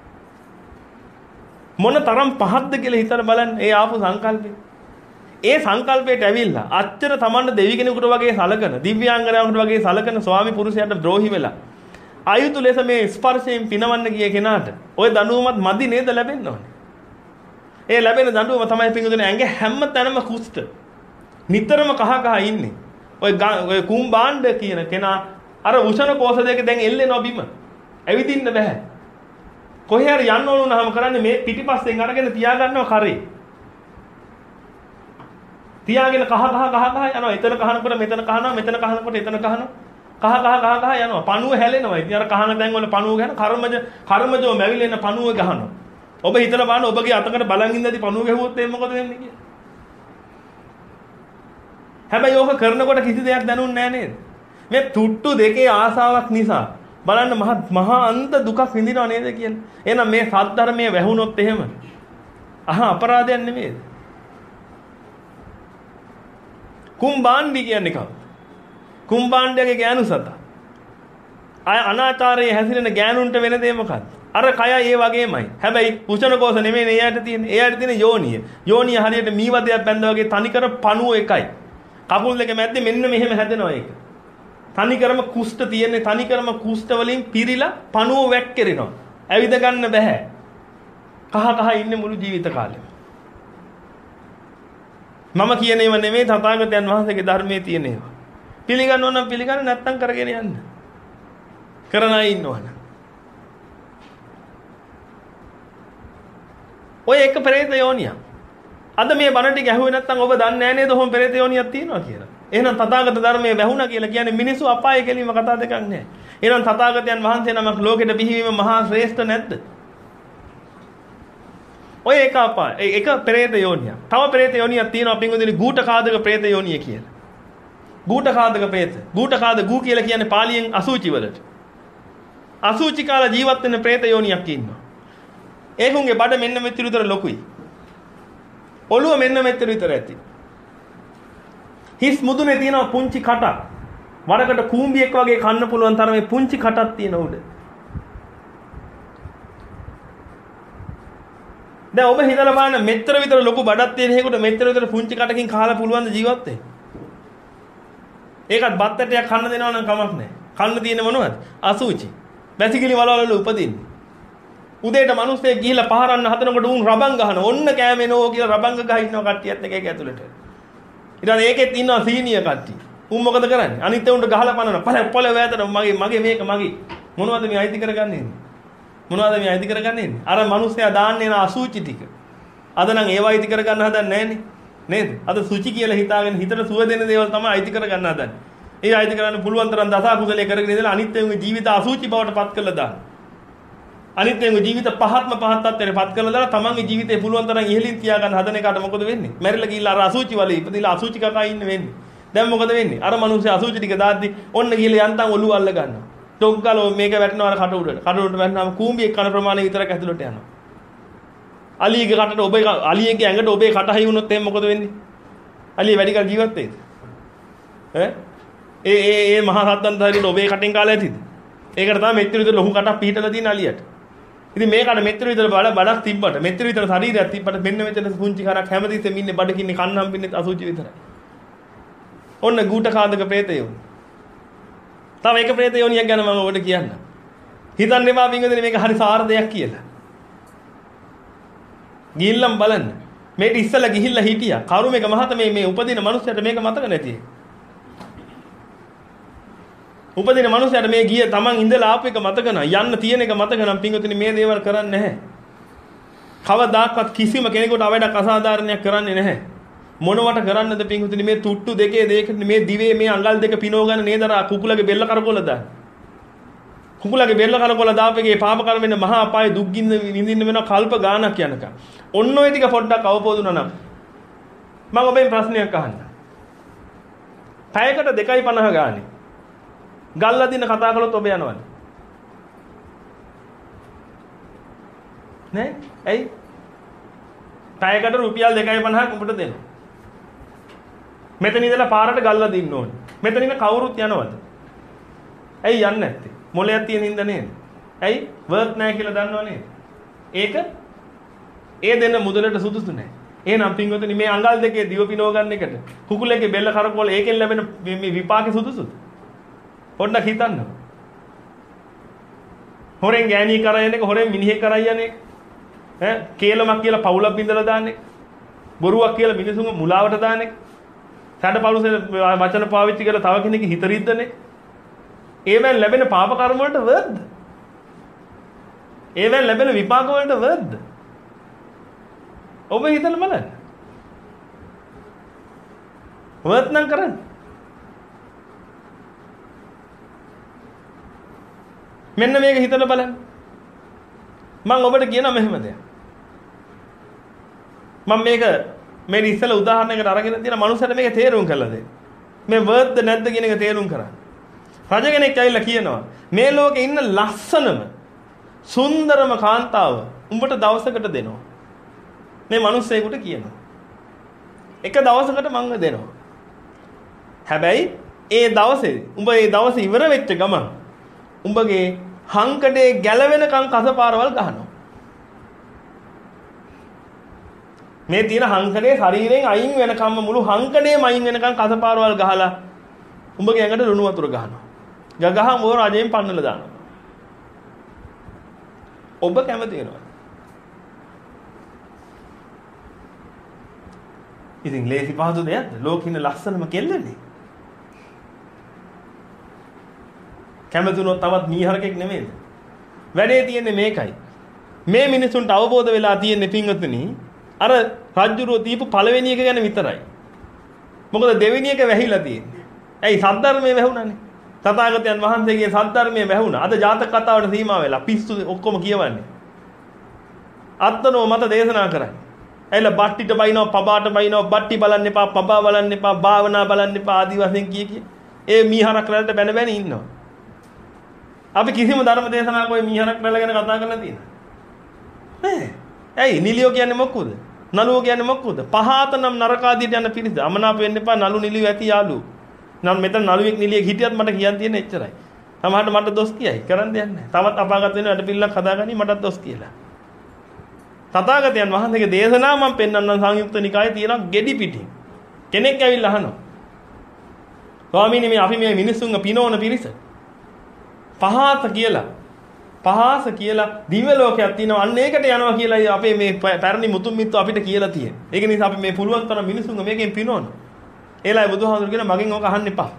මොන තරම් පහක්ද කියලා හිතලා බලන්න ඒ ආපු සංකල්පේ. ඒ සංකල්පයට ඇවිල්ලා අච්චර Tamanne දෙවි කෙනෙකුට වගේ සලකන දිව්‍යාංගනාවකට වගේ සලකන ස්වාමි පුරුෂයාට ද්‍රෝහි වෙලා ආයුතු ලෙස මේ ස්පර්ශයෙන් පිනවන්න ගිය කෙනාට ওই දඬුවමත් මදි නේද ලැබෙන්න ඕනේ. ඒ ලැබෙන දඬුවම තමයි පිටුදුනේ ඇඟ හැම තැනම කුෂ්ඨ. නිතරම කහ කහ ඉන්නේ. ඔය ඔය කුම්බාණ්ඩ කියන කෙනා අර උෂණ කෝෂ දෙක දැන් එල්ලෙනවා බිම. ඇවිදින්න බෑ. කොහේ හරි යන්න ඕන වුණාම කරන්නේ මේ පිටිපස්සෙන් අරගෙන තියා ගන්නවා කරේ. තියාගෙන කහ කහ කහ කහ යනවා. එතන කහනකොට මෙතන කහනවා, මෙතන කහනකොට එතන කහනවා. කහ කහ කහ කහ යනවා. පණුව හැලෙනවා. ඉතින් අර කහන තැන් වල පණුව ගහන කර්මජ කර්මජෝ මැවිලෙන පණුව ගහනවා. ඔබ හිතලා බලන්න ඔබගේ අතකට බලන් ඉඳදී පණුව ගැහුවොත් එහෙනම් මොකද වෙන්නේ කියලා. හැබැයි ඕක කරනකොට කිසි දෙයක් දැනුන්නේ නැහැ නේද? මේ තුට්ටු දෙකේ ආසාවක් නිසා බලන්න මහා මහා අන්ත දුකක් විඳිනව නේද කියලා. එහෙනම් මේ සද්ධර්මයේ වැහුනොත් එහෙම අහ අපරාධයක් නෙමෙයිද? කුම්බාණ්ඩි කියන්නේ කවුද? කුම්බාණ්ඩයාගේ ගෑනු සතා. අය අනාචාරයේ හැසිරෙන ගෑනුන්ට වෙන දේ මොකක්ද? අර කය ඒ වගේමයි. හැබැයි උෂණ කෝෂ නෙමෙයි එයාට තියෙන්නේ. එයාට තියෙන යෝනිය. යෝනිය හරියට මීවදයක් බැඳා වගේ තනිකර පණුව එකයි. කකුල් දෙක මැද්දේ මෙන්න මෙහෙම හැදෙනවා ඒක. තනිකරම කුෂ්ඨ තියෙන්නේ තනිකරම කුෂ්ඨ වලින් පිරීලා පණුව වැක්කිරෙනවා. ඇවිද ගන්න බෑ. කහ කහ ඉන්නේ මුළු ජීවිත කාලෙම. මම කියන ඒවා නෙමෙයි තථාගතයන් වහන්සේගේ ධර්මයේ තියෙන ඒවා. පිළිගන්නව නම් පිළිගන්න නැත්නම් කරගෙන යන්න. කරන අය ඉන්නවනේ. ඔය එක පෙරේත යෝනියක්. අද මේ බණ ටික ඇහුවේ නැත්නම් ඔබ දන්නේ නැහැ නේද ඔහොම පෙරේත යෝනියක් තියෙනවා කියලා. එහෙනම් තථාගත ධර්මයේ වැහුණා කියලා කියන්නේ මිනිස්සු අපායේ ගැලීම කතා දෙකක් නෑ. එහෙනම් තථාගතයන් වහන්සේ නමක් ලෝකෙට බිහිවීම මහා ශ්‍රේෂ්ඨ නැද්ද? ඔය එක අපාය එක පෙරේත යෝනියක්. තව පෙරේත යෝනියක් තියෙනවා පින්වදින ගූඨකාදක ප්‍රේත යෝනිය කියලා. ගූඨකාදක ප්‍රේත. ගූඨකාද ගූ කියලා කියන්නේ පාලියෙන් අසුචි වලට. අසුචි කාලා ජීවත් වෙන ප්‍රේත යෝනියක් ඉන්නවා. ඒකුන්ගේ බඩ මෙන්න මෙච්චර විතර ලොකුයි. ඔළුව මෙන්න මෙච්චර විතර ඇති. හිස් මුදුනේ තියෙන පුංචි කටක්. වරකට කූඹියෙක් වගේ කන්න පුළුවන් තරමේ පුංචි කටක් තියෙන උඩ. දැන් ඔබ හිතලා බලන්න මෙච්චර විතර ලොකු බඩක් තියෙන හේකට මෙච්චර විතර පුංචි කටකින් කාලා පුළුවන් ද ජීවත් වෙන්න? ඒකත් බත් ඇටයක් කන්න දෙනවා නම් කමක් නැහැ. කන්න තියෙන මොනවද? අසුචි. වැසිකිලි වලවල උපදින්නේ. උදේට මිනිස්සෙක් ගිහිල්ලා පහරන්න හදනකොට උන් රබන් ගහන ඔන්න කෑමෙනෝ කියලා රබංග ගහ ඉන්නවා කට්ටියත් එක එක ඇතුළට. ඊට පස්සේ ඒකෙත් ඉන්නවා සීනිය කට්ටිය. උන් මොකද කරන්නේ? අනිත් උන්ට ගහලා පනනවා. පළ පොළ වෑතන මගේ මගේ මේක මගේ. මොනවද මේ අයිති කරගන්නේ? මොනවද මේ අයිති කරගන්නේ? අර මිනිස්සයා දාන්නේ නා අසුචි ටික. අද නම් ඒව අයිති කරගන්න හදන්නේ නැහනේ. නේද? අද සුචි කියලා හිතාගෙන හිතට සුව දෙන දේවල් තමයි අයිති කරගන්න හදන්නේ. ඒ අයිති කරන්න පුළුවන් තරම් දස කුසලයේ කරගෙන ඉඳලා අනිත් ඒවාගේ ජීවිත අසුචි බවට පත් කරලා දාන්න. අනිත් ඒවාගේ ජීවිත පහත්ම පහත් තත්ත්වයට පත් කරලා දාලා තමන්ගේ ජීවිතේ පුළුවන් තරම් ඉහළින් තියාගන්න හදන එකට මොකද වෙන්නේ? මැරිලා ගිහිල්ලා අර අසුචි වලේ ඉපදිලා අසුචි කකා ඉන්න වෙන්නේ. දැන් මොකද වෙන්නේ? අර මිනිස්සු අසුචි ටික දාද්දි ඔන්න ගිහිල්ලා යන්තම් ඔළුව අල්ල ගන්නවා. ටොක් ගාලා මේක වැටෙනවා කට උඩට. කට උඩට වැටෙනාම කූඹියේ කන ප්‍රමාණය විතරක් ඇතුළට යනවා. අලියගේ කටට ඔබේ අලියගේ ඇඟට ඔබේ කට හයි වුණොත් එහෙනම් මොකද වෙන්නේ? අලිය වැඩි කල ජීවත් වෙයිද? ඈ? ඒ ඒ ඒ මහා සද්දන්ත හරියට ඔබේ කටෙන් කාලා ඇතිද? ඒකට තමයි මෙච්චර විතර ලොකු කටක් පිහිටලා තියෙන අලියට. ඉතින් මේකට මෙච්චර විතර බඩ බඩක් තිබ්බට මෙච්චර විතර ශරීරයක් තිබ්බට මෙන්න මෙතන පුංචි කරක් හැමදෙස්සෙම ඉන්නේ බඩකින්නේ කන්න හම්බෙන්නේ අසුචි විතරයි. ඔන්න ගූට කාදක ප්‍රේතයෝ. තව එක ප්‍රේතයෝනියක් ගැන මම ඔබට කියන්න. හිතන්න එපා වින්ගදනේ මේක හරි සාර දෙයක් කියලා. ගිහිල්ලම් බලන්න. මේක ඉස්සලා ගිහිල්ලා හිටියා. කරුමේක මහත මේ මේ උපදින මිනිස්සුන්ට මේක මතක නැති. උපදින මිනිස්සුන්ට මේ ගිය තමන් ඉඳලා ආපු එක මතක නැහැ. යන්න තියෙන එක මතක නම් පින්වතුනි මේ දේවල් කරන්නේ නැහැ. කවදාකවත් කිසිම කෙනෙකුට අවඩක් අසාධාරණයක් කරන්නේ නැහැ. මොනවට කරන්නද පින්වතුනි මේ තුට්ටු දෙකේ දෙක මේ දිවේ මේ අඟල් දෙක පිනව ගන්න නේද අර කුකුලගේ බෙල්ල කරකොල දාන. කුකුලගේ බෙල්ල කරකොල දාපේගේ පාප කර්ම වෙන මහා අපායේ දුක් ගින්න විඳින්න වෙන කල්ප ගානක් යනකම්. ඔන්න ඔය ටික පොඩ්ඩක් අවබෝධ වුණා නම් මම ඔබෙන් ප්‍රශ්නයක් අහන්න. පැයකට දෙකයි පනහ ගානේ. ගල්ලා දින කතා කළොත් ඔබ යනවද? නෑ? ඇයි? පැයකට රුපියල් දෙකයි පනහක් ඔබට දෙනවා. මෙතන ඉඳලා පාරට ගල්ලා දින්න ඕනේ. මෙතන ඉන්න කවුරුත් යනවද? ඇයි යන්නේ නැත්තේ? මොලයක් තියෙන ඉඳ නේද? ඇයි? වර්ක් නැහැ කියලා දන්නව නේද? ඒක ඒ දෙන්න මුදලට සුදුසු නැහැ. එහෙනම් පින්වතුනි මේ අඟල් දෙකේ දිව පිනව ගන්න එකට කුකුලගේ බෙල්ල කරකවල ඒකෙන් ලැබෙන මේ විපාකේ සුදුසුද? පොඩ්ඩක් හිතන්න. හොරෙන් ගෑණී කරා යන එක හොරෙන් මිනිහෙක් කරා යන එක. ඈ කේලමක් කියලා පවුලක් බින්දලා දාන්න එක. බොරුවක් කියලා මිනිසුන්ව මුලාවට දාන්න එක. සැඩපළුසේ වචන පාවිච්චි කරලා තව කෙනෙක්ගේ හිත රිද්දන එක. ඒවෙන් ලැබෙන පාප කර්ම වලට වර්ධ. ඒවෙන් ලැබෙන විපාක වලට වර්ධ. ඔබ හිතලා බලන්න. වර්ධ නම් කරන්න. මෙන්න මේක හිතලා බලන්න. මම ඔබට කියනවා මෙහෙම දෙයක්. මම මේක මේ ඉස්සෙල්ලා උදාහරණයකට අරගෙන තියෙන මනුස්සයට මේක තේරුම් කරලා දෙන්න. මේ වර්ධ නැද්ද කියන එක තේරුම් කරන්න. රජ කෙනෙක් ඇවිල්ලා කියනවා මේ ලෝකේ ඉන්න ලස්සනම සුන්දරම කාන්තාව උඹට දවසකට දෙනවා. මේ මිනිස්සෙකුට කියනවා. එක දවසකට මං දෙනවා. හැබැයි ඒ දවසේ උඹ ඒ දවසේ ඉවර වෙච්ච ගමන් උඹගේ හංකඩේ ගැලවෙනකන් කසපාරවල් ගහනවා. මේ තියෙන හංකඩේ ශරීරයෙන් අයින් වෙනකම්ම මුළු හංකඩේම අයින් වෙනකන් කසපාරවල් ගහලා උඹගේ ඇඟට ලුණු වතුර ගහනවා. ගගහම ඕන රජයෙන් පන්නලා දානවා. ඔබ කැමති වෙනවා. ඉතින් ලේසි පහසු දෙයක්ද? ලෝකෙින ලස්සනම කෙල්ලනේ. කැමතුනොත් තවත් මීහරකෙක් නෙමෙයිද? වැඩේ තියෙන්නේ මේකයි. මේ මිනිසුන්ට අවබෝධ වෙලා තියෙන්නේ පින්වතුනි අර රජ්ජුරුව දීපු පළවෙනි එක ගැන විතරයි. මොකද දෙවෙනි එක වැහිලා තියෙන්නේ. ඇයි සද්ධර්මයේ වැහුණානේ. තථාගතයන් වහන්සේගේ සද්ධර්මයේ වැහුණා. අද ජාතක කතාවට සීමා වෙලා පිස්සු ඔක්කොම කියවන්නේ. අත්නෝ මත දේශනා කරන්නේ. ඇයිලා බට්ටිට බයිනවා, පබාට බයිනවා, බට්ටි බලන්න එපා, පබා බලන්න එපා, භාවනා බලන්න එපා ආදි වශයෙන් කිය කිය. ඒ මීහරක් රැල්ලට බැන බැන ඉන්නවා. අපි කිසිම ධර්ම දේශනාවක ඔය මීහරක් රැල්ල ගැන කතා කරලා තියෙනවා. නෑ. ඇයි නිලියෝ කියන්නේ මොකද? නළුවෝ කියන්නේ මොකද? පහත නම් නරකාදියට යන පිරිස. අමනාප වෙන්න එපා නළු නිලියෝ ඇති යාළුවෝ. නම් මෙතන නළුවෙක් නිලියෙක් හිටියත් මට කියන්න තියෙන එච්චරයි. සමහරට මට දොස් කියයි. කරන්න දෙයක් නැහැ. තවත් අපාගත වෙන වැඩ පිළිලක් හදාගනි මටත් දොස් කියලා. තථාගතයන් වහන්සේගේ දේශනා මම පෙන්වන්නම් සංයුක්ත නිකායේ තියෙන ගෙඩි පිටින්. කෙනෙක් ඇවිල්ලා අහනවා. ස්වාමීනි මේ අපි මේ මිනිස්සුන්ව පිනවන පිරිස. පහත කියලා. පහස කියලා දිව්‍ය ලෝකයක් තියෙනවා. අන්න ඒකට යනවා කියලා අපේ මේ පැරණි මුතුන් මිත්තු අපිට කියලා තියෙනවා. ඒක නිසා අපි මේ පුළුවන් තරම් මිනිස්සුන්ව මේකෙන් පිනවනවා. ඒලයි බුදුහාමුදුරු කියන මගෙන් ඕක අහන්න එපා.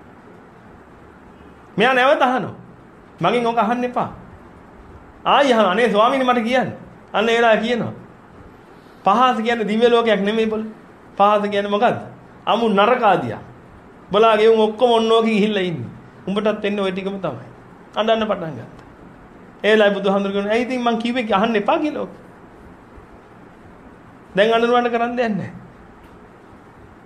මෙයා නැවත අහනවා. මගෙන් ඕක අහන්න එපා. ආයි අහනවා. අනේ ස්වාමීනි මට කියන්න. අන්න ඒලා කියනවා. පහස කියන්නේ දිව්‍ය ලෝකයක් නෙමෙයි බොල. පහස කියන්නේ මොකද්ද? අමු නරකාදියා. බලාගේ උන් ඔක්කොම ඔන්නෝක ගිහිල්ලා ඉන්නේ. උඹටත් වෙන්නේ ওই ටිකම තමයි. අඬන්න පටන් ගත්තා. ඒලයි බුදුහාමුදුරු කියන ඇයි ඉතින් මං කිව්වේ අහන්න එපා කියලා. දැන් අඬනවන්න කරන්න දෙයක් නැහැ.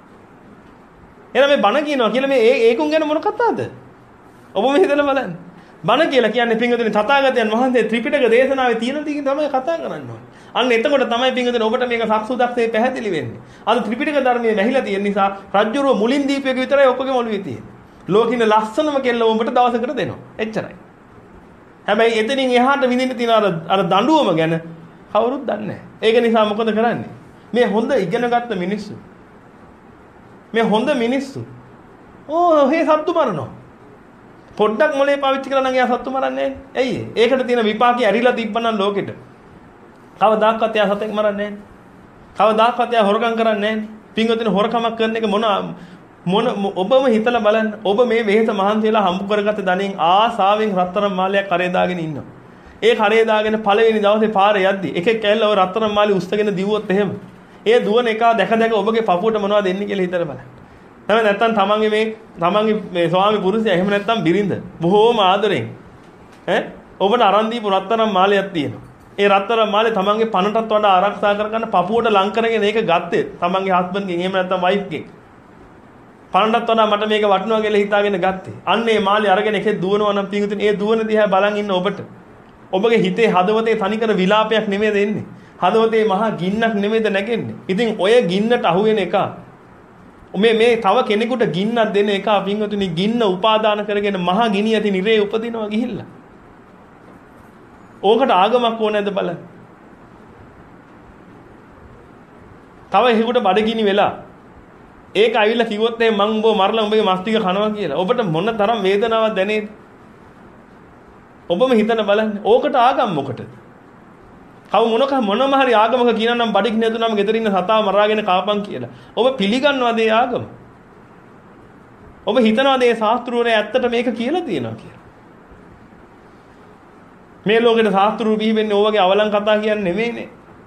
එහෙනම් මේ බණ කියනවා කියලා මේ ඒකුන් ගැන මොන කතාවද? ඔබ මේ හිතලා බලන්න. බණ කියලා කියන්නේ පින්වතුනි තථාගතයන් වහන්සේ ත්‍රිපිටක දේශනාවේ තියෙන දේ තමයි කතා කරන්නේ. අන්න එතකොට තමයි පින්වතුනි ඔබට මේක සක්සුදක්සේ පැහැදිලි වෙන්නේ. අද ත්‍රිපිටක ධර්මයේ වැහිලා තියෙන නිසා රජ්ජුරුව මුලින් දීපේක විතරයි ඔක්කොගේ ඔළුවේ තියෙන්නේ. ලෝකින ලස්සනම කෙල්ල ඔබට දවසකට දෙනවා. එච්චරයි. හැබැයි එතනින් එහාට විඳින්න තියෙන අර අර දඬුවම ගැන කවුරුත් දන්නේ නැහැ. ඒක නිසා මොකද කරන්නේ? මේ හොඳ ඉගෙනගත්ත මිනිස්සු. මේ හොඳ මිනිස්සු. ඕ හේ සත්තු මරනවා. පොඩ්ඩක් මොලේ පාවිච්චි කරලා නම් එයා සත්තු මරන්නේ නැහැ. ඇයි ඒ? ඒකට තියෙන විපාකي ඇරිලා තිබ්බනම් ලෝකෙට. කවදාකවත් එයා සතෙක් මරන්නේ නැහැ. කවදාකවත් එයා හොරකම් කරන්නේ නැහැ. පින්වතුනි හොරකමක් කරන එක මොන මොන ඔබම හිතලා බලන්න. ඔබ මේ වෙහෙස මහන්සියලා හම්බ කරගත්ත ධනෙන් ආසාවෙන් රත්තරන් මාලයක් කරේ දාගෙන ඉන්නවා. ඒ කරේ දාගෙන පළවෙනි දවසේ පාරේ යද්දි එකෙක් ඇවිල්ලා ඔය රත්තරන් මාලේ උස්සගෙන දිවුවොත් එහෙම. ඒ දුවන එක දැක දැක ඔබගේ පපුවට මොනවද දෙන්නේ කියලා හිතලා බලන්න. එහෙම නැත්නම් තමන්ගේ මේ තමන්ගේ මේ ස්වාමි පුරුෂයා එහෙම නැත්නම් බිරිඳ බොහෝම ආදරෙන් ඈ ඔබට අරන් දීපු රත්තරන් මාලයක් තියෙනවා. ඒ රත්තරන් මාලේ තමන්ගේ පණටත් වඩා ආරක්ෂා කරගන්න පපුවට ලං කරගෙන ඒක ගත්තේ තමන්ගේ හස්බන්ඩ්ගෙන් එහෙම නැත්නම් වයිෆ්ගෙන්. පණටත් වඩා මට මේක වටිනවා කියලා හිතාගෙන ගත්තේ. අන්න ඒ මාලේ අරගෙන එකේ දුවනවා නම් පිටුතුන් ඒ දුවන දිහා බලන් ඉන්න ඔබට ඔබගේ හිතේ හදවතේ තනිකර විලාපයක් නෙමෙයි දෙන්නේ. හදවතේ මහා ගින්නක් නෙමෙයිද නැගෙන්නේ. ඉතින් ඔය ගින්නට අහු වෙන එක මේ මේ තව කෙනෙකුට ගින්නක් දෙන එක පින්වතුනි ගින්න උපාදාන කරගෙන මහා ගිනි ඇති නිරේ උපදිනවා ගිහිල්ලා. ඕකට ආගමක් ඕනේද බලන්න. තව එහෙකට බඩගිනි වෙලා ඒක ඇවිල්ලා කිව්වොත් එහෙනම් මං උඹව මරලා උඹගේ මස් ටික කනවා කියලා. ඔබට මොන තරම් වේදනාවක් දැනේද? ඔබම හිතන බලන්න. ඕකට ආගම් මොකටද? කව මොනක මොනම හරි ආගමක කියනවා නම් බඩගිනි නැතුනම ගෙදර ඉන්න සතා මරාගෙන කාපන් කියලා. ඔබ පිළිගන්නවද ඒ ආගම? ඔබ හිතනවද ඒ ශාස්ත්‍රූරය ඇත්තට මේක කියලා තියෙනවා කියලා? මේ ලෝකෙට ශාස්ත්‍රූ බිහි වෙන්නේ ඕවගේ අවලං කතා කියන්නේ නෙමෙයිනේ.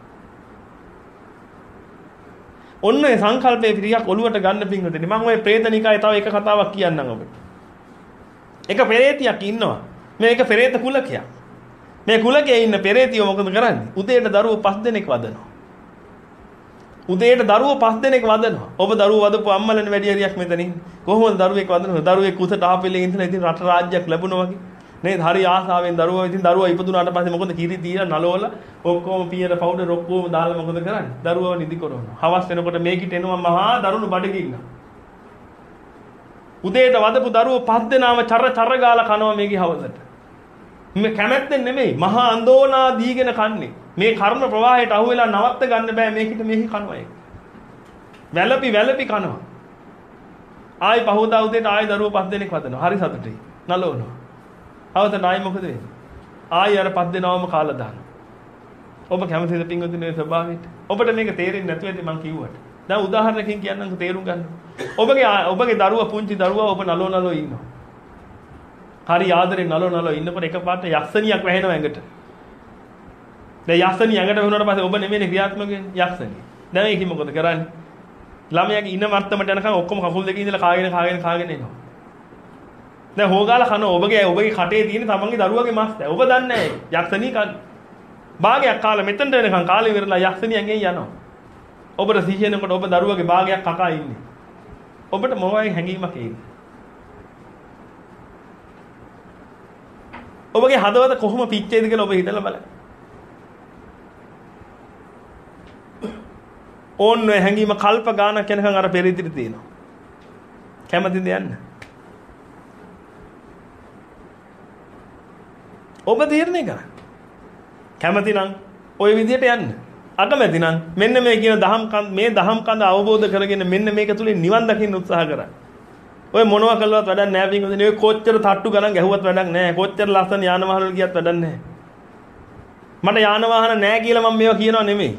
ඔන්න ඒ සංකල්පයේ පිටියක් ඔලුවට ගන්න පිංගුදෙනි. මම ওই ප්‍රේතනිකායේ තව එක කතාවක් කියන්නම් ඔබට. එක පෙරේතියක් ඉන්නවා. මේක පෙරේත කුලකයක්. මේ කුලකයේ ඉන්න පෙරේතියෝ මොකද කරන්නේ? උදේට දරුවෝ පස් දෙනෙක් වදනවා. උදේට දරුවෝ පස් දෙනෙක් වදනවා. ඔබ දරුවෝ වදපු අම්මලන වැඩි හරියක් මෙතන ඉන්නේ. කොහොමද දරුවෙක් වදනවද? දරුවෙක් කුසට ආපෙලේ ඉඳලා ඉතින් රට රාජ්‍යයක් ලැබුණා වගේ. නේද? හරි ආසාවෙන් දරුවෝ ඉතින් දරුවා ඉපදුනාට පස්සේ මොකද කිරි දීලා නලවලා ඔක්කොම පියර පවුඩර් ඔක්කොම දාලා මොකද කරන්නේ? දරුවව නිදි කරනවා. හවස් වෙනකොට මේකිට එනවා මහා දරුණු බඩගින්න. උදේට වදපු දරුවෝ පස් දෙනාම චර චර ගාලා කනවා මේකේ හවසට. මේ කැමැත්තෙන් නෙමෙයි මහා අන්දෝනා දීගෙන කන්නේ. මේ කර්ම ප්‍රවාහයට අහු වෙලා නවත්ත ගන්න බෑ මේකිට මේකේ කනවා ඒක. වැළපි වැළපි කනවා. ආයි පහෝදා උදේට ආයි දරුවෝ පස් දෙනෙක් වදනවා. හරි සතුටුයි. නලවනවා. අවතන ආයි මොකද වෙන්නේ? ආයි අර පස් දෙනාවම කාලා දානවා. ඔබ කැමතිද පින්වතුනි ස්වභාවයට? ඔබට මේක තේරෙන්නේ නැතුව ඇති මං කිව්වට. දැන් උදාහරණකින් කියන්නම්කෝ තේරුම් ගන්න. ඔබගේ ඔබගේ දරුවා පුංචි දරුවා ඔබ නලෝ නලෝ ඉන්නවා. හරි ආදරේ නලෝ නලෝ ඉන්නකොට එකපාරට යක්ෂණියක් වැහෙනවා ඇඟට. දැන් යක්ෂණිය ඇඟට වැහුණාට පස්සේ ඔබ නෙමෙයිනේ ක්‍රියාත්මක වෙන්නේ යක්ෂණිය. දැන් ඒක මොකද කරන්නේ? ළමයාගේ ඉන මට්ටමට යනකම් ඔක්කොම කකුල් දෙකේ ඉඳලා කාගෙන කාගෙන කාගෙන එනවා. දැන් හොගාලා කන ඔබගේ ඔබගේ කටේ තියෙන තමන්ගේ දරුවගේ මස් දැන් ඔබ දන්නේ නැහැ යක්ෂණිය කන. භාගයක් කාලා මෙතනට එනකම් කාලේ ඉවරලා යක්ෂණියන්ගෙන් යනවා. ඔබට සිහිනකොට ඔබ දරුවගේ භාගයක් කකා ඉන්නේ. ඔබට මොනවයි හැඟීමක් එන්නේ? ඔබගේ හදවත කොහොම පිච්චේද කියලා ඔබ හිතලා බලන්න. ඕන්න ඔය හැඟීම කල්ප ගානක් යනකම් අර පෙරිදිරි තියෙනවා. කැමතිද යන්න? ඔබ තීරණය කරන්න. කැමති නම් ওই විදිහට යන්න. අකමැති නම් මෙන්න මේ කියන දහම් මේ දහම් කඳ අවබෝධ කරගෙන මෙන්න මේක තුලින් නිවන් දකින්න උත්සාහ කරන්න. ඔය මොනවා කළවත් වැඩක් නැහැ පින්වතුනි. ඔය කොච්චර තට්ටු ගණන් ගැහුවත් වැඩක් නැහැ. කොච්චර ලස්සන යාන වාහන වල ගියත් වැඩක් නැහැ. මට යාන වාහන නැහැ කියලා මම මේවා කියනවා නෙමෙයි.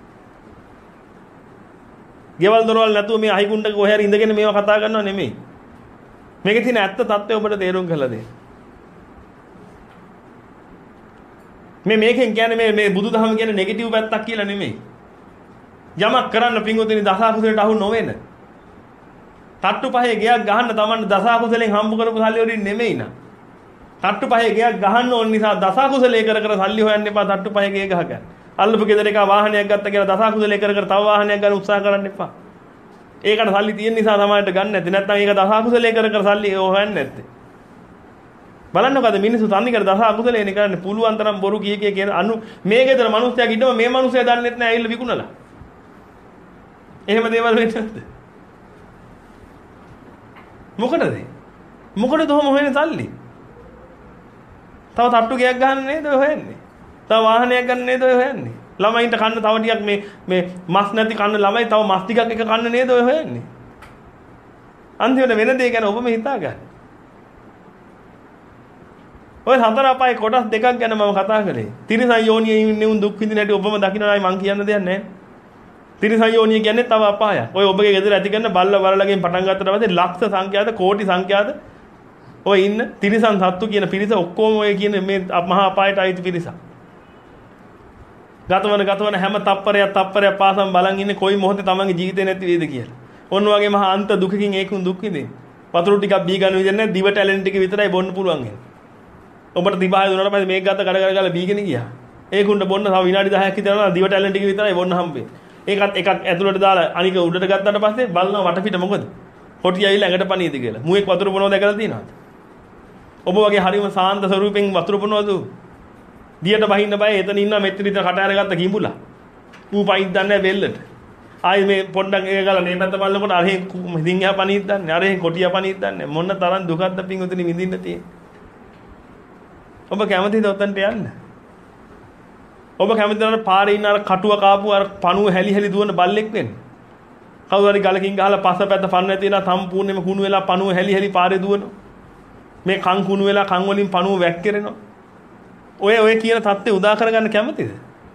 ගෙවල් දොරවල් නැතුව මේ අහිගුණ්ඩක කොහේ හරි ඉඳගෙන මේවා කතා කරනවා නෙමෙයි. මේකේ තියෙන ඇත්ත தත්ත්වය ඔබට තේරුම් කරලා දෙන්න. මේ මේකෙන් කියන්නේ මේ මේ බුදුදහම කියන්නේ නෙගටිව් පැත්තක් කියලා නෙමෙයි. යමක් කරන්න පින්වතුනි දසකුසලට අහු නොවෙන. තට්ටු පහේ ගයක් ගහන්න තමන්න දසකුසලෙන් හම්බ කරපු සල්ලි වලින් නෙමෙයි නා. තට්ටු පහේ ගයක් ගහන්න ඕන නිසා දසකුසලේ කර කර සල්ලි හොයන්න එපා. තට්ටු පහේ ගේ ගහ ගන්න. අල්ලපු ගෙදර එක වාහනයක් ගත්ත කියලා දසකුසලේ කර කර තව වාහනයක් ගන්න උත්සාහ කරන්න එපා. ඒකට සල්ලි තියෙන නිසා තමයි ගන්න නැත්තේ. නැත්නම් ඒක දසකුසලේ කර කර සල්ලි හොයන්නේ නැත්තේ. බලන්නකද මිනිස්සු තන්නේ කර දස අකුසලේනේ කරන්නේ පුළුවන් තරම් බොරු කිය කිය කියන අනු මේ ගෙදර මිනිස්සයා කිව්වම මේ මිනිස්සයා දන්නෙත් නෑ ඇවිල්ලා විකුණලා. එහෙම දේවල් වෙන්නේ නැද්ද? මොකටද? මොකටද ඔහොම හොයන්නේ සල්ලි? තව තට්ටු ගයක් ගන්න නේද ඔය හොයන්නේ? තව වාහනයක් ගන්න නේද ඔය හොයන්නේ? ළමයින්ට කන්න තව ටිකක් මේ මේ මස් නැති කන්න ළමයි තව මස් ටිකක් එක කන්න නේද ඔය හොයන්නේ? අන්තිමට වෙන දේ ගැන ඔබම හිතා ගන්න. ඔය හතර අපායේ කොටස් දෙකක් ගැන මම කතා කරේ. තිරිසන් යෝනියේ ඉන්නේ උන් දුක් විඳින හැටි ඔබම දකින්නයි මං කියන්න දෙයක් නැහැ. තිරිසන් යෝනිය කියන්නේ තව අපායක්. ඔය ඔබගේ ගෙදර ඇති කරන බල්ල වලලගෙන් පටන් ගත්තට පස්සේ ලක්ෂ සංඛ්‍යාත කෝටි සංඛ්‍යාත ඔය ඉන්න තිරිසන් සත්තු කියන පිරිස ඔක්කොම ඔය කියන මේ මහා අපායට අයිති පිරිස. ගතවන ගතවන හැම තප්පරයක් තප්පරයක් පාසම් බලන් ඉන්නේ කොයි මොහොතේ තමන්ගේ ජීවිතේ නැති වේද කියලා. ඔන්න වගේ මහා අන්ත දුකකින් ඒකුන් දුක් විඳින්නේ. වතුර ටිකක් බී ගන්න විදිහ නැහැ දිවට ඇලෙන ටික විතරයි බොන්න පුළුවන් වෙන්නේ. ඔබට දිබාය දුන්නාට පස්සේ මේක ගත්ත කඩ කඩ ගාලා බීගෙන ගියා. ඒකුන්ට බොන්න තව විනාඩි දහයක් විතර යනවා දිවට ඇලෙන ටික විතරයි බොන්න හම්බෙන්නේ. ඒකත් එකක් ඇතුළට දාලා අනික උඩට ගත්තාට පස්සේ බලනවා වටපිට මොකද? හොටි ඇවිල්ලා ඇඟට පණීද කියලා. මුවෙක් වතුර බොනවා දැකලා තියෙනවද? ඔබ වගේ හරිම සාන්ත ස්වරූපෙන් වතුර බොනවද? දියට බහින්න බය එතන ඉන්න මෙච්චර විතර කට අරගත්ත කිඹුලා. ඌ පයින් දන්නේ වෙල්ලට. ආයේ මේ පොඩ්ඩක් ඒක ගාලා මේ පැත්ත බලනකොට අරහෙන් ඉතින් එහා පණීද දන්නේ. අරහෙන් කොටියා පණීද දන්නේ. මොන තරම් දුකක්ද පිංගුතුනි විඳින්න තියෙන්නේ. ඔබ කැමතිද ඔතනට යන්න? ඔබ කැමතිද අර පාරේ ඉන්න අර කටුව කාපු අර පණුව හැලි හැලි දුවන බල්ලෙක් වෙන්න? කවුරු හරි ගලකින් ගහලා පස්සපැත්ත පන්න නැතිලා සම්පූර්ණයෙන්ම කුණු වෙලා පණුව හැලි හැලි පාරේ දුවනවා. මේ කන් කුණු වෙලා කන් වලින් පණුව වැක්කිරෙනවා. ඔය ඔය කියන தත්ත්වය උදා කරගන්න කැමතිද?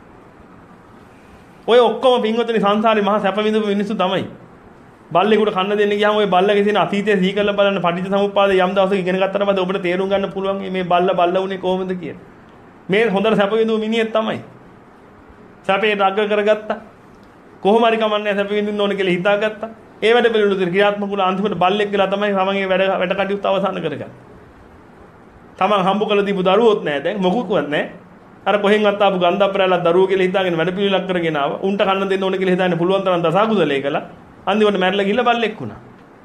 ඔය ඔක්කොම පින්වතුනි සංසාරේ මහා සැප විඳපු මිනිස්සු තමයි. බල්ලෙකුට කන්න දෙන්න ගියාම ඔය බල්ලගේ තියෙන අතීතය සිහි කරලා බලන්න පටිච්ච සමුප්පාදේ යම් දවසක ඉගෙන ගත්තට පස්සේ ඔබට තේරුම් ගන්න පුළුවන් මේ බල්ල බල්ල උනේ කොහොමද කියලා. මේ හොඳට සැප විඳපු මිනිහෙක් තමයි. සැපේ රග කරගත්තා. කොහොම හරි කමන්නේ සැප විඳින්න ඕන කියලා හිතාගත්තා. ඒ වැඩ පිළිවෙලට ක්‍රියාත්මක වුණා අන්තිමට බල්ලෙක් කියලා තමයි තමන්ගේ වැඩ වැඩ කටයුතු අවසන් කරගන්නේ. තමන් හම්බ කළ දීපු දරුවොත් නැහැ දැන් මොකුත්වත් නැහැ. අර කොහෙන්වත් ආපු ගන්ධ අපරාලක් දරුවෝ කියලා හිතාගෙන වැඩ පිළිවෙලක් කරගෙන ආවා. උන්ට කන්න දෙන්න ඕන කියලා හිතාගෙන පුළුවන් තරම් දසකුසලේ කළා. අන්තිමට මැරලා ගිහලා බල්ලෙක් වුණා.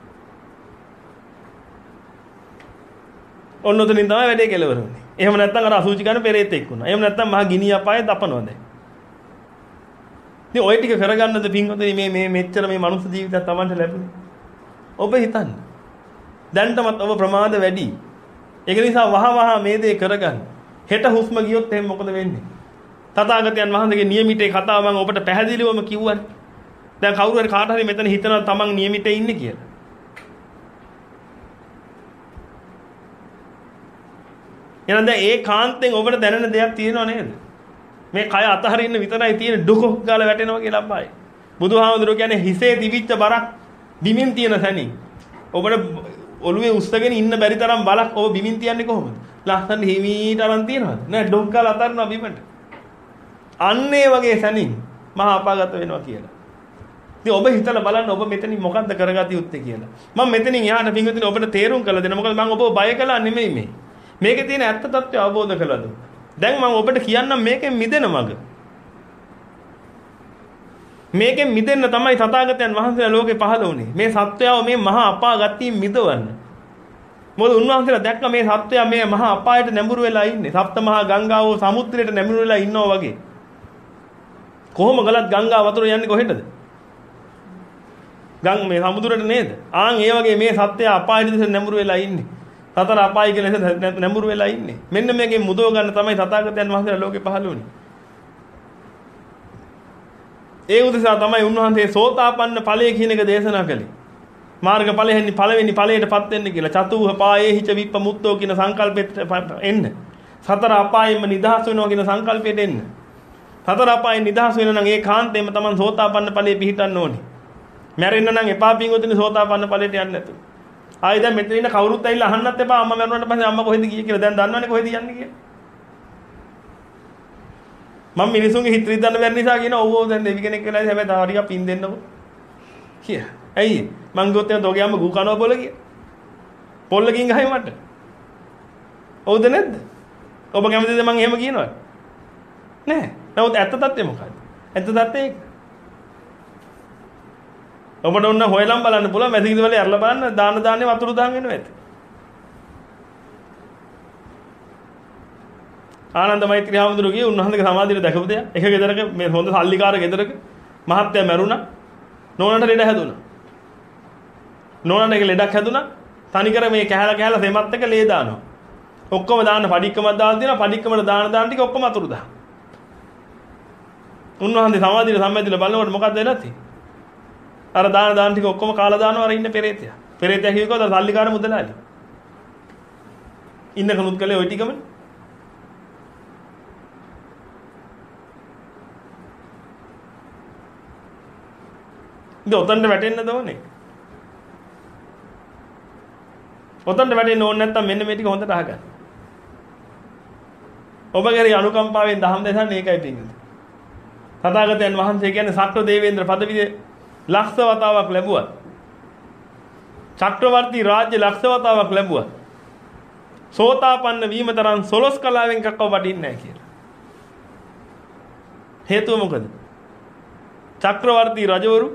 ඔන්නොතනින් තමයි වැඩේ කෙලවර වුනේ. එහෙම නැත්නම් අර අසුචි ගන්න පෙරේතෙක් වුණා. එහෙම නැත්නම් මහා ගිනි අපායේ දපනවා දැන්. ඉතින් ඔය ටික කරගන්නද පින්වතුනි මේ මේ මෙච්චර මේ මනුස්ස ජීවිතයක් Tamanට ලැබුණේ. ඔබ හිතන්න. දැන්ටමත් ඔබ ප්‍රමාද වැඩි. ඒක නිසා වහ වහ මේ දේ කරගන්න. හෙට හුස්ම ගියොත් එහෙනම් මොකද වෙන්නේ? තථාගතයන් වහන්සේගේ නියමිතේ කතාව මම ඔබට පැහැදිලිවම කිව්වනේ. දැන් කවුරු හරි කාට හරි මෙතන හිතනවා තමන් නියමිතේ ඉන්නේ කියලා. එහෙනම් දැන් ඒ කාන්තෙන් ඔබට දැනෙන දෙයක් තියෙනව නේද? මේ කය අතහරින්න විතරයි තියෙන දුක ගාලා වැටෙනවා කියලා අපායි. බුදුහාමුදුරුවෝ කියන්නේ හිසේ තිබිච්ච බරක් බිමින් තියෙන සැනින්. ඔබට ඔළුවේ උස්සගෙන ඉන්න බැරි තරම් බලක් ඔබ බිමින් තියන්නේ කොහොමද? ලස්සන හිමීට අරන් තියනවද? නෑ ඩොක් ගාලා අතහරිනවා බිමට. අන්න ඒ වගේ සැනින් මහා අපාගත වෙනවා කියලා. ඉතින් ඔබ හිතලා බලන්න ඔබ මෙතනින් මොකද්ද කරගatiya යුත්තේ කියලා. මම මෙතනින් යහන පින්විතින් ඔබට තේරුම් කළ දෙන්න. මොකද මම ඔබව බය කළා නෙමෙයි මේ. මේකේ තියෙන ඇත්ත తත්වය අවබෝධ කළා දුන්න. දැන් මම ඔබට කියන්නම් මේකෙන් මිදෙන මඟ. මේකෙන් මිදෙන්න තමයි තථාගතයන් වහන්සේලා ලෝකේ පහළ වුණේ. මේ සත්වයව මේ මහා අපාගතියින් මිදවන්න. මොකද උන්වහන්සේලා දැක්ක මේ සත්වයා මේ මහා අපායට නැඹුරු වෙලා ඉන්නේ. සප්ත මහා ගංගාව සමුද්‍රයට නැඹුරු වෙලා ඉන්නවා වගේ. කොහොම ගලත් ගංගා වතුර යන්නේ කොහෙටද? ගං මේ සමුද්‍රයට නේද? ආන් ඒ වගේ මේ සත්වයා අපායට දිස නැඹුරු වෙලා ඉන්නේ. සතර අපාය කියලා නැඹුරු වෙලා ඉන්නේ. මෙන්න මේකෙන් මුදව ගන්න තමයි තථාගතයන් වහන්සේලා ලෝකේ පහළ වුණේ. ඒ උදෙසා තමයි උන්වහන්සේ සෝතාපන්න ඵලය කියන එක දේශනා කළේ. මාර්ග ඵලෙහි පළවෙනි ඵලයටපත් වෙන්න කියලා. චතුහ පායේහිච විප්පමුත්තෝ කියන සංකල්පෙට එන්න. සතර අපායෙම නිදහස් වෙනවා කියන සංකල්පයට එන්න. සතර අපායෙන් නිදහස් වෙන නම් ඒ කාන්තේම තමයි සෝතාපන්න ඵලයේ පිහිටන්න ඕනේ. මැරෙන්න නම් එපා පින්වතුනි සෝතාපන්න ඵලයට යන්න නැතුව. ආයෙ දැන් මෙතන ඉන්න කවුරුත් ඇවිල්ලා අහන්නත් එපා අම්මා මැරුණාට පස්සේ අම්මා කොහෙද ගියේ කියලා. දැන් දන්නවනේ කොහෙද යන්නේ කියලා. මම මිනිසුන්ගේ හිත රිදන්න බැරි නිසා කියන ඔව් ඔව් දැන් දෙවි කෙනෙක් වෙලා හැබැයි තව ටිකක් පින් දෙන්නකො. කිය. ඇයි? මං ගොත් යන තෝගේ අම්ම ගු කනවා පොළ කිය. පොල්ලකින් ගහයි මට. ඔව්ද නැද්ද? ඔබ කැමතිද මං එහෙම කියනවද? නෑ. නමුත් ඇත්ත තත්ත්වය මොකක්ද? ඇත්ත තත්ත්වය ඒක. ඔබට උන්න හොයලම් බලන්න පුළුවන් මැදිකිද වලේ අරලා බලන්න දාන දාන්නේ වතුර දාන් වෙනවා ඇති. ආනන්ද මෛත්‍රී හාමුදුරුවෝ ගියේ උන්වහන්සේගේ සමාධිය දැකපු දෙයක්. එක ගෙදරක මේ හොඳ සල්ලිකාර ගෙදරක මහත්තයා මැරුණා. නෝනට ලෙඩ හැදුණා. නෝනට එක ලෙඩක් හැදුණා. තනිකර මේ කැහැලා කැහැලා සෙමත් එක ලේ දානවා. ඔක්කොම දාන්න පඩික්කමක් දාලා තියෙනවා. පඩික්කමට දාන දාන ටික ඔක්කොම අතුරු දාන. උන්වහන්සේ සමාධියට සම්බන්ධිලා බලනකොට මොකක්ද වෙලා තියෙන්නේ? අර දාන දාන ටික ඔක්කොම කාලා දානවා අර ඉන්න පෙරේතයා. පෙරේතයා කිව්වකෝ අර සල්ලිකාර මුදලාලි. ඉන්න කනුත් කලේ ওই ටිකම. ඉතින් ඔතනට වැටෙන්නද ඕනේ? ඔතනට වැටෙන්න ඕනේ නැත්තම් මෙන්න මේ ටික හොඳට අහගන්න. ඔබගේ අනුකම්පාවෙන් දහම් දෙසන්නේ ඒකයි පිටින්. තථාගතයන් වහන්සේ කියන්නේ සක්‍ර දේවේන්ද්‍ර පදවිය ලක්ෂ වතාවක් ලැබුවා. චක්‍රවර්ති රාජ්‍ය ලක්ෂ වතාවක් ලැබුවා. සෝතාපන්න වීම තරම් සොලොස් කලාවෙන් එකක්ව වටින්නේ නැහැ කියලා. හේතුව මොකද? චක්‍රවර්ති රජවරු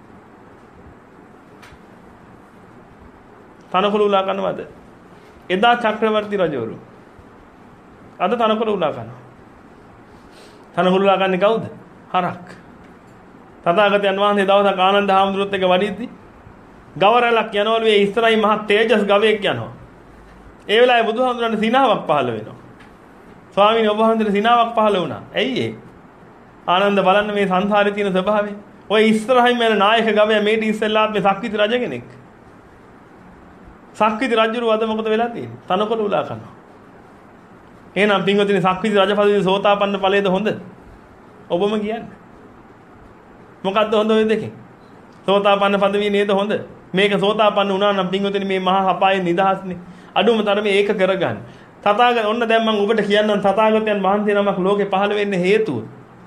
තනකොළ උලා කරනවද? එදා චක්‍රවර්ති රජවරු. අද තනකොළ උලා කරනවා. තනකොළ උලා ගන්නේ කවුද? හරක්. තථාගතයන් වහන්සේ දවසක් ආනන්ද හාමුදුරුවොත් එක්ක වඩිද්දි ගවරලක් යනවලු ඒ ඉස්සරහින් මහ තේජස් ගවයෙක් යනවා. ඒ වෙලාවේ බුදුහාමුදුරන්ට සිනාවක් පහළ වෙනවා. ස්වාමීනි ඔබ වහන්සේට සිනාවක් පහළ වුණා. ඇයි ඒ? ආනන්ද බලන්න මේ සංසාරේ තියෙන ස්වභාවය. ඔය ඉස්සරහින් යන නායක ගවයා මේටි ඉස්සෙල්ලාත් මේ සක්විති රජ කෙනෙක්. සක්විති රජුරු අද මොකද වෙලා තියෙන්නේ? තනකොළ උලා කරනවා. එහෙනම් පින්වතුනි සක්විති රජ පදවිය සෝතාපන්න ඵලයේද හොඳ? ඔබම කියන්නේ. මොකද්ද හොඳ ඔය දෙකෙන්? සෝතාපන්න පදවිය නේද හොඳ? මේක සෝතාපන්න වුණා නම් පින්වතුනි මේ මහා අපායේ නිදහස්නේ. අඩුම තරමේ ඒක කරගන්න. තථාගත ඔන්න දැන් මම ඔබට කියන්නම් තථාගතයන් වහන්සේ නමක් ලෝකේ පහළ වෙන්නේ හේතුව.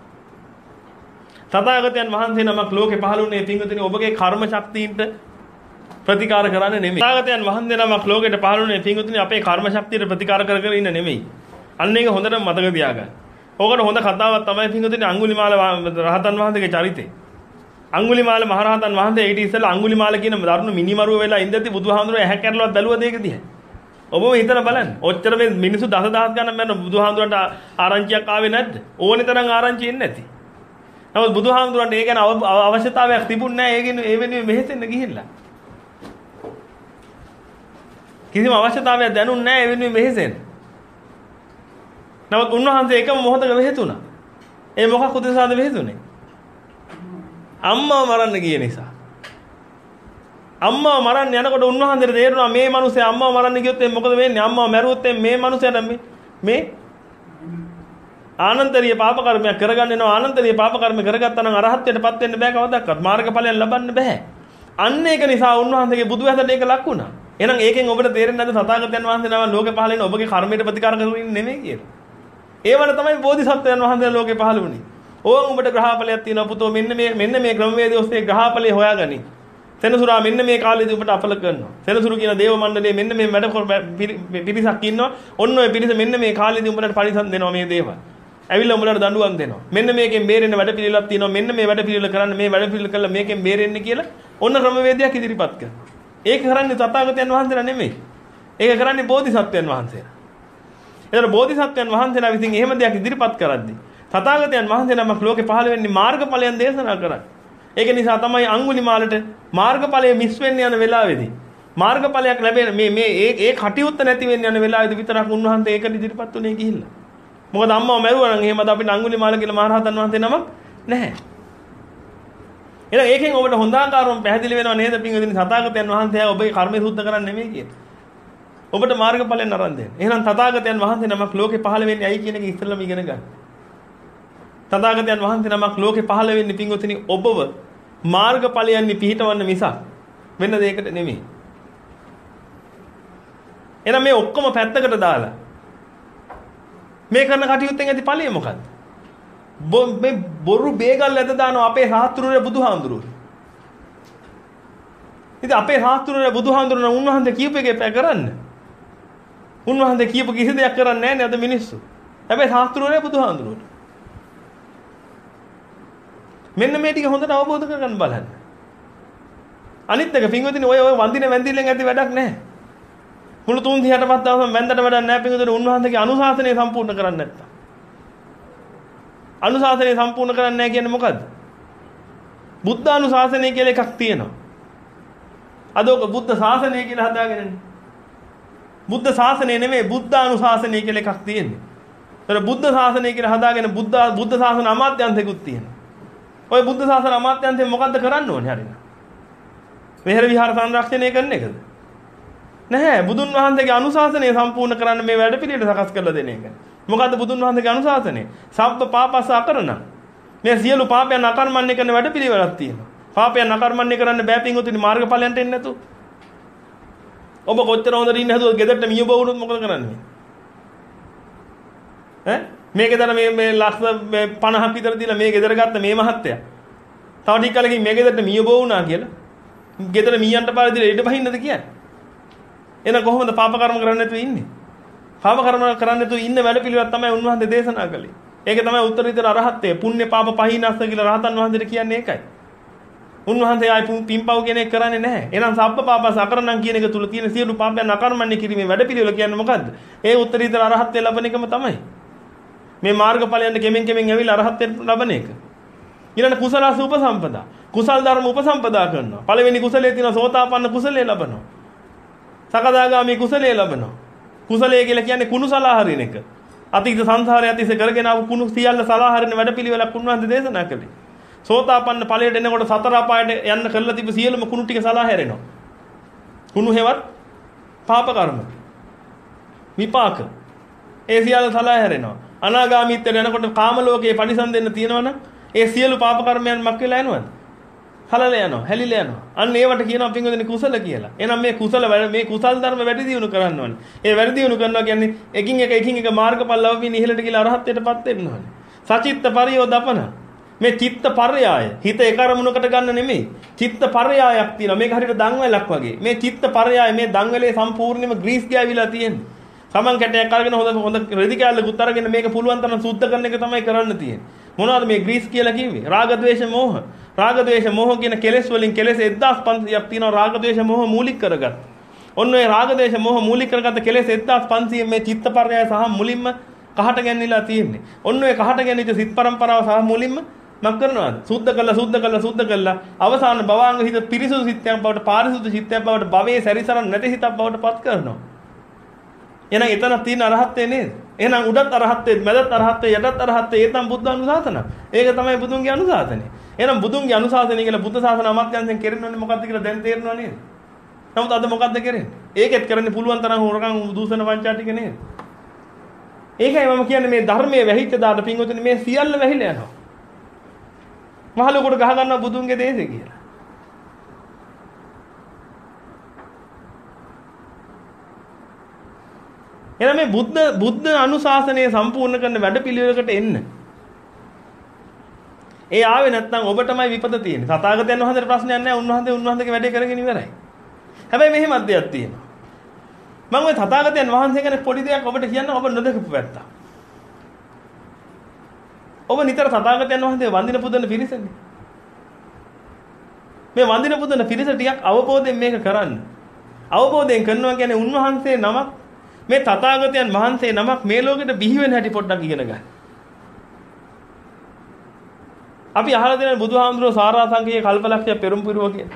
තථාගතයන් වහන්සේ නමක් ලෝකේ පහළ වුණේ පින්වතුනි ඔබගේ කර්ම ශක්තියින්ට ප්‍රතිකාර කරන්න නෙමෙයි. තථාගතයන් වහන්සේ නමක් ලෝකෙට පහළ වුණේ පින්වතුනි අපේ කර්ම ශක්තියට ප්‍රතිකාර කර කර ඉන්න නෙමෙයි. අන්න ඒක හොඳටම මතක තියාගන්න. ඕකට හොඳ කතාවක් තමයි පින්වතුනි අඟුලිමාල රහතන් වහන්සේගේ චරිතය. අඟුලිමාල මහරහතන් වහන්සේ ඊට ඉස්සෙල්ලා අඟුලිමාල කියන දරුණු මිනිමරුව වෙලා ඉඳද්දි බුදුහාමුදුරුවෝ ඇහැ කැරලවත් බැලුවද ඒක දිහා. ඔබම හිතලා බලන්න. ඔච්චර මේ මිනිස්සු දසදහස් ගණන් මරන බුදුහාමුදුරන්ට ආරංචියක් ආවේ නැද්ද? ඕනේ තරම් ආරංචි එන්නේ නැති. නමුත් බුදුහාමුදුරන්ට ඒ ගැන අවශ්‍යතාවයක් තිබුණ නැහැ. ඒ කියන්නේ ඒ වෙනුවෙන් මෙහෙසෙන්න ගිහිල්ලා. කිසිම අවශ්‍යතාවයක් දැනුන්නේ නැහැ ඒ වෙනුවෙන් මෙහෙසෙන්න. නමුත් උන්වහන්සේ එකම මොහොතක වෙහෙතුණා. ඒ මොකක් උදෙසාද වෙහෙතුනේ? අම්මව මරන්න ගිය නිසා. අම්මව මරන්න යනකොට උන්වහන්සේට තේරුණා මේ මිනිස්සේ අම්මව මරන්න ගියොත් මොකද වෙන්නේ? අම්මව මැරුවොත් මේ මිනිස්යාට මේ මේ ආනන්තරීය පාප කර්මයක් කරගන්න වෙනවා. ආනන්තරීය පාප කර්ම කරගත්තා නම් අරහත්ත්වයටපත් වෙන්න බෑ කවදාවත්. මාර්ගඵලයන් ලබන්න බෑ. අන්න ඒක නිසා උන්වහන්සේගේ බුදු වැසට ඒක ලක් වුණා. එහෙනම් ඒකෙන් ඔබට තේරෙන්නේ නැද්ද තථාගතයන් වහන්සේ නම ලෝකේ පහළ වෙන ඔබගේ කර්මයට ප්‍රතිකාර කරමින් නෙමෙයි කියලා. ඒවල තමයි බෝධිසත්වයන් වහන්සේ ලෝකේ පහළ වුණේ. ඕන් උඹට ග්‍රහඵලයක් තියෙනවා පුතෝ මෙන්න මේ මෙන්න මේ ක්‍රමවේදය ඔස්සේ ග්‍රහඵලය හොයාගනි. සෙනසුරා මෙන්න මේ කාලේදී උඹට අපල කරනවා. සෙනසුරු කියන දේව මණ්ඩලයේ මෙන්න මේ වැඩ පිරිසක් ඉන්නවා. ඔන්න ඔය පිරිස මෙන්න මේ කාලේදී උඹට පරිසම් දෙනවා මේ දේවල්. ඇවිල්ලා උඹලට දඬුවම් දෙනවා. මෙන්න මේකෙන් බේරෙන්න වැඩ පිළිලක් තියෙනවා. මෙන්න මේ වැඩ පිළිල කරන්න මේ වැඩ පිළිල කළා මේකෙන් බේරෙන්න කියලා ඔන්න ක්‍රමවේදයක් ඉදිරිපත් කරනවා. ඒක කරන්නේ තථාගතයන් වහන්සේලා නෙමෙයි. ඒක කරන්නේ බෝධිසත්වයන් වහන්සේලා. එතන බෝධිසත්වයන් වහන්සේලා විසින් එහෙම දෙයක් ඉදිරිපත් කරද්දී තථාගතයන් වහන්සේ නමක් ලෝකේ පහළ වෙන්නේ මාර්ගඵලයන් දේශනා කරන්නේ. ඒක නිසා තමයි අඟුලිමාලට මාර්ගඵලයේ මිස් වෙන්න යන වෙලාවේදී මාර්ගඵලයක් ලැබෙන මේ මේ ඒ ඒ කටයුත්ත නැති වෙන්න යන වෙලාවේදී විතරක් උන්වහන්සේ ඒක ඉදිරිපත් උනේ ගිහිල්ලා. මොකද අම්මව මැරුවා නම් එහෙමද අපිට අඟුලිමාල කියලා මහරහතන් වහන්සේ නමක් නැහැ. එහෙනම් ඒකෙන් ඔබට හොඳ ආකාරව පැහැදිලි වෙනව නේද පින්වදින තථාගතයන් වහන්සේ ඔබේ කර්මය සුද්ධ කරන්නේ නෙමෙයි කියන්නේ. ඔබට මාර්ගඵලයන් අරන් දෙන්න. එහෙනම් තථාගතයන් වහන්සේ නමක් ලෝකේ පහළ වෙන්නේ ඇයි කියන එක ඉස්සෙල්ලාම ඉගෙන ගන්න. තථාගතයන් වහන්සේ නමක් ලෝකේ පහළ වෙන්නේ පින්වතුනි ඔබව මාර්ගඵලයන්හි පිහිටවන්න මිසක් වෙන දෙයකට නෙමෙයි. එහෙනම් මේ ඔක්කොම පැත්තකට දාලා මේ කරන කටයුත්තෙන් ඇති ඵලය මොකද්ද? මේ බොරු බේගල් ඇද දානවා අපේ සාස්ත්‍රුරේ බුදුහාඳුරුවෝ. ඉතින් අපේ සාස්ත්‍රුරේ බුදුහාඳුරුවෝ උන්වහන්සේ කියපු එකේ පැ කරන්න. උන්වහන්සේ කියපු කිසි දෙයක් කරන්නේ නැහැ නේද මිනිස්සු. හැබැයි සාස්ත්‍රුරේ බුදුහාඳුරුවෝ. මෙන්න මේ ටික හොඳට අවබෝධ කරගන්න බලන්න. අනිත් එක පින්වතුනි ඔය ඔය වන්දින වැන්දිල්ලෙන් ඇති වැඩක් නැහැ. මුළු තුන් තිහට පස් දවසම වැන්දට වැඩක් නැහැ පිටුදුනේ උන්වහන්සේගේ අනුශාසනය සම්පූර්ණ කරන්නේ නැත්තම්. අනුශාසනය සම්පූර්ණ කරන්නේ නැහැ කියන්නේ මොකද්ද? බුද්ධ අනුශාසනය කියලා එකක් තියෙනවා. අද ඔක බුද්ධ ශාසනය කියලා හදාගෙනනේ. බුද්ධ ශාසනය නෙමෙයි බුද්ධ අනුශාසනය කියලා එකක් තියෙන්නේ. ඒතර බුද්ධ ශාසනය කියලා හදාගෙන බුද්ධ බුද්ධ ශාසන අමාත්‍යංශෙකුත් තියෙනවා. ඔය බුද්ධ ශාසන අමාත්‍යංශයෙන් මොකද්ද කරන්න ඕනේ හරියට? විහෙර විහාර සංරක්ෂණය කරන එකද? නැහැ. බුදුන් වහන්සේගේ අනුශාසනය සම්පූර්ණ කරන්න මේ වැඩ පිළිවෙල සකස් කරලා දෙන එක. මොකද්ද බුදුන් වහන්සේගේ අනුශාසනය? සබ්බ පාපස්ස අකරණ. මේ සියලු පාපයන් අකර්මණ්‍ය කරන වැඩ පිළිවෙලක් තියෙනවා. පාපයන් අකර්මණ්‍ය කරන්න බෑ පින්වතුනි මාර්ගඵලයන්ට එන්නේ නැතු. ඔබ කොච්චර හොඳට ඉන්න හැදුවත් ගෙදරට මිය බවුනොත් මොකද කරන්නේ? ඈ මේ ගෙදර මේ මේ ලක්ෂ පනහක් විතර දීලා මේ ගෙදර ගත්ත මේ මහත්තයා. තව ටික කලකින් මේ ගෙදරට මිය බවුනා කියලා. ගෙදර මීයන්ට පාර දීලා ඊට බහින්නද කියන්නේ? එහෙනම් කොහොමද පාප කර්ම කරන්නේ නැතුව ඉන්නේ? පාප කර්ම කරන්නේ නැතුව ඉන්න වැඩ පිළිවෙලක් තමයි උන්වහන්සේ දේශනා කළේ. ඒක තමයි උත්තරීතර අරහත්ත්වය. පුණ්‍ය පාප පහිනස්ස කියලා රහතන් වහන්සේට කියන්නේ ඒකයි. උන්වහන්සේ ආයි පින්පව් කියන එක කරන්නේ නැහැ. එහෙනම් සබ්බ පාපස අකරණම් කියන එක තුල තියෙන සියලු පාපයන් අකර්මණ්‍ය කිරීමේ වැඩ පිළිවෙල කියන්නේ මොකද්ද? ඒ උත්තරීතර අරහත්ත්වය ලබන එකම තමයි. මේ මාර්ගඵලයන් කෙමෙන් කෙමෙන් ඇවිල්ලා අරහත්ත්වයට ලබන එක. ඊළඟ කුසලස උපසම්පදා. කුසල් ධර්ම උපසම්පදා කරනවා. පළවෙනි කුසලයේ තියෙන සෝතාපන්න කුසලයේ ලබනවා. සකදාගාමී කුසලයේ ලබනවා. කුසලයේ කියලා කියන්නේ කුණු සලා හරින එක. අතීත සංසාරයේ අතිසේ කරගෙන ආපු කුණු සියල්ල සලා හරින වැඩ පිළිවෙලක් උන්වහන්සේ දේශනා කළේ. සෝතාපන්න ඵලයට එනකොට සතර අපායට යන්න කරලා තිබු සියලුම කුණු ටික සලා හැරෙනවා. කුණු හේවත් පාප කර්ම. විපාක. ඒ සියල්ල සලා හැරෙනවා. අනාගාමීත්වයට යනකොට කාම ලෝකයේ පරිසම් දෙන්න තියෙනවනම් ඒ සියලු පාප කර්මයන් මක් වෙලා යනවද? හලලා යනවා, හැලිලා යනවා. අන්න ඒවට කියනවා පින්වදින කුසල කියලා. එහෙනම් මේ කුසල මේ කුසල් ධර්ම වැඩි දියුණු කරන්න ඕනේ. ඒ වැඩි දියුණු කරනවා කියන්නේ එකින් එක එකින් එක මාර්ගඵල ලැබෙමින් ඉහළට ගිහලා අරහත්ත්වයටපත් වෙන්න ඕනේ. සචිත්ත පරියෝදපන. මේ චිත්ත පර්යාය. හිත එක අරමුණකට ගන්න නෙමෙයි. චිත්ත පර්යායක් තියෙනවා. මේක හරියට දන්වැලක් වගේ. මේ චිත්ත පර්යාය මේ දන්වැලේ සම්පූර්ණයෙන්ම ග්‍රීස් ගෑවිලා තියෙන්නේ. සමන් කැටයක් අරගෙන හොඳ හොඳ රෙදි කැල්ලකුත් අරගෙන මේක පුළුවන් තරම් සුද්ධ කරන එක තමයි කරන්න තියෙන්නේ. මොනවද මේ ග්‍රීස් කියලා කිව්වේ? රාග ද්වේෂ මෝහ. රාග ද්වේෂ මෝහ කියන කෙලෙස් වලින් කෙලෙස් එක්දාස් පන්සියයක් තියෙනවා රාග ද්වේෂ මෝහ මූලික කරගත්ත. ඔන්න ඔය රාග ද්වේෂ මෝහ මූලික කරගත්ත කෙලෙස් එක්දාස් පන්සිය මේ චිත්ත පර්යාය සහ මුලින්ම කහට ගැන්විලා තියෙන්නේ. ඔන්න ඔය කහට ගැන්විච්ච සිත් පරම්පරාව සහ මුලින්ම මක් කරනවාද? සුද්ධ කළා සුද්ධ කළා සුද්ධ කළා අවසාන භවාංග හිත පිරිසුදු සිත්යක් බවට පාරිසුදු සිත්යක් බවට භවයේ සැරිසරන් නැති හිතක් බවට පත් කරනවා. එහෙනම් එතන තියෙන අරහත්ත්වය නේද? එහෙනම් උඩත් අරහත්ත්වය, මැදත් අරහත්ත්වය, යටත් අරහත්ත්වය ඒ තමයි බුද්ධ අනුශාසන. ඒක තමයි බුදුන්ගේ අනුශාසනය. එහෙනම් බුදුන්ගේ අනුශාසනය කියලා බුද්ධ ශාසන අමාත්‍යංශයෙන් කෙරෙන්නේ මොකක්ද කියලා දැන් තේරෙනව නේද? නමුත් අද මොකද්ද කරන්නේ? ඒකෙත් කරන්නේ පුළුවන් තරම් හොරකම් දූෂණ වංචා ටික නේද? ඒකයි මම කියන්නේ මේ ධර්මයේ වැහිච්ච දාට පින්වතුනි මේ සියල්ල වැහිලා යනවා. මහලොකුට ගහ ගන්නවා බුදුන්ගේ දේශේ කියලා. එහෙනම් මේ බුද්ධ බුද්ධ අනුශාසනය සම්පූර්ණ කරන වැඩපිළිවෙලකට එන්න. ඒ ආවේ නැත්නම් ඔබටමයි විපත තියෙන්නේ. තථාගතයන් වහන්සේට ප්‍රශ්නයක් නැහැ. උන්වහන්සේ උන්වහන්සේගේ වැඩේ කරගෙන ඉවරයි. හැබැයි මෙහෙමත් දෙයක් තියෙනවා. මම ওই තථාගතයන් වහන්සේ ගැන පොඩි දෙයක් ඔබට කියන්න ඔබ නොදකපු පැත්ත. ඔබ නිතර තථාගතයන් වහන්සේ වන්දින පුදන පිරිසනේ. මේ වන්දින පුදන පිරිස ටිකක් අවබෝධයෙන් මේක කරන්න. අවබෝධයෙන් කරනවා කියන්නේ උන්වහන්සේ නමක් මේ තථාගතයන් වහන්සේ නමක් මේ ලෝකෙට බිහි වෙන හැටි පොඩ්ඩක් ඉගෙන ගන්න. අපි අහලා තියෙන බුදුහාමුදුරුවෝ සාරාංශකයේ කල්පලක්ෂය පෙරම් පුරුව කියන.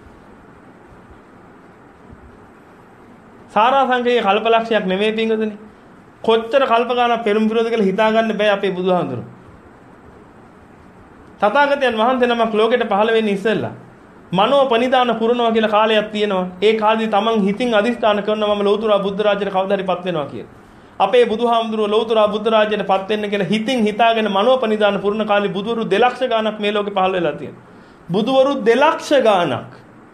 සාරාංශකයේ කල්පලක්ෂයක් නෙමෙයි පින්වතුනි. කොච්චර කල්ප ගානක් පෙරම් පුරුවද කියලා හිතා ගන්න බෑ අපේ බුදුහාමුදුරුවෝ. තථාගතයන් වහන්සේ නමක් ලෝකෙට පහළ වෙන්නේ ඉස්සෙල්ලා මනෝ පනිදාන පුරනවා කියලා කාලයක් තියෙනවා. ඒ කාලේ තමන් හිතින් අදිස්ථාන කරනවා මම ලෞතර බුද්ධ රාජ්‍යයට කවදා හරි පත් වෙනවා කියලා. අපේ බුදුහාමුදුරුවෝ ලෞතර බුද්ධ රාජ්‍යයට පත් වෙන්න කියලා හිතින් හිතාගෙන මනෝ පනිදාන පුරන කාලේ බුදුවරු දෙලක්ෂ ගාණක් මේ ලෝකේ පහළ වෙලා තියෙනවා. බුදුවරු දෙලක්ෂ ගාණක්.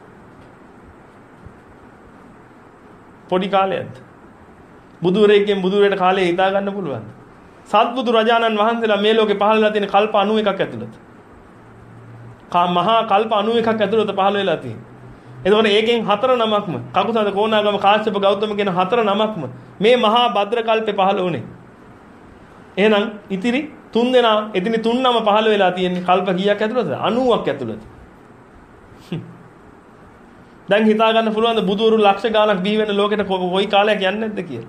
පොඩි කාලයක්ද? බුදුරෙක්ගෙන් බුදුරට කාලේ හිතා ගන්න පුළුවන්ද? සත්බුදු රජාණන් වහන්සේලා මේ ලෝකේ පහළ වෙලා තියෙන කල්ප අනූ එකක් ඇතුළත. මහා කල්ප අනූ එකක් ඇතුළත පහළ වෙලා තියෙනවා. එතකොට ඒකෙන් හතර නමක්ම කකුසඳ කොණාගම කාශ්‍යප ගෞතම කියන හතර නමක්ම මේ මහා භද්‍ර කල්පේ පහළ වුණේ. එහෙනම් ඉතිරි තුන් දෙනා එදින තුන් නම පහළ වෙලා තියෙන්නේ කල්ප කීයක් ඇතුළතද? අනූවක් ඇතුළත. දැන් හිතා ගන්න පුළුවන්ද බුදුවරු ලක්ෂ ගාණක් බිහි වෙන ලෝකෙට කොයි කාලයක් යන්නේ නැද්ද කියලා?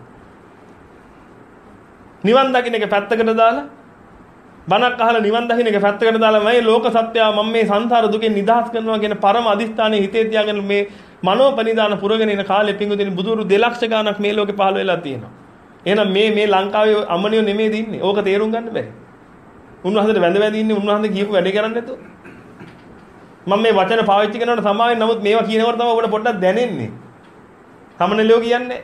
නිවන් දකින්න එක පැත්තකට දාලා බණක් අහලා නිවන් දකින්න එක පැත්තකට දාලා මේ ලෝක සත්‍යය මම මේ සංසාර දුකෙන් නිදහස් කරනවා කියන පරම අදිස්ථානයේ හිතේ තියාගෙන මේ මනෝපනිදාන පුරගෙන ඉන කාලේ පිංගුදින බුදුවරු දෙලක්ෂ ගාණක් මේ ලෝකේ පහළ වෙලා තියෙනවා. එහෙනම් මේ මේ ලංකාවේ අමනියෝ නෙමෙයි දින්නේ. ඕක තේරුම් ගන්න බැහැ. උන්වහන්සේට වැඳ වැඳ ඉන්නේ උන්වහන්සේ කියපු වැඩේ කරන්නේ නැතුව. මම මේ වචන පාවිච්චි කරනකොට සමාවෙන් නමුත් මේවා කියනකොට තමයි ඔබට පොඩ්ඩක් දැනෙන්නේ. සමනලියෝ කියන්නේ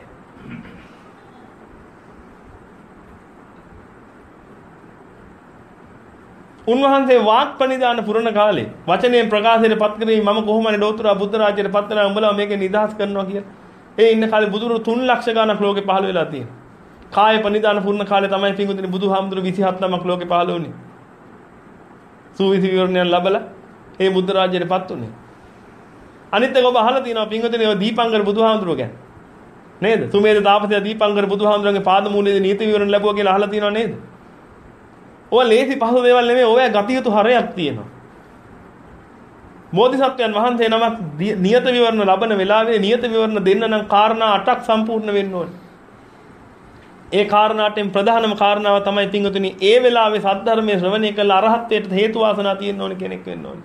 උන්වහන්සේ වාක් පනිදාන පුරණ කාලේ වචනයෙන් ප්‍රකාශයට පත් කරේ මම කොහොමද ලෝතුරා බුද්ධ රාජ්‍යයට පත් වෙනා උඹලා මේක නිදහස් කරනවා කියලා. ඒ ඉන්න කාලේ බුදුරු තුන් ලක්ෂ ගණක් ලෝකේ පහළ වෙලා තියෙනවා. කාය පනිදාන පුරණ කාලේ තමයි පිංගුතුනි බුදුහාමුදුරු විසිහත් නමක් ලෝකේ පහළ වුණේ. සූවිසි විවරණයන් ලැබලා ඒ බුද්ධ රාජ්‍යයට පත් උනේ. අනිත් එක ඔබ අහලා තියෙනවා පිංගුතුනි ඔය දීපංකර බුදුහාමුදුරුවෝ ගැන. නේද? සුමේද තාපසයා දීපංකර බුදුහාමුදුරන්ගේ පාද මූලයේදී නීති විවරණ ලැබුවා කියලා අහලා තියෙනවා නේද? ඔය ලේසි පහසු දේවල් නෙමෙයි ඔය ගතියුතු හරයක් තියෙනවා. බෝධිසත්වයන් වහන්සේ නමක් නියත විවරණ ලබන වෙලාවේ නියත විවරණ දෙන්න නම් කාරණා අටක් සම්පූර්ණ වෙන්න ඕනේ. ඒ කාරණාටෙන් ප්‍රධානම කාරණාව තමයි පිංගුතුනි ඒ වෙලාවේ සද්ධර්මයේ ශ්‍රවණය කළ අරහත්ත්වයට හේතු වාසනා තියෙන්න ඕනේ කෙනෙක් වෙන්න ඕනේ.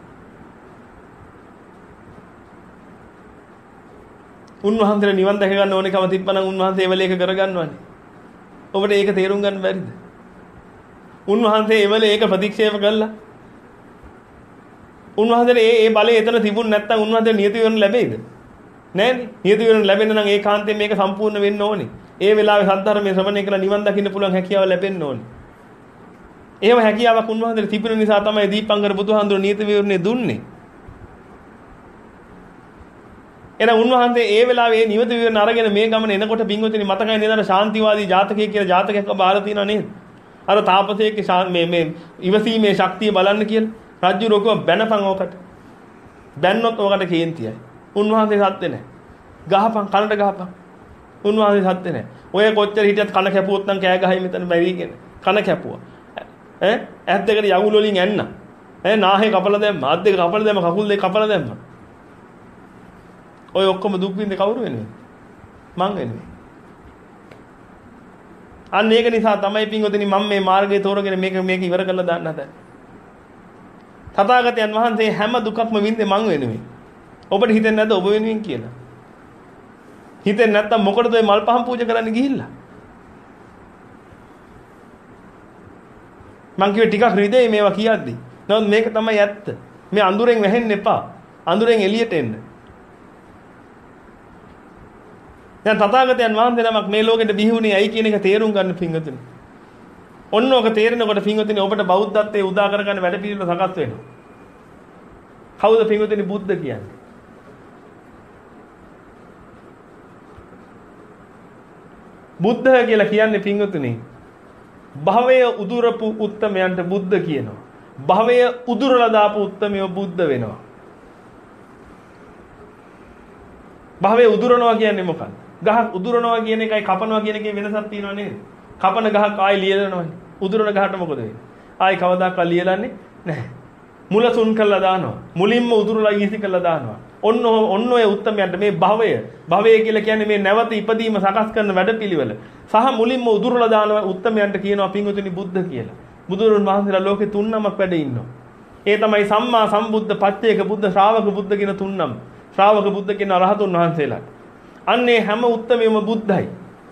උන්වහන්සේට නිවන් දැක ගන්න ඕනේකම තිබ්බනම් උන්වහන්සේ ඒ වෙලේ ඒක කරගන්නවනේ. ඔබට ඒක තේරුම් ගන්න බැරිද? උන්වහන්සේ ඒ වෙලේ ඒක ප්‍රතික්ෂේප කළා. උන්වහන්සේට ඒ ඒ බලය එතන තිබුණ නැත්නම් උන්වහන්සේට නියති විවරණ ලැබෙයිද? නෑනේ. නියති විවරණ ලැබෙන්න නම් ඒකාන්තයෙන් මේක සම්පූර්ණ වෙන්න ඕනේ. ඒ වෙලාවේ සද්ධර්මයේ ශ්‍රවණය කළා නිවන් දකින්න පුළුවන් හැකියාව ලැබෙන්න ඕනේ. එහෙම හැකියාවක් උන්වහන්සේට තිබුණ නිසා තමයි දීපංකර බුදුහාමුදුරුවෝ නියති විවරණේ දුන්නේ. එහෙනම් උන්වහන්සේ ඒ වෙලාවේ මේ නියත විවරණ අරගෙන මේ ගමන එනකොට පින්වතුනි මතකයි නේද ශාන්තිවාදී ජාතකය කියලා ජාතකයක් ඔබ අහලා තියෙනව නේද? අර තාපසයෙක්ගේ මේ මේ ඉවසීමේ ශක්තිය බලන්න කියලා රජු රොකුව බැනපන් ඕකට. බැන්නොත් ඕකට කේන්තියයි. උන්වහන්සේ සත්‍ය නැහැ. ගහපන් කනට ගහපන්. උන්වහන්සේ සත්‍ය නැහැ. ඔය කොච්චර හිටියත් කන කැපුවොත් නම් කෑ ගහයි මෙතන බැරිගෙන. කන කැපුවා. ඈ ඇස් දෙකට යවුල් වලින් ඇන්න. ඈ නාහේ කපලා දැම්ම. අත් දෙක කපලා දැම්ම. කකුල් දෙක කපලා දැම්ම. ඔය ඔක්කොම දුක් විඳින්නේ කවුරු වෙනුවෙන්ද? මං වෙනුවෙන්. අන්න ඒක නිසා තමයි පින්වතුනි මම මේ මාර්ගය තෝරගෙන මේක මේක ඉවර කරලා දාන්න හදන්නේ. තථාගතයන් වහන්සේ හැම දුකක්ම විඳේ මං වෙනුවෙන්. ඔබට හිතෙන්නේ නැද්ද ඔබ වෙනුවෙන් කියලා? හිතෙන්නේ නැත්තම් මොකටද ඔය මල් පහන් පූජා කරන්න ගිහිල්ලා? මං කිව්වේ ටිකක් රිදෙයි මේවා කියද්දි. නමුත් මේක තමයි ඇත්ත. මේ අඳුරෙන් වැහෙන්න එපා. අඳුරෙන් එළියට එන්න. දැන් තථාගතයන් වහන්සේ නමක් මේ ලෝකෙට බිහි වුණේ ඇයි කියන එක තේරුම් ගන්න පින්වතුනි. ඔන්න ඔක තේරෙනකොට පින්වතුනි ඔබට බෞද්ධත්වයේ උදා කරගන්න වැඩ පිළිවෙල සකස් වෙනවා. කවුද පින්වතුනි බුද්ධ කියන්නේ? බුද්ධ කියලා කියන්නේ පින්වතුනි භවය උදුරපු උත්තමයන්ට බුද්ධ කියනවා. භවය උදුරලා දාපු උත්තමයෝ බුද්ධ වෙනවා. භවය උදුරනවා කියන්නේ මොකක්ද? ගහක් උදුරනවා කියන එකයි කපනවා කියන එකේ වෙනසක් තියෙනව නේද? කපන ගහක් ආයි ලියලනවනේ. උදුරන ගහට මොකද වෙන්නේ? ආයි කවදාකවත් ලියලන්නේ නැහැ. මුල සුන් කළා දානවා. මුලින්ම උදුරලා ඊසි කළා දානවා. ඔන්න ඔන්න ඔය උත්තමයන්ට මේ භවය භවය කියලා කියන්නේ මේ නැවත ඉපදීම සකස් කරන වැඩපිළිවෙල සහ මුලින්ම උදුරලා දාන උත්තමයන්ට කියනවා පින්වතුනි බුද්ධ කියලා. බුදුරන් වහන්සේලා ලෝකේ තුන් නමක් වැඩ ඉන්නවා. ඒ තමයි සම්මා සම්බුද්ධ, පච්චේක බුද්ධ, ශ්‍රාවක බුද්ධ කියන තුන් නම. ශ්‍රාවක බුද්ධ කියන රහතුන් වහන්සේලාට. අන්නේ හැම උත්තමයම බුද්ධයි.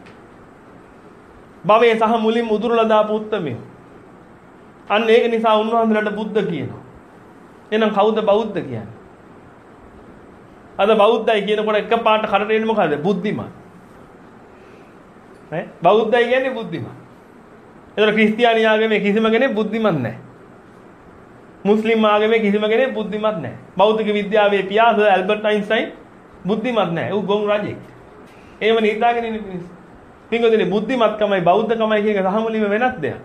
භවයේ සහ මුලින්ම උදුරලා දාපු උත්තමයෝ. අන්න ඒක නිසා උන්වහන්සේලාට බුද්ධ කියනවා. එහෙනම් කවුද බෞද්ධ කියන්නේ? අද බෞද්ධයි කියනකොට එකපාරට කරට එන්නේ මොකද? බුද්ධිමත්. ඈ බෞද්ධයි කියන්නේ බුද්ධිමත්. ඒතර ක්‍රිස්තියානි ආගමේ කිසිම කෙනෙක් බුද්ධිමත් නැහැ. මුස්ලිම් ආගමේ කිසිම කෙනෙක් බුද්ධිමත් නැහැ. භෞතික විද්‍යාවේ පියා සර් ඇල්බර්ට් අයින්ස්ටයින් බුද්ධිමත් නැහැ. ඌ ගොන් රජෙක්. ඒව නිදාගෙන ඉන්න මිනිස්සු. පින්වතුනි බුද්ධිමත්කමයි බෞද්ධකමයි කියන එක සහමුලින්ම වෙනස් දෙයක්.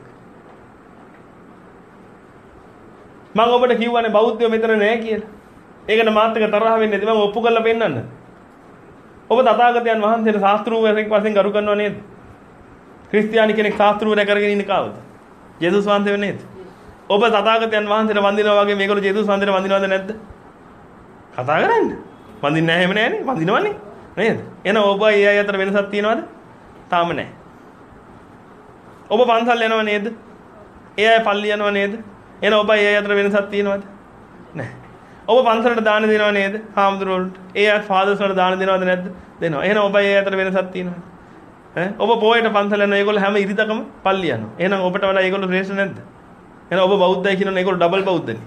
මම ඔබට කිව්වනේ බෞද්ධයෝ මෙතන නැහැ කියලා. ඒකට මාත් එක තරහ වෙන්නේ නැති මම ඔප්පු කරලා පෙන්නන්න. ඔබ තථාගතයන් වහන්සේට ශාස්ත්‍රූවරයෙක් වශයෙන් ගරු කරනව නේද? ක්‍රිස්තියානි කෙනෙක් ශාස්ත්‍රූවරය කරගෙන ඉන්නේ කාවද? ජේසුස් වහන්සේ නේද? ඔබ තථාගතයන් වහන්සේට වඳිනවා වගේ මේගොල්ලෝ ජේසුස් වහන්සේට වඳිනවද නැද්ද? කතා කරන්න. වඳින්නේ නැහැ එහෙම නැහැනේ. වඳිනවනේ. නේද? එහෙනම් ඔබ ඒ අය අතර වෙනසක් තියෙනවද? තාම නැහැ. ඔබ පන්සල් යනව නේද? ඒ අය පල්ලි යනව නේද? එහෙනම් ඔබ ඒ අය අතර වෙනසක් තියෙනවද? නැහැ. ඔබ පන්සලට දාන දෙනව නේද? හාමුදුරුවෝට. ඒ අය ෆාදර්ස් වලට දාන දෙනවද නැද්ද? දෙනවා. එහෙනම් ඔබ ඒ අය අතර වෙනසක් තියෙනවද? ඈ ඔබ පොයට පන්සල යනවා. ඒගොල්ලෝ හැම ඉරිදකම පල්ලි යනවා. එහෙනම් ඔබට වඩා ඒගොල්ලෝ ශ්‍රේෂ්ඨ නැද්ද? එහෙනම් ඔබ බෞද්ධයි කියනවනේ ඒගොල්ලෝ ඩබල් බෞද්ධනේ.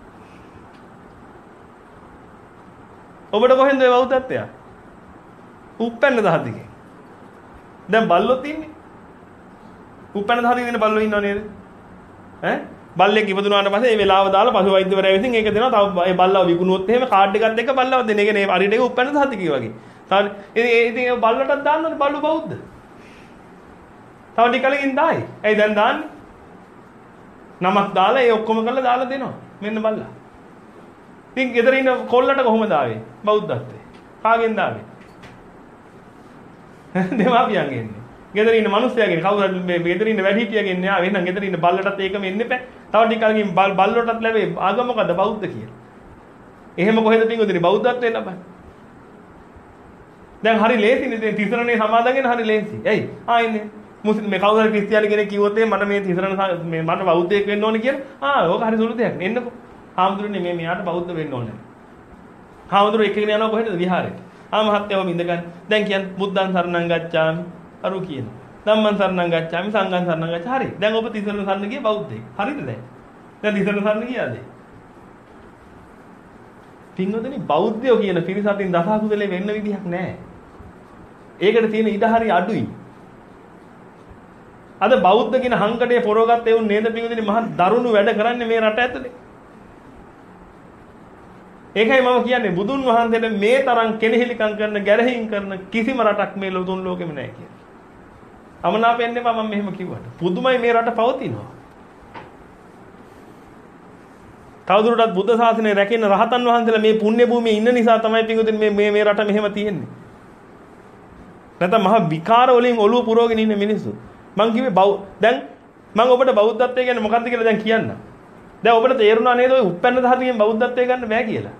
ඔබට කොහෙන්ද ඒ බෞද්ධත්වය? උප්පැන්න දහදිකේ. දැන් බල්ලොත් ඉන්නේ. උප්පැන්න දහදිකේ ඉන්න බල්ලෝ ඉන්නව නේද? ඈ බල්ලෙක් ඉපදුනාට පස්සේ ඒ වෙලාව දාලා පසු වෛද්‍යවරයා විසින් ඒක දෙනවා. තව ඒ බල්ලව විකුණුවොත් එහෙම කාඩ් එකත් එක්ක බල්ලව දෙන. ඒ කියන්නේ හරියට ඒක උප්පැන්න දහදිකේ වගේ. තව ඉතින් ඉතින් බල්ලටත් දාන්න ඕනේ බල්ලෝ බෞද්ධ. තව ටික කලකින් දායි. ඇයි දැන් දාන්නේ? නමක් දාලා ඒ ඔක්කොම කරලා දාලා දෙනවා. මෙන්න බල්ලා. ඉතින් ගෙදර ඉන්න කොල්ලට කොහොමද ආවේ? බෞද්ධත්වේ. කාගෙන්ද ආවේ? දෙමාපියන්ගෙන් එන්නේ. ගෙදර ඉන්න මිනිස්සයාගෙන් කවුරුහරි මේ ගෙදර ඉන්න වැඩිහිටියගෙන් එන්නේ ආවේ. එහෙනම් ගෙදර ඉන්න බල්ලටත් ඒකම එන්න එපා. තව ටික කලකින් බල්ලොටත් ලැබේ ආගම මොකද බෞද්ධ කියලා. එහෙම කොහෙද පින්වතුනි බෞද්ධත්වේ ලබන්නේ? දැන් හරි ලේසිනේ දැන් තිසරණේ සමාදන් වෙන හරි ලේසි. ඇයි? ආ ඉන්නේ මුස්ලිම් මේ කවුරු හරි ක්‍රිස්තියානි කෙනෙක් කිව්වොත් මට මේ තිසරණ මේ මට බෞද්ධයෙක් වෙන්න ඕනේ කියලා. ආ ඕක හරි සුළු දෙයක් නේ. එන්නකෝ. හාමුදුරනේ මේ මෙයාට බෞද්ධ වෙන්න ඕනේ. හාමුදුරුවෝ එක්කගෙන යනවා කොහෙද? විහාරෙට. ආ මහත්තයව ඉඳගන්න. දැන් කියන්නේ බුද්ධං සරණං ගච්ඡාමි. අරු කියන. ධම්මං සරණං ගච්ඡාමි සංඝං සරණං ගච්ඡාමි. හරි. දැන් ඔබ තිසරණ සරණ ගියේ බෞද්ධයෙක්. හරිද දැන්? දැන් තිසරණ සරණ ගියාද? පින්වතුනි බෞද්ධයෝ කියන පිරිස අතින් දසකුසලේ වෙන්න විදිහක් නැහැ. ඒකට තියෙන ඉඩ හරි අඩුයි. අද බෞද්ධ කියන හංකඩේ පොරවගත්ත ඒ උන් නේද පින්වතුනි මහා දරුණු වැඩ කරන්නේ මේ රට ඇතුලේ. ඒකයි මම කියන්නේ බුදුන් වහන්සේට මේ තරම් කෙනෙහිලිකම් කරන ගැරහීම් කරන කිසිම රටක් මේ ලොතුන් ලෝකෙම නැහැ කියලා. අමනාපෙන් එපා මම මෙහෙම කිව්වට. පුදුමයි මේ රට පවතිනවා. තවදුරටත් බුද්ධ ශාසනය රැකෙන රහතන් වහන්සේලා මේ පුණ්‍ය භූමියේ ඉන්න නිසා තමයි පින්වතුනි මේ මේ මේ රට මෙහෙම තියෙන්නේ. නැත්නම් මහා විකාර වලින් ඔළුව පුරවගෙන ඉන්න මිනිස්සු. මං කිව්වේ දැන් මං ඔබට බෞද්ධත්වය කියන්නේ මොකක්ද කියලා දැන් කියන්න. දැන් ඔබට තේරුණා නේද ඔය උප්පැන්න ධර්මයෙන් බෞද්ධත්වය ගන්න බෑ කියලා.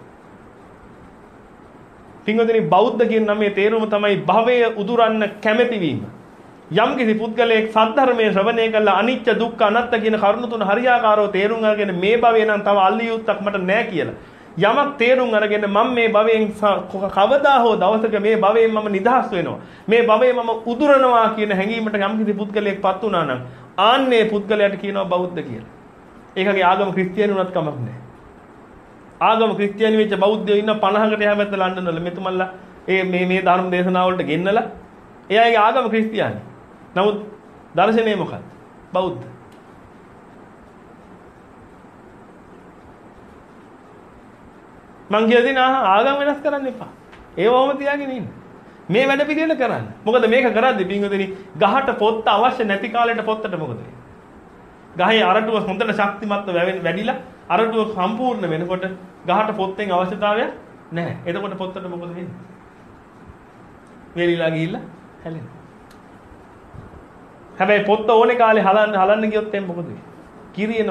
පින්වතුනි බෞද්ධ කියන නමේ තේරුම තමයි භවය උදුරන්න කැමැති වීම. යම් කිසි පුද්ගලයෙක් සද්ධර්මයේ ශ්‍රවණය කළා අනිච්ච දුක්ඛ අනාත්ත කියන කරුණු තුන හරියාකාරව තේරුම් අරගෙන මේ භවය නම් තව අල්ලියුත්තක් මට නෑ කියලා. යමක් තේරුම් අරගෙන මම මේ භවයෙන් කවදා හෝ දවසක මේ භවයෙන් මම නිදහස් වෙනවා. මේ භවයෙන් මම උදුරනවා කියන හැඟීමට යම් කිසි පුද්ගලයෙක්පත් වුණා නම් ආන්නේ පුද්ගලයාට කියනවා බෞද්ධ කියලා. ඒකගේ ආගම ක්‍රිස්තියානි වුණත් කමක් නෑ. ආගම ක්‍රිස්තියානි වෙච්ච බෞද්ධයෝ ඉන්න පනහකට එහා පැත්ත ලන්ඩන් වල මෙතුමන්ලා ඒ මේ මේ ධර්ම දේශනාව වලට ගෙන්නලා එයාගේ ආගම ක්‍රිස්තියානි. නමුත් දර්ශනය මොකක්ද? බෞද්ධ. මං කියදින ආගම වෙනස් කරන්න එපා. ඒවම තියාගෙන ඉන්න. මේ වැඩ පිළිවෙල කරන්න. මොකද මේක කරද්දී පින්වතුනි ගහට පොත්ත අවශ්‍ය නැති කාලෙට පොත්තට මොකද වෙන්නේ? ගහේ අරටුව හොඳට ශක්තිමත්ව වැඩිලා අරටුව සම්පූර්ණ වෙනකොට ගහට පොත්තෙන් අවශ්‍යතාවය නැහැ. එතකොට පොත්තට මොකද වෙන්නේ? වේලිලා ගිහිල්ලා හැලෙනවා. හැබැයි පොත්ත ඕනේ කාලේ හලන්න හලන්න ගියොත් එම් මොකද වෙන්නේ? කිරියන